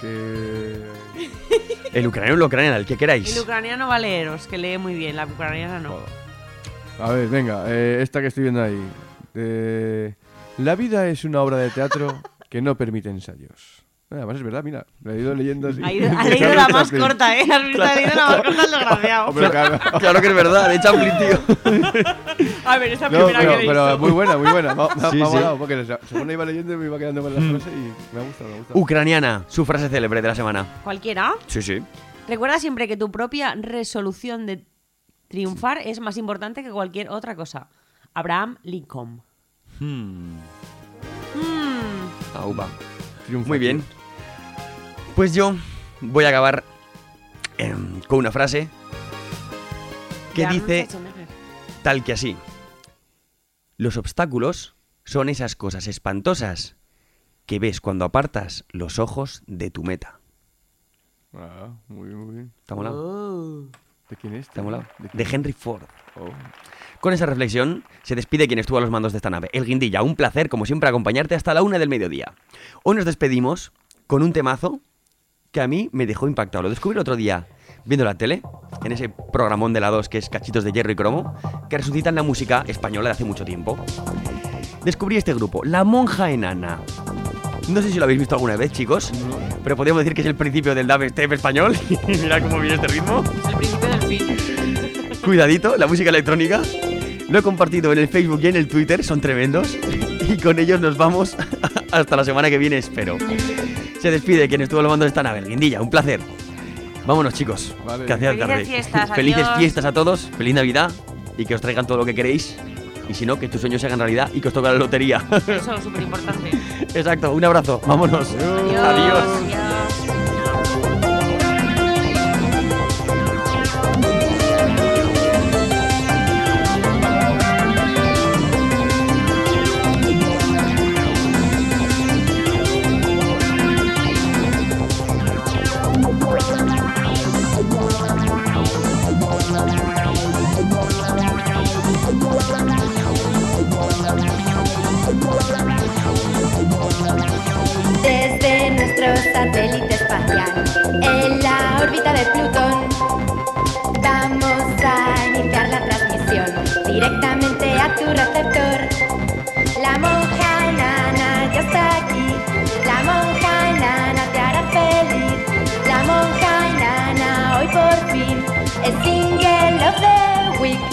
El ucraniano o la ucraniana, el que queráis. El ucraniano va a leeros, que lee muy bien, la ucraniana no. A ver, venga, esta que estoy viendo ahí. La vida es una obra de teatro que no permite ensayos. Además es verdad, mira, lo he ido leyendo así. Ha leído la más corta, ¿eh? Has visto, ha leído la más corta, el desgraciado. Claro que es verdad, de Chaplin, tío. A ver, esa primera que he visto. Pero muy buena, muy buena. Me ha molado, porque según iba leyendo me iba quedando con la frase y me ha gustado, Ucraniana, su frase célebre de la semana. ¿Cualquiera? Sí. Recuerda siempre que tu propia resolución de triunfar es más importante que cualquier otra cosa. Abraham Lincoln. Aupa. Muy bien. Pues yo voy a acabar con una frase que dice tal que así: los obstáculos son esas cosas espantosas que ves cuando apartas los ojos de tu meta. Muy bien. ¿Está molado? ¿De quién es? ¿Está molado? De Henry Ford. Con esa reflexión se despide quien estuvo a los mandos de esta nave, el Guindilla. Un placer, como siempre, acompañarte hasta la 1 del mediodía. Hoy nos despedimos con un temazo que a mí me dejó impactado. Lo descubrí el otro día viendo la tele, en ese programón de la 2 que es Cachitos de Hierro y Cromo, que resucitan la música española de hace mucho tiempo. Descubrí este grupo, La Monja Enana. No sé si lo habéis visto alguna vez, chicos, pero podríamos decir que es el principio del dubstep español. Mira cómo viene este ritmo. Es el principio del fin. Cuidadito, la música electrónica. Lo he compartido en el Facebook y en el Twitter, son tremendos. Y con ellos nos vamos hasta la semana que viene, espero. Se despide quien estuvo al mando de esta nave, el Guindilla, un placer. Vámonos, chicos, que hacía tarde. Felices fiestas, Felices adiós. fiestas a todos, feliz Navidad y que os traigan todo lo que queréis. Y si no, que tus sueños se hagan realidad y que os toque la lotería. Eso es súper importante. Exacto, un abrazo, vámonos. Adiós. Desde nuestro satélite espacial, en la órbita de Plutón, vamos a iniciar la transmisión directamente a tu receptor. La monja enana ya está aquí, la monja enana te hará feliz. La monja enana hoy por fin es Single of the Week.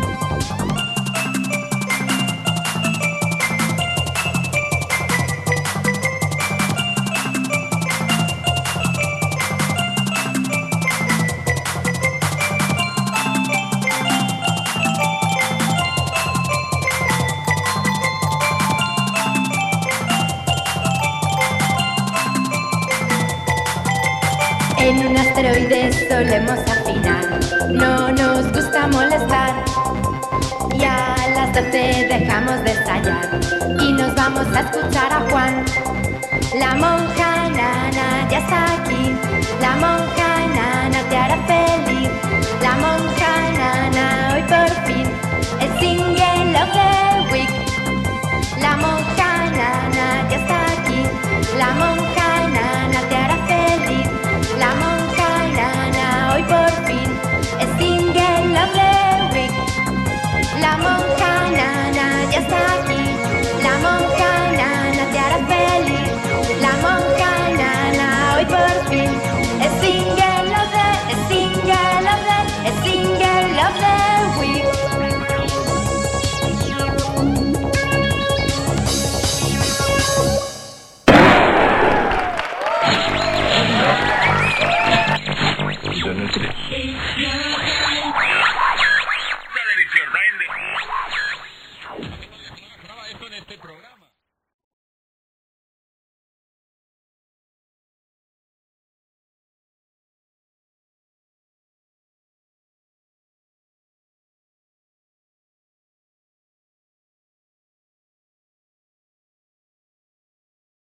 En un asteroide solemos afinar, no nos gusta molestar. Y a las 12 dejamos de ensayar y nos vamos a escuchar a Juan. La monja enana ya está aquí, la monja